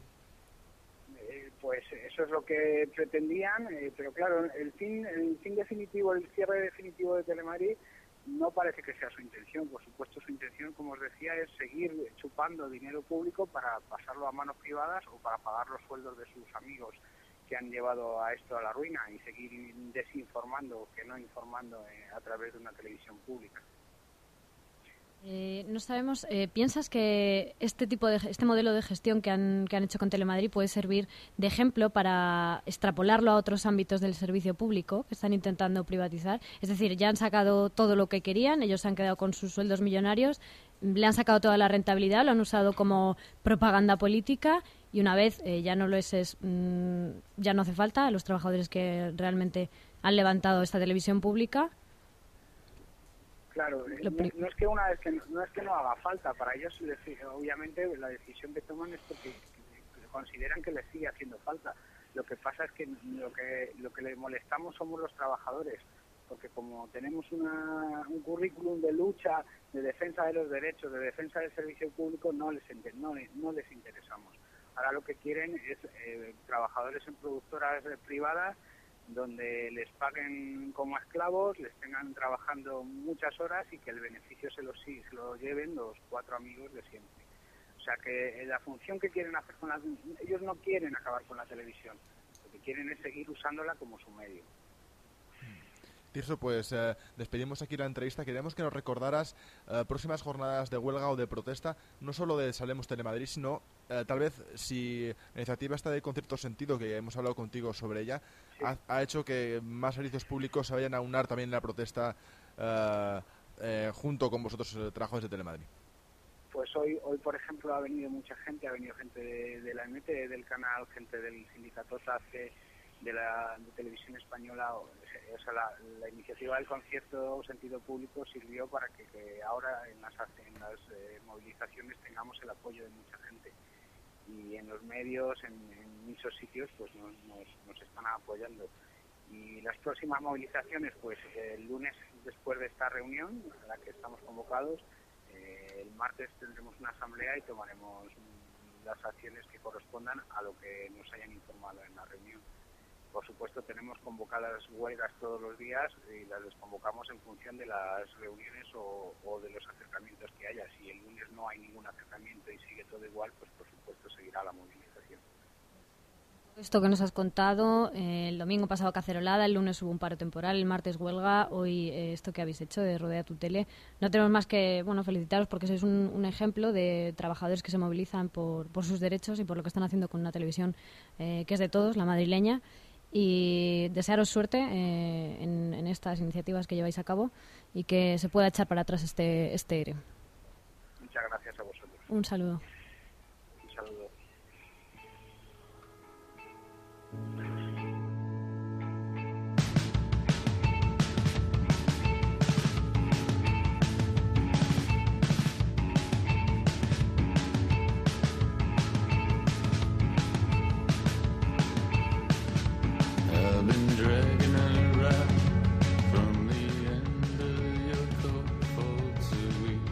Pues eso es lo que pretendían, pero claro, el fin definitivo, el cierre definitivo de Telemadrid no parece que sea su intención. Por supuesto, su intención, como os decía, es seguir chupando dinero público para pasarlo a manos privadas o para pagar los sueldos de sus amigos que han llevado a esto a la ruina y seguir desinformando que no informando a través de una televisión pública. No sabemos, ¿piensas que este modelo de gestión que han hecho con Telemadrid puede servir de ejemplo para extrapolarlo a otros ámbitos del servicio público que están intentando privatizar? Es decir, ya han sacado todo lo que querían, ellos se han quedado con sus sueldos millonarios, le han sacado toda la rentabilidad, lo han usado como propaganda política y una vez ya no ya no hace falta a los trabajadores que realmente han levantado esta televisión pública. Claro, no es que no haga falta, para ellos obviamente la decisión que toman es porque consideran que les sigue haciendo falta. Lo que pasa es que lo que les molestamos somos los trabajadores, porque como tenemos un currículum de lucha, de defensa de los derechos, de defensa del servicio público, no les interesamos. Ahora lo que quieren es trabajadores en productoras privadas donde les paguen como esclavos, les tengan trabajando muchas horas y que el beneficio se lo lleven los 4 amigos de siempre. O sea que la función que quieren hacer ellos no quieren acabar con la televisión, lo que quieren es seguir usándola como su medio. Tirso, pues despedimos aquí la entrevista. Queríamos que nos recordaras próximas jornadas de huelga o de protesta, no solo de Salemos Telemadrid, sino tal vez si la iniciativa esta de Concierto Sentido, que hemos hablado contigo sobre ella, sí, ha hecho que más servicios públicos se vayan a unar también en la protesta junto con vosotros, trabajadores de Telemadrid. Pues hoy por ejemplo, ha venido mucha gente, ha venido gente de la EMET, del canal, gente del sindicato SACE, de Televisión Española. O sea, la iniciativa del Concierto Sentido Público sirvió para que ahora en las movilizaciones tengamos el apoyo de mucha gente. Y en los medios, en muchos sitios, pues nos están apoyando. Y las próximas movilizaciones, pues el lunes, después de esta reunión a la que estamos convocados, el martes tendremos una asamblea y tomaremos las acciones que correspondan a lo que nos hayan informado en la reunión. por supuesto tenemos convocadas huelgas todos los días y las desconvocamos en función de las reuniones o de los acercamientos que haya. Si el lunes no hay ningún acercamiento y sigue todo igual, pues por supuesto seguirá la movilización. Esto que nos has contado, el domingo pasado cacerolada, el lunes hubo un paro temporal, el martes huelga, hoy esto que habéis hecho de Rodea tu Tele. No tenemos más que felicitaros porque sois un ejemplo de trabajadores que se movilizan por sus derechos y por lo que están haciendo con una televisión que es de todos, la madrileña, y desearos suerte en estas iniciativas que lleváis a cabo y que se pueda echar para atrás este ERE. Muchas gracias a vosotros. Un saludo. Un saludo. I've been dragging around from the end of your coat for 2 weeks.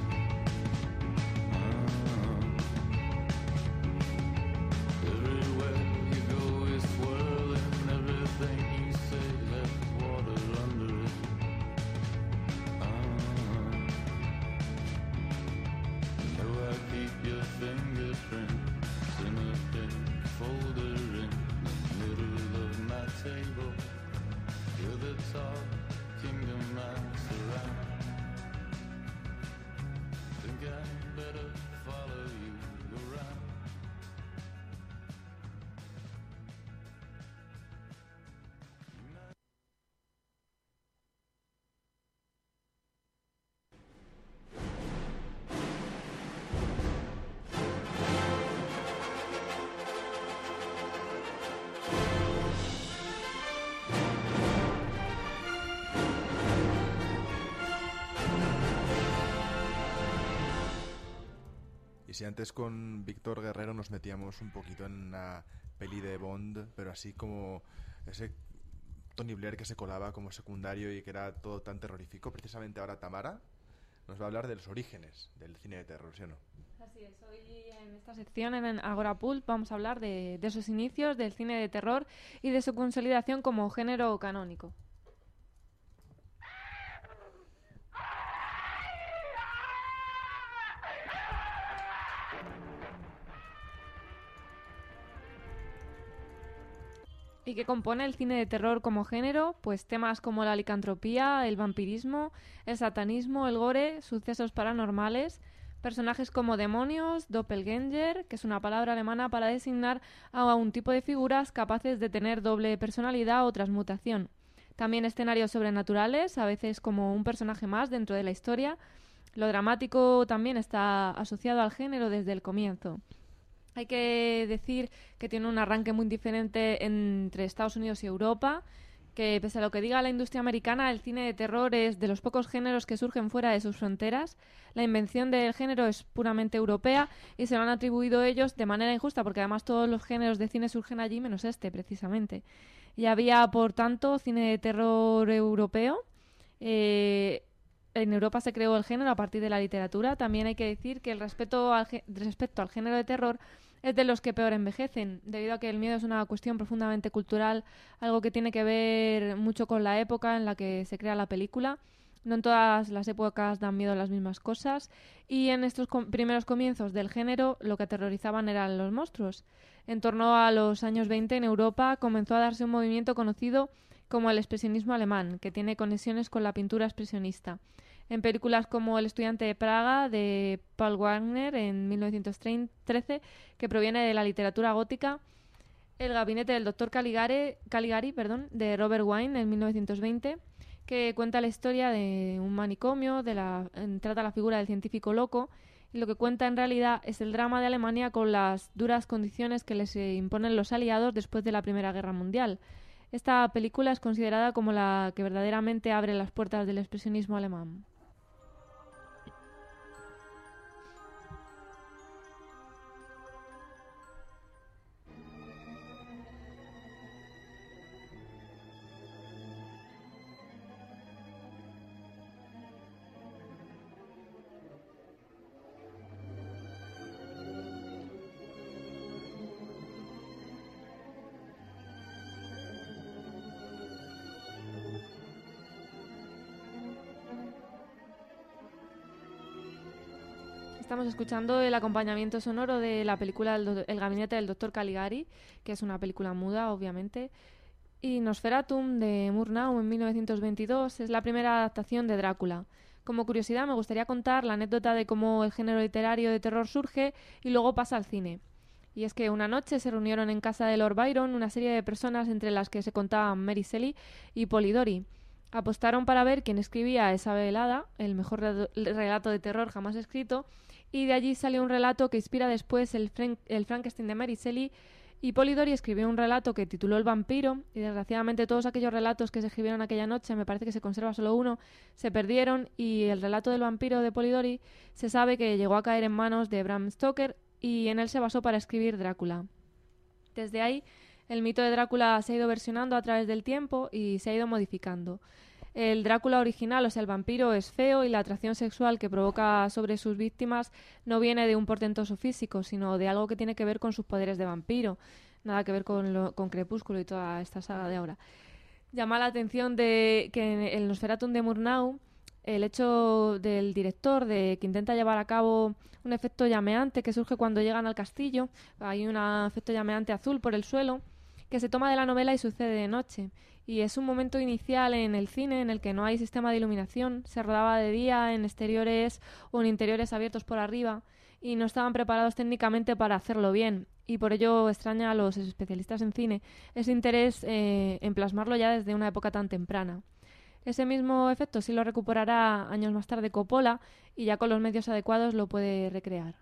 Everywhere you go is swirling, everything you say has water under it. Know I keep your fingerprints in a pink folder in the middle of my table. You're the tall kingdom I surround. Think I better follow you around. Y si antes con Víctor Guerrero nos metíamos un poquito en una peli de Bond, pero así como ese Tony Blair que se colaba como secundario y que era todo tan terrorífico, precisamente ahora Tamara nos va a hablar de los orígenes del cine de terror, ¿sí o no? Así es, hoy en esta sección en Agora Pulp vamos a hablar de sus inicios, del cine de terror y de su consolidación como género canónico. ¿Y qué compone el cine de terror como género? Pues temas como la licantropía, el vampirismo, el satanismo, el gore, sucesos paranormales, personajes como demonios, doppelganger, que es una palabra alemana para designar a un tipo de figuras capaces de tener doble personalidad o transmutación. También escenarios sobrenaturales, a veces como un personaje más dentro de la historia. Lo dramático también está asociado al género desde el comienzo. Hay que decir que tiene un arranque muy diferente entre Estados Unidos y Europa, que pese a lo que diga la industria americana, el cine de terror es de los pocos géneros que surgen fuera de sus fronteras. La invención del género es puramente europea y se lo han atribuido ellos de manera injusta, porque además todos los géneros de cine surgen allí menos este, precisamente. Y había, por tanto, cine de terror europeo. En Europa se creó el género a partir de la literatura. También hay que decir que el respecto al género de terror es de los que peor envejecen, debido a que el miedo es una cuestión profundamente cultural, algo que tiene que ver mucho con la época en la que se crea la película. No en todas las épocas dan miedo las mismas cosas, y en estos primeros comienzos del género lo que aterrorizaban eran los monstruos. En torno a los años 20 en Europa comenzó a darse un movimiento conocido como el expresionismo alemán, que tiene conexiones con la pintura expresionista. En películas como El estudiante de Praga, de Paul Wagner, en 1913, que proviene de la literatura gótica, El gabinete del doctor Caligari, de Robert Wiene, en 1920, que cuenta la historia de un manicomio, trata la figura del científico loco, y lo que cuenta en realidad es el drama de Alemania con las duras condiciones que les imponen los aliados después de la Primera Guerra Mundial. Esta película es considerada como la que verdaderamente abre las puertas del expresionismo alemán. Estamos escuchando el acompañamiento sonoro de la película El gabinete del Dr. Caligari, que es una película muda, obviamente. Y Nosferatum, de Murnau, en 1922, es la primera adaptación de Drácula. Como curiosidad, me gustaría contar la anécdota de cómo el género literario de terror surge y luego pasa al cine. Y es que una noche se reunieron en casa de Lord Byron una serie de personas, entre las que se contaban Mary Shelley y Polidori. Apostaron para ver quién escribía esa velada, el mejor relato de terror jamás escrito, y de allí salió un relato que inspira después el Frankenstein de Mary Shelley, y Polidori escribió un relato que tituló El vampiro, y desgraciadamente todos aquellos relatos que se escribieron aquella noche, me parece que se conserva solo uno, se perdieron, y el relato del vampiro de Polidori se sabe que llegó a caer en manos de Bram Stoker, y en él se basó para escribir Drácula. Desde ahí, el mito de Drácula se ha ido versionando a través del tiempo y se ha ido modificando. El Drácula original, o sea, el vampiro, es feo y la atracción sexual que provoca sobre sus víctimas no viene de un portentoso físico, sino de algo que tiene que ver con sus poderes de vampiro. Nada que ver con Crepúsculo y toda esta saga de ahora. Llama la atención de que en el Nosferatum de Murnau, el hecho del director que intenta llevar a cabo un efecto llameante que surge cuando llegan al castillo. Hay un efecto llameante azul por el suelo que se toma de la novela y sucede de noche. Y es un momento inicial en el cine en el que no hay sistema de iluminación, se rodaba de día en exteriores o en interiores abiertos por arriba y no estaban preparados técnicamente para hacerlo bien. Y por ello extraña a los especialistas en cine ese interés en plasmarlo ya desde una época tan temprana. Ese mismo efecto sí lo recuperará años más tarde Coppola y ya con los medios adecuados lo puede recrear.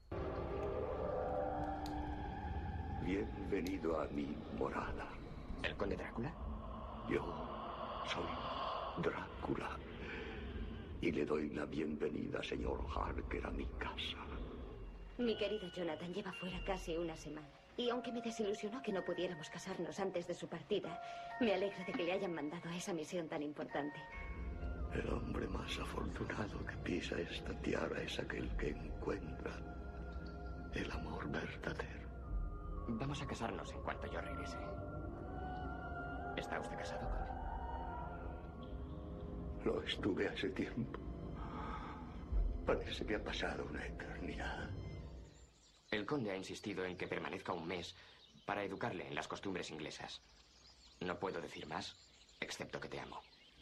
Bienvenido a mi morada. ¿El conde Drácula? Yo soy Drácula y le doy la bienvenida, señor Harker, a mi casa. Mi querido Jonathan lleva fuera casi una semana. Y aunque me desilusionó que no pudiéramos casarnos antes de su partida, me alegra de que le hayan mandado a esa misión tan importante. El hombre más afortunado que pisa esta tierra es aquel que encuentra el amor verdadero. Vamos a casarnos en cuanto yo regrese. ¿Está usted casado, conde? Lo estuve hace tiempo. Parece que ha pasado una eternidad. El conde ha insistido en que permanezca un mes para educarle en las costumbres inglesas. No puedo decir más, excepto que te amo.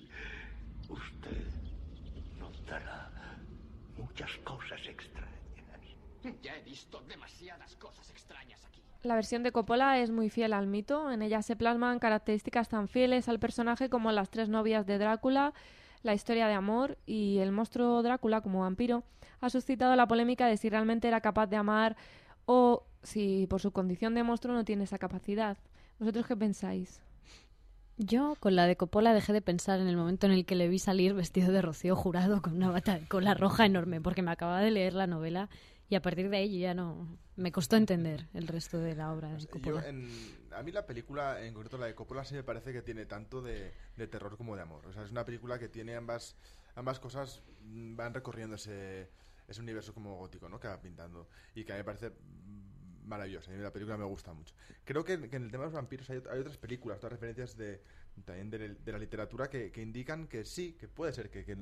Usted notará muchas cosas extrañas. Ya he visto demasiadas cosas extrañas aquí. La versión de Coppola es muy fiel al mito. En ella se plasman características tan fieles al personaje como las 3 novias de Drácula, la historia de amor, y el monstruo Drácula como vampiro ha suscitado la polémica de si realmente era capaz de amar o si por su condición de monstruo no tiene esa capacidad. ¿Vosotros qué pensáis? Yo con la de Coppola dejé de pensar en el momento en el que le vi salir vestido de Rocío Jurado con una bata de cola roja enorme, porque me acababa de leer la novela y a partir de ahí ya no... Me costó entender el resto de la obra de Coppola. A mí la película, en concreto la de Coppola, sí me parece que tiene tanto de terror como de amor. O sea, es una película que tiene ambas cosas, van recorriendo ese universo como gótico, ¿no?, que va pintando, y que a mí me parece maravillosa. A mí la película me gusta mucho. Creo que en el tema de los vampiros hay otras películas, otras referencias también de la literatura que indican que sí, que puede ser que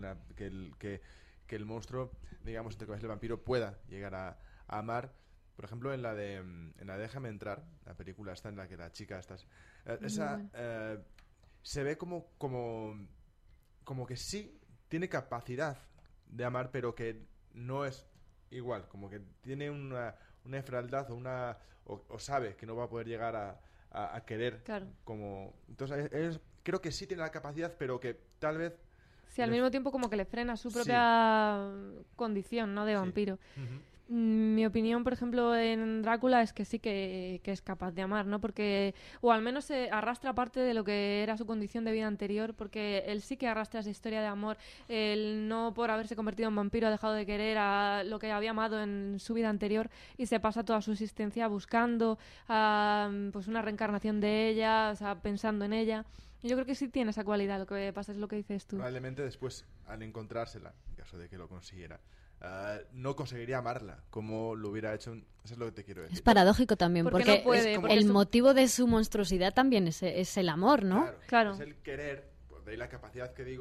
el monstruo, digamos, entre comillas, el vampiro, pueda llegar a amar. Por ejemplo, en la de Déjame entrar, la película esta en la que la chica se ve como que sí tiene capacidad de amar, pero que no es igual, como que tiene una frialdad o sabe que no va a poder llegar a querer. Claro. Entonces creo que sí tiene la capacidad, pero que tal vez sí, al mismo tiempo como que le frena su propia condición, ¿no?, de vampiro. Sí. Uh-huh. Mi opinión, por ejemplo, en Drácula es que sí que es capaz de amar, ¿no? Porque, o al menos se arrastra parte de lo que era su condición de vida anterior, porque él sí que arrastra esa historia de amor. Él no, por haberse convertido en vampiro, ha dejado de querer a lo que había amado en su vida anterior y se pasa toda su existencia buscando pues una reencarnación de ella, o sea, pensando en ella. Y yo creo que sí tiene esa cualidad. Lo que pasa es lo que dices tú. Probablemente después, al encontrársela, en caso de que lo consiguiera, no conseguiría amarla como lo hubiera hecho. Eso es lo que te quiero decir. Es paradójico también, porque no puede, el motivo de su monstruosidad también es el amor, ¿no? Claro. Es el querer, pues de ahí la capacidad que digo,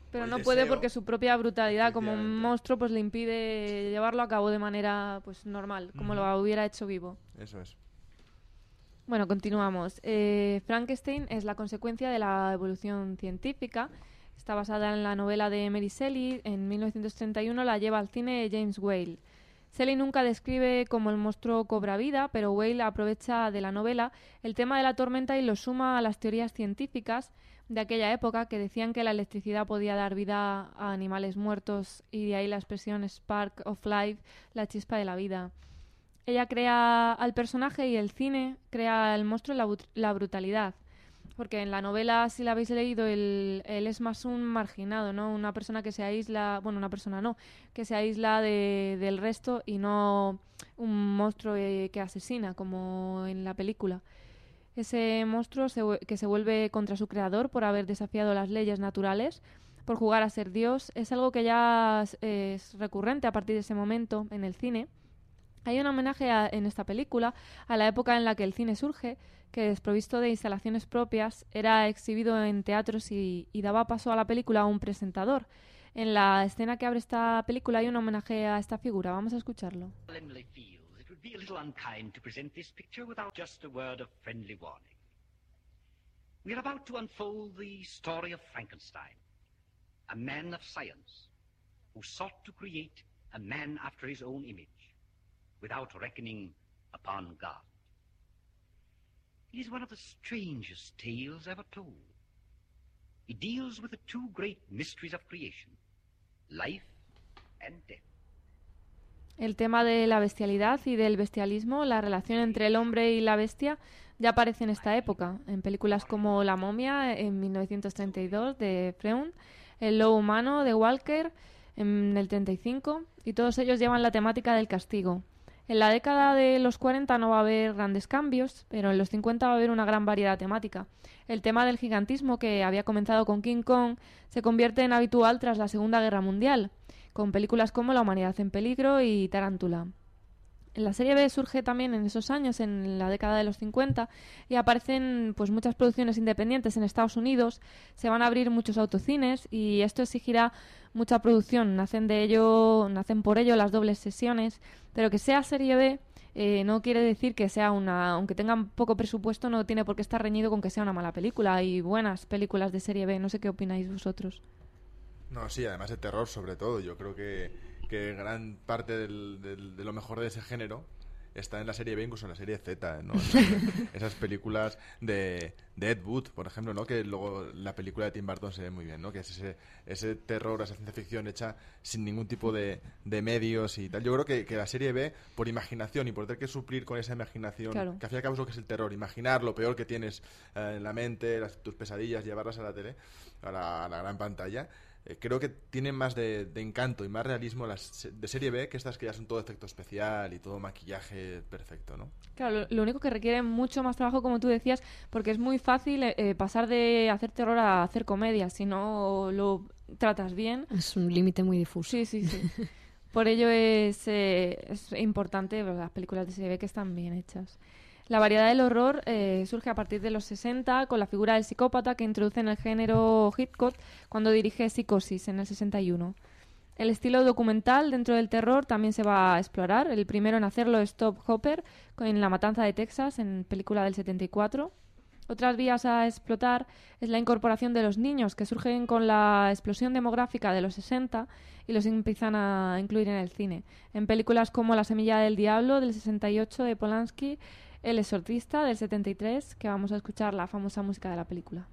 Pero el no puede deseo, porque su propia brutalidad como un efectivamente. monstruo pues le impide llevarlo a cabo de manera pues normal, como Ujú. lo hubiera hecho vivo. Eso es. Bueno, continuamos. Frankenstein es la consecuencia de la evolución científica. Está basada en la novela de Mary Shelley. En 1931 la lleva al cine James Whale. Shelley nunca describe cómo el monstruo cobra vida, pero Whale aprovecha de la novela el tema de la tormenta y lo suma a las teorías científicas de aquella época que decían que la electricidad podía dar vida a animales muertos y de ahí la expresión spark of life, la chispa de la vida. Ella crea al personaje y el cine crea al monstruo la brutalidad. Porque en la novela, si la habéis leído, él es más un marginado, ¿no? Una persona que se aísla, bueno, una persona no, que se aísla del resto y no un monstruo que asesina, como en la película. Ese monstruo que se vuelve contra su creador por haber desafiado las leyes naturales, por jugar a ser Dios, es algo que ya es recurrente a partir de ese momento en el cine. Hay un homenaje en esta película a la época en la que el cine surge, que desprovisto de instalaciones propias era exhibido en teatros y daba paso a la película a un presentador. En la escena que abre esta película hay un homenaje a esta figura. Vamos a escucharlo. Emily feels it would be a little unkind to present this picture without just a word of friendly warning. We are about to unfold the story of Frankenstein, a man of science who sought to create a man after his own image, without reckoning upon God. It is one of the strangest tales ever told. It deals with the two great mysteries of creation, life and death. El tema de la bestialidad y del bestialismo, la relación entre el hombre y la bestia, ya aparece en esta época, en películas como La momia, en 1932, de Freund, El lobo humano, de Walker, en el 35, y todos ellos llevan la temática del castigo. En la década de los 40 no va a haber grandes cambios, pero en los 50 va a haber una gran variedad temática. El tema del gigantismo, que había comenzado con King Kong, se convierte en habitual tras la Segunda Guerra Mundial, con películas como La humanidad en peligro y Tarántula. La serie B surge también en esos años, en la década de los 50, y aparecen pues muchas producciones independientes en Estados Unidos, se van a abrir muchos autocines y esto exigirá mucha producción. Nacen por ello las dobles sesiones, pero que sea serie B no quiere decir que sea aunque tengan poco presupuesto, no tiene por qué estar reñido con que sea una mala película. Hay buenas películas de serie B, no sé qué opináis vosotros. No, sí, además de terror sobre todo. Yo creo que gran parte de lo mejor de ese género está en la serie B, incluso en la serie Z, ¿no? Esas películas de Ed Wood, por ejemplo, ¿no? Que luego la película de Tim Burton se ve muy bien, ¿no? Que es ese terror, esa ciencia ficción hecha sin ningún tipo de medios y tal. Yo creo que la serie B, por imaginación y por tener que suplir con esa imaginación, claro, que al fin y al cabo es lo que es el terror, imaginar lo peor que tienes en la mente, tus pesadillas, llevarlas a la tele, a la gran pantalla. Creo que tienen más de encanto y más realismo las de serie B que estas que ya son todo efecto especial y todo maquillaje perfecto, ¿no? Claro, lo único que requiere mucho más trabajo, como tú decías, porque es muy fácil pasar de hacer terror a hacer comedia. Si no lo tratas bien... Es un límite muy difuso. Sí. Por ello es importante las películas de serie B que están bien hechas. La variedad del horror surge a partir de los 60 con la figura del psicópata que introduce en el género Hitchcock cuando dirige Psicosis en el 61. El estilo documental dentro del terror también se va a explorar. El primero en hacerlo es Top Hopper en La matanza de Texas, en película del 74. Otras vías a explotar es la incorporación de los niños que surgen con la explosión demográfica de los 60 y los empiezan a incluir en el cine. En películas como La semilla del diablo del 68 de Polanski, El exorcista del 73, que vamos a escuchar la famosa música de la película.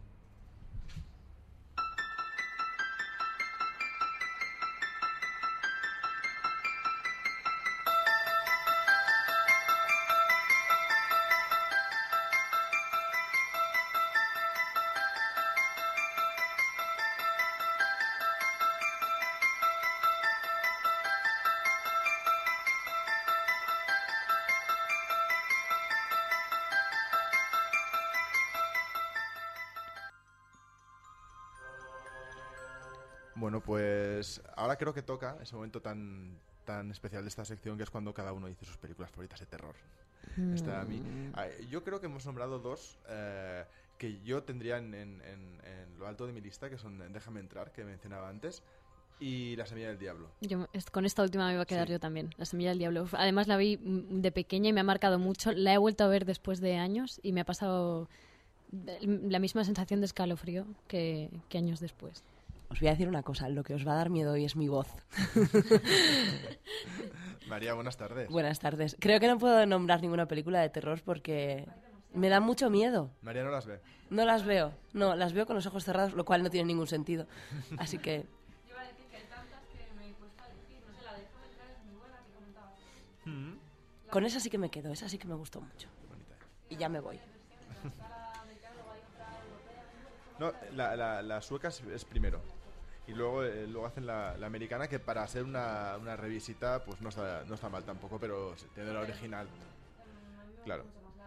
Bueno, pues ahora creo que toca ese momento tan especial de esta sección, que es cuando cada uno dice sus películas favoritas de terror. Yo creo que hemos nombrado dos que yo tendría en lo alto de mi lista, que son Déjame entrar, que mencionaba antes, y La semilla del diablo. Con esta última me iba a quedar Sí. yo también, La semilla del diablo. Además la vi de pequeña y me ha marcado mucho. La he vuelto a ver después de años y me ha pasado la misma sensación de escalofrío que años después. Os voy a decir una cosa, lo que os va a dar miedo hoy es mi voz. María, buenas tardes. Buenas tardes. Creo que no puedo nombrar ninguna película de terror porque me da mucho miedo. María no las ve. No las veo. No, las veo con los ojos cerrados, lo cual no tiene ningún sentido. Así que... Yo iba a decir que hay tantas que me cuesta elegir. No sé, la de Déjame entrar es muy buena, que comentabas. Con esa sí que me quedo, esa sí que me gustó mucho. Y ya me voy. No, la sueca es primero. Y luego hacen la americana, que para ser una revisita pues no está mal tampoco, pero tiene la original. Claro.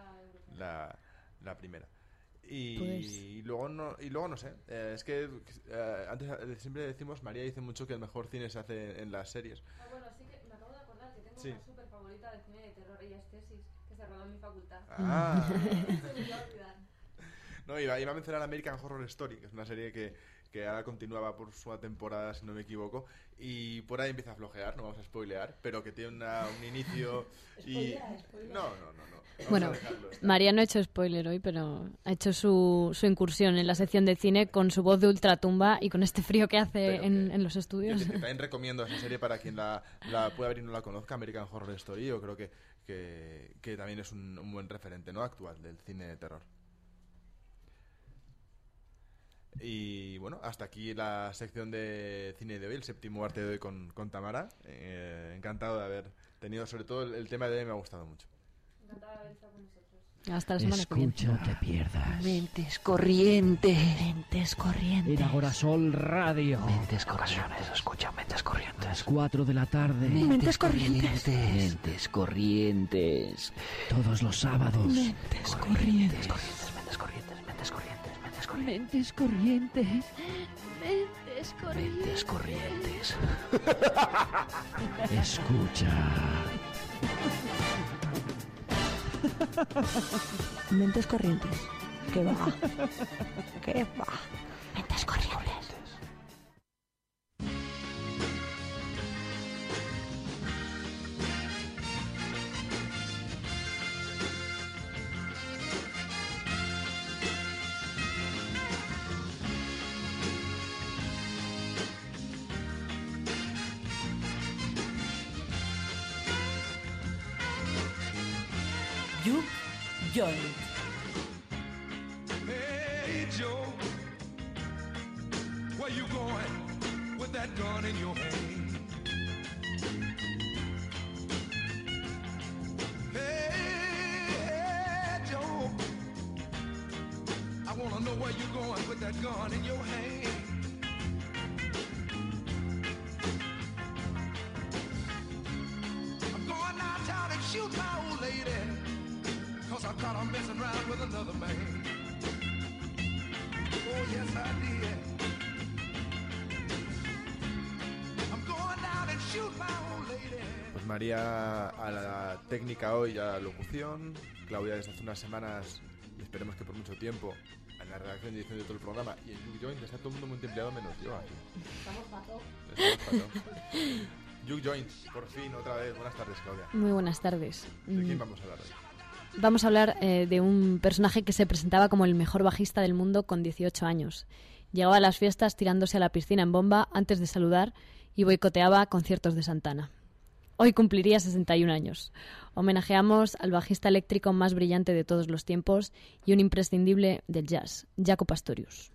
La primera. Y luego no sé. Es que antes siempre decimos, María dice mucho que el mejor cine se hace en las series. Bueno, sí que me acabo de acordar que tengo Sí. una súper favorita de cine de terror y es Tesis, que se rodó en mi facultad. Ah. Se me iba a olvidar. No, iba a mencionar American Horror Story, que es una serie que ahora continuaba por su temporada, si no me equivoco, y por ahí empieza a flojear, no vamos a spoilear, pero que tiene un inicio y... No. Vamos Bueno, a dejarlo estar. María no ha hecho spoiler hoy, pero ha hecho su incursión en la sección de cine con su voz de ultratumba y con este frío que hace en los estudios. Yo también recomiendo esa serie para quien la pueda ver y no la conozca, American Horror Story. Yo creo que también es un buen referente, ¿no?, actual del cine de terror. Y bueno, hasta aquí la sección de cine de hoy, el séptimo arte de hoy con Tamara. Encantado de haber tenido, sobre todo el tema de hoy me ha gustado mucho. Encantada de haber estado con nosotros. Hasta la semana que viene. Escucha, no te pierdas. Mentes corrientes. Mentes corrientes. En Agorasol Radio. Mentes corrientes. Escucha, mentes A corrientes. las 4 de la tarde. Mentes corrientes. Mentes corrientes. Todos los sábados. Mentes corrientes. Mentes corrientes, mentes corrientes, mentes corrientes. Mentes corrientes. Mentes corrientes. Escucha. Mentes corrientes. ¿Qué va? ¿Qué va? Mentes corrientes. Juke Joint. Hey Joe, where you going with that gun in your hand? Hey Joe, I wanna know where you going with that gun in your hand. I'm going downtown and shoot my old lady, 'cause I caught her messing around with another man. Oh, yes, I did. I'm going down and shoot my old lady. Pues María a la técnica hoy, a la locución, Claudia desde hace unas semanas, y esperemos que por mucho tiempo, en la redacción y edición de todo el programa, y en Juke Joint está todo el mundo muy empleado menos yo aquí. Estamos pato. Estamos pato. Juke Joint, por fin, otra vez. Buenas tardes, Claudia. Muy buenas tardes. ¿De quién vamos a hablar hoy? Vamos a hablar de un personaje que se presentaba como el mejor bajista del mundo con 18 años. Llegaba a las fiestas tirándose a la piscina en bomba antes de saludar y boicoteaba conciertos de Santana. Hoy cumpliría 61 años. Homenajeamos al bajista eléctrico más brillante de todos los tiempos y un imprescindible del jazz, Jaco Pastorius.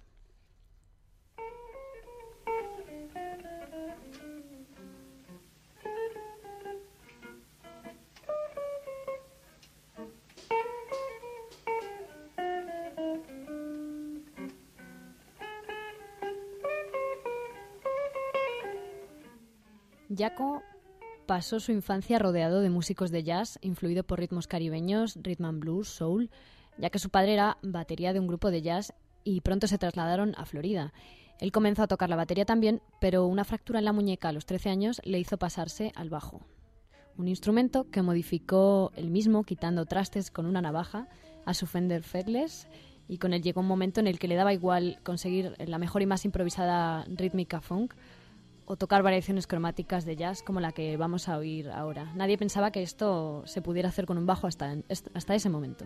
Jaco pasó su infancia rodeado de músicos de jazz, influido por ritmos caribeños, rhythm and blues, soul, ya que su padre era batería de un grupo de jazz y pronto se trasladaron a Florida. Él comenzó a tocar la batería también, pero una fractura en la muñeca a los 13 años le hizo pasarse al bajo. Un instrumento que modificó él mismo quitando trastes con una navaja a su Fender Fretless y con él llegó un momento en el que le daba igual conseguir la mejor y más improvisada rítmica funk o tocar variaciones cromáticas de jazz como la que vamos a oír ahora. Nadie pensaba que esto se pudiera hacer con un bajo hasta ese momento.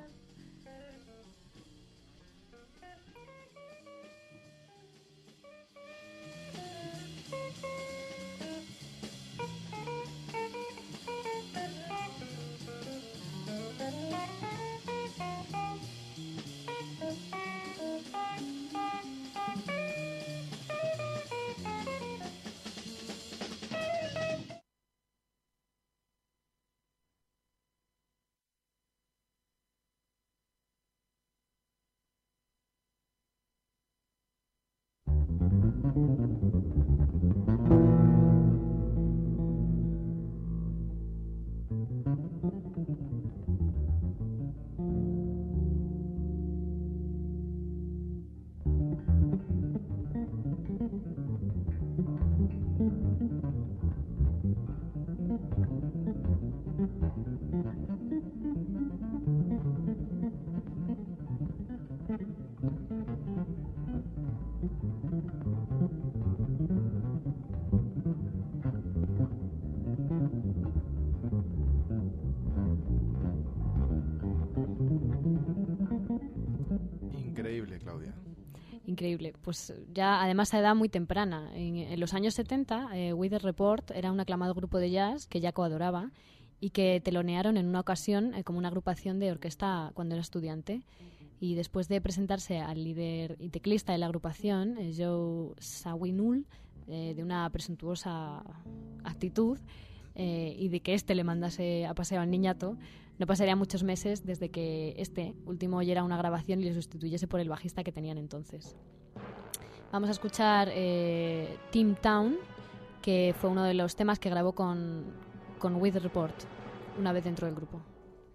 Increíble, Claudia. Increíble. Pues ya además a edad muy temprana. En los años 70, Weather Report era un aclamado grupo de jazz que Jaco adoraba y que telonearon en una ocasión como una agrupación de orquesta cuando era estudiante. Y después de presentarse al líder y teclista de la agrupación, Joe Zawinul, de una presuntuosa actitud y de que éste le mandase a paseo al niñato, no pasaría muchos meses desde que este último oyera una grabación y le sustituyese por el bajista que tenían entonces. Vamos a escuchar Team Town, que fue uno de los temas que grabó con Weather Report una vez dentro del grupo.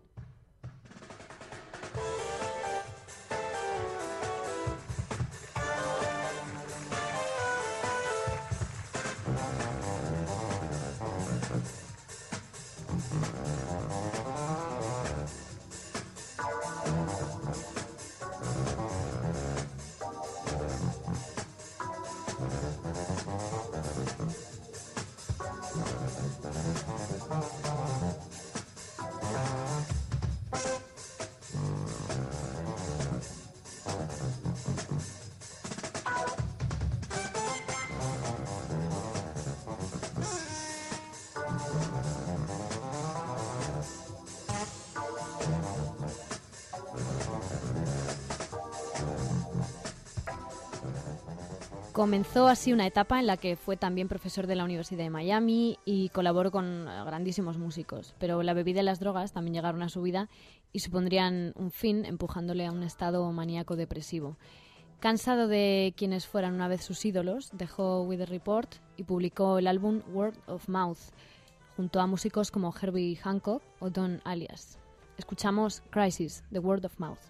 Comenzó así una etapa en la que fue también profesor de la Universidad de Miami y colaboró con grandísimos músicos, pero la bebida y las drogas también llegaron a su vida y supondrían un fin, empujándole a un estado maníaco depresivo. Cansado de quienes fueran una vez sus ídolos, dejó Weather Report y publicó el álbum Word of Mouth, junto a músicos como Herbie Hancock o Don Alias. Escuchamos Crisis, The Word of Mouth.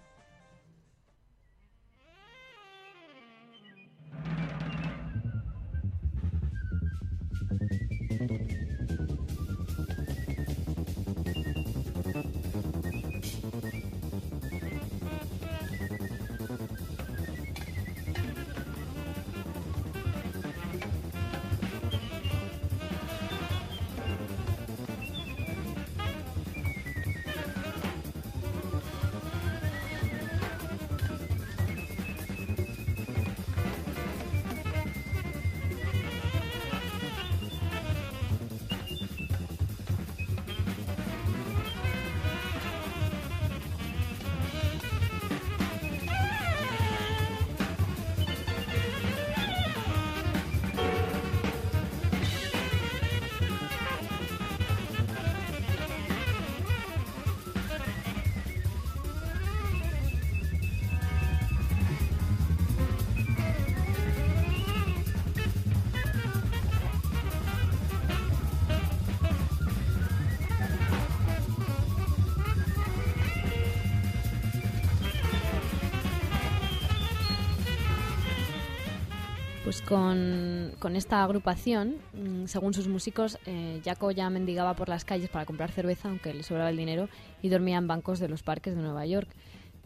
Pues con esta agrupación, según sus músicos, Jaco ya mendigaba por las calles para comprar cerveza, aunque le sobraba el dinero, y dormía en bancos de los parques de Nueva York.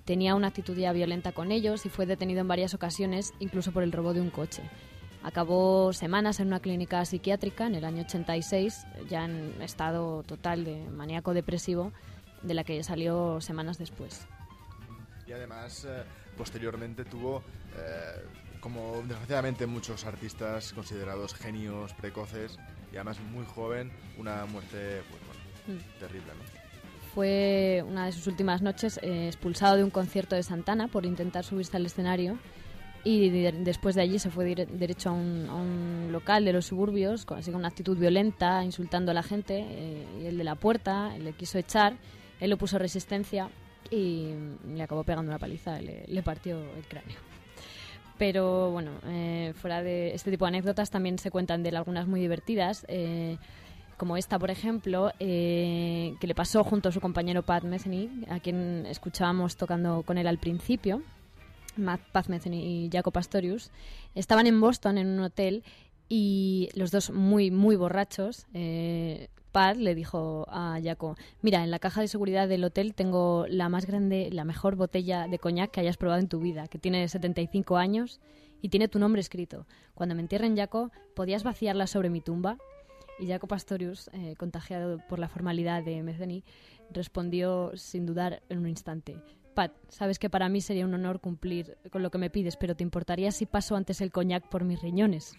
tenía una actitud ya violenta con ellos y fue detenido en varias ocasiones, incluso por el robo de un coche. Acabó semanas en una clínica psiquiátrica en el año 86, ya en estado total de maníaco depresivo, de la que salió semanas después. Y además, posteriormente tuvo, como desgraciadamente muchos artistas considerados genios precoces, y además muy joven, una muerte terrible, ¿no? Fue una de sus últimas noches expulsado de un concierto de Santana por intentar subirse al escenario, y después de allí se fue derecho a un local de los suburbios, así con una actitud violenta, insultando a la gente, y el de la puerta le quiso echar, él le puso resistencia y le acabó pegando una paliza, le partió el cráneo. Pero bueno, fuera de este tipo de anécdotas también se cuentan de él algunas muy divertidas, como esta, por ejemplo, que le pasó junto a su compañero Pat Metheny, a quien escuchábamos tocando con él al principio. Pat Metheny y Jaco Pastorius estaban en Boston en un hotel y los dos muy borrachos. Pat le dijo a Jaco: mira, en la caja de seguridad del hotel tengo la más grande, la mejor botella de coñac que hayas probado en tu vida, que tiene 75 años y tiene tu nombre escrito. Cuando me entierren, Jaco, ¿podías vaciarla sobre mi tumba? Y Jaco Pastorius, contagiado por la formalidad de Metheny, respondió sin dudar en un instante: Pat, sabes que para mí sería un honor cumplir con lo que me pides, pero ¿te importaría si paso antes el coñac por mis riñones?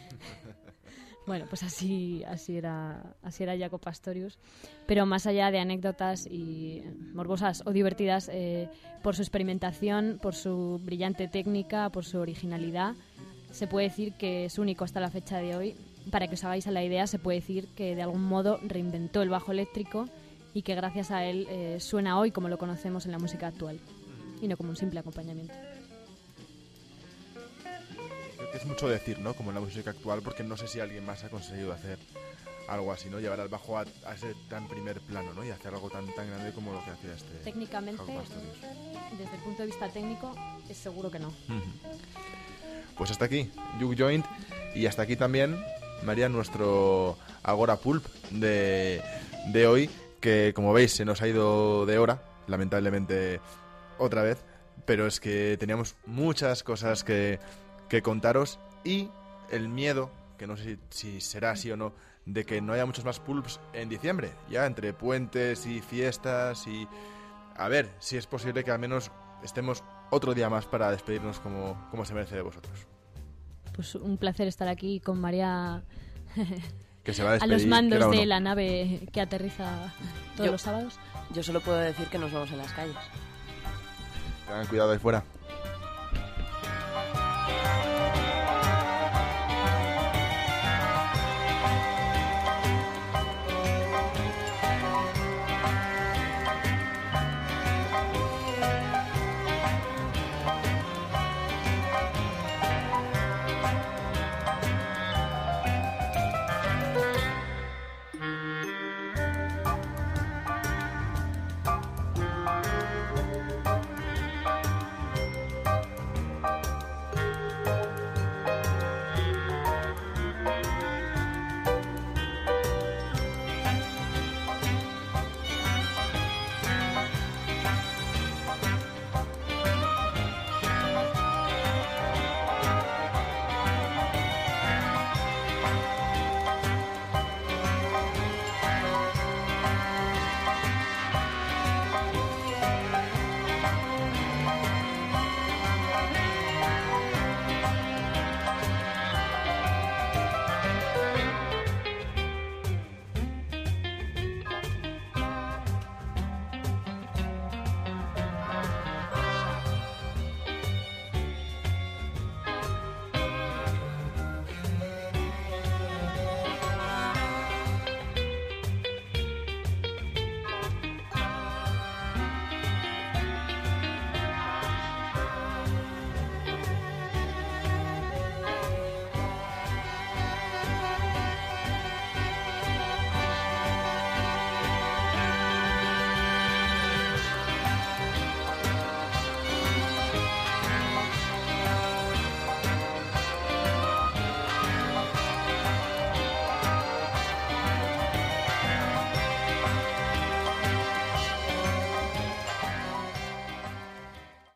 Bueno, pues así era Jaco Pastorius. Pero más allá de anécdotas y morbosas o divertidas, por su experimentación, por su brillante técnica, por su originalidad, se puede decir que es único hasta la fecha de hoy. Para que os hagáis a la idea, se puede decir que de algún modo reinventó el bajo eléctrico y que gracias a él suena hoy como lo conocemos en la música actual y no como un simple acompañamiento. Creo que es mucho decir, ¿no? Como en la música actual, porque no sé si alguien más ha conseguido hacer algo así, ¿no? Llevar al bajo a ese tan primer plano, ¿no? Y hacer algo tan grande como lo que hacía este. Técnicamente, desde el punto de vista técnico, es seguro que no. Pues hasta aquí, Juke Joint, y hasta aquí también, María, nuestro Agora Pulp de hoy, que como veis se nos ha ido de hora, lamentablemente otra vez, pero es que teníamos muchas cosas que contaros, y el miedo, que no sé si será así o no, de que no haya muchos más pulps en diciembre, ya entre puentes y fiestas, y a ver si es posible que al menos estemos otro día más para despedirnos como se merece de vosotros. Pues un placer estar aquí con María que se va a despedir, a los mandos no. de la nave que aterriza todos los sábados. Yo solo puedo decir que nos vemos en las calles. Tengan cuidado ahí fuera.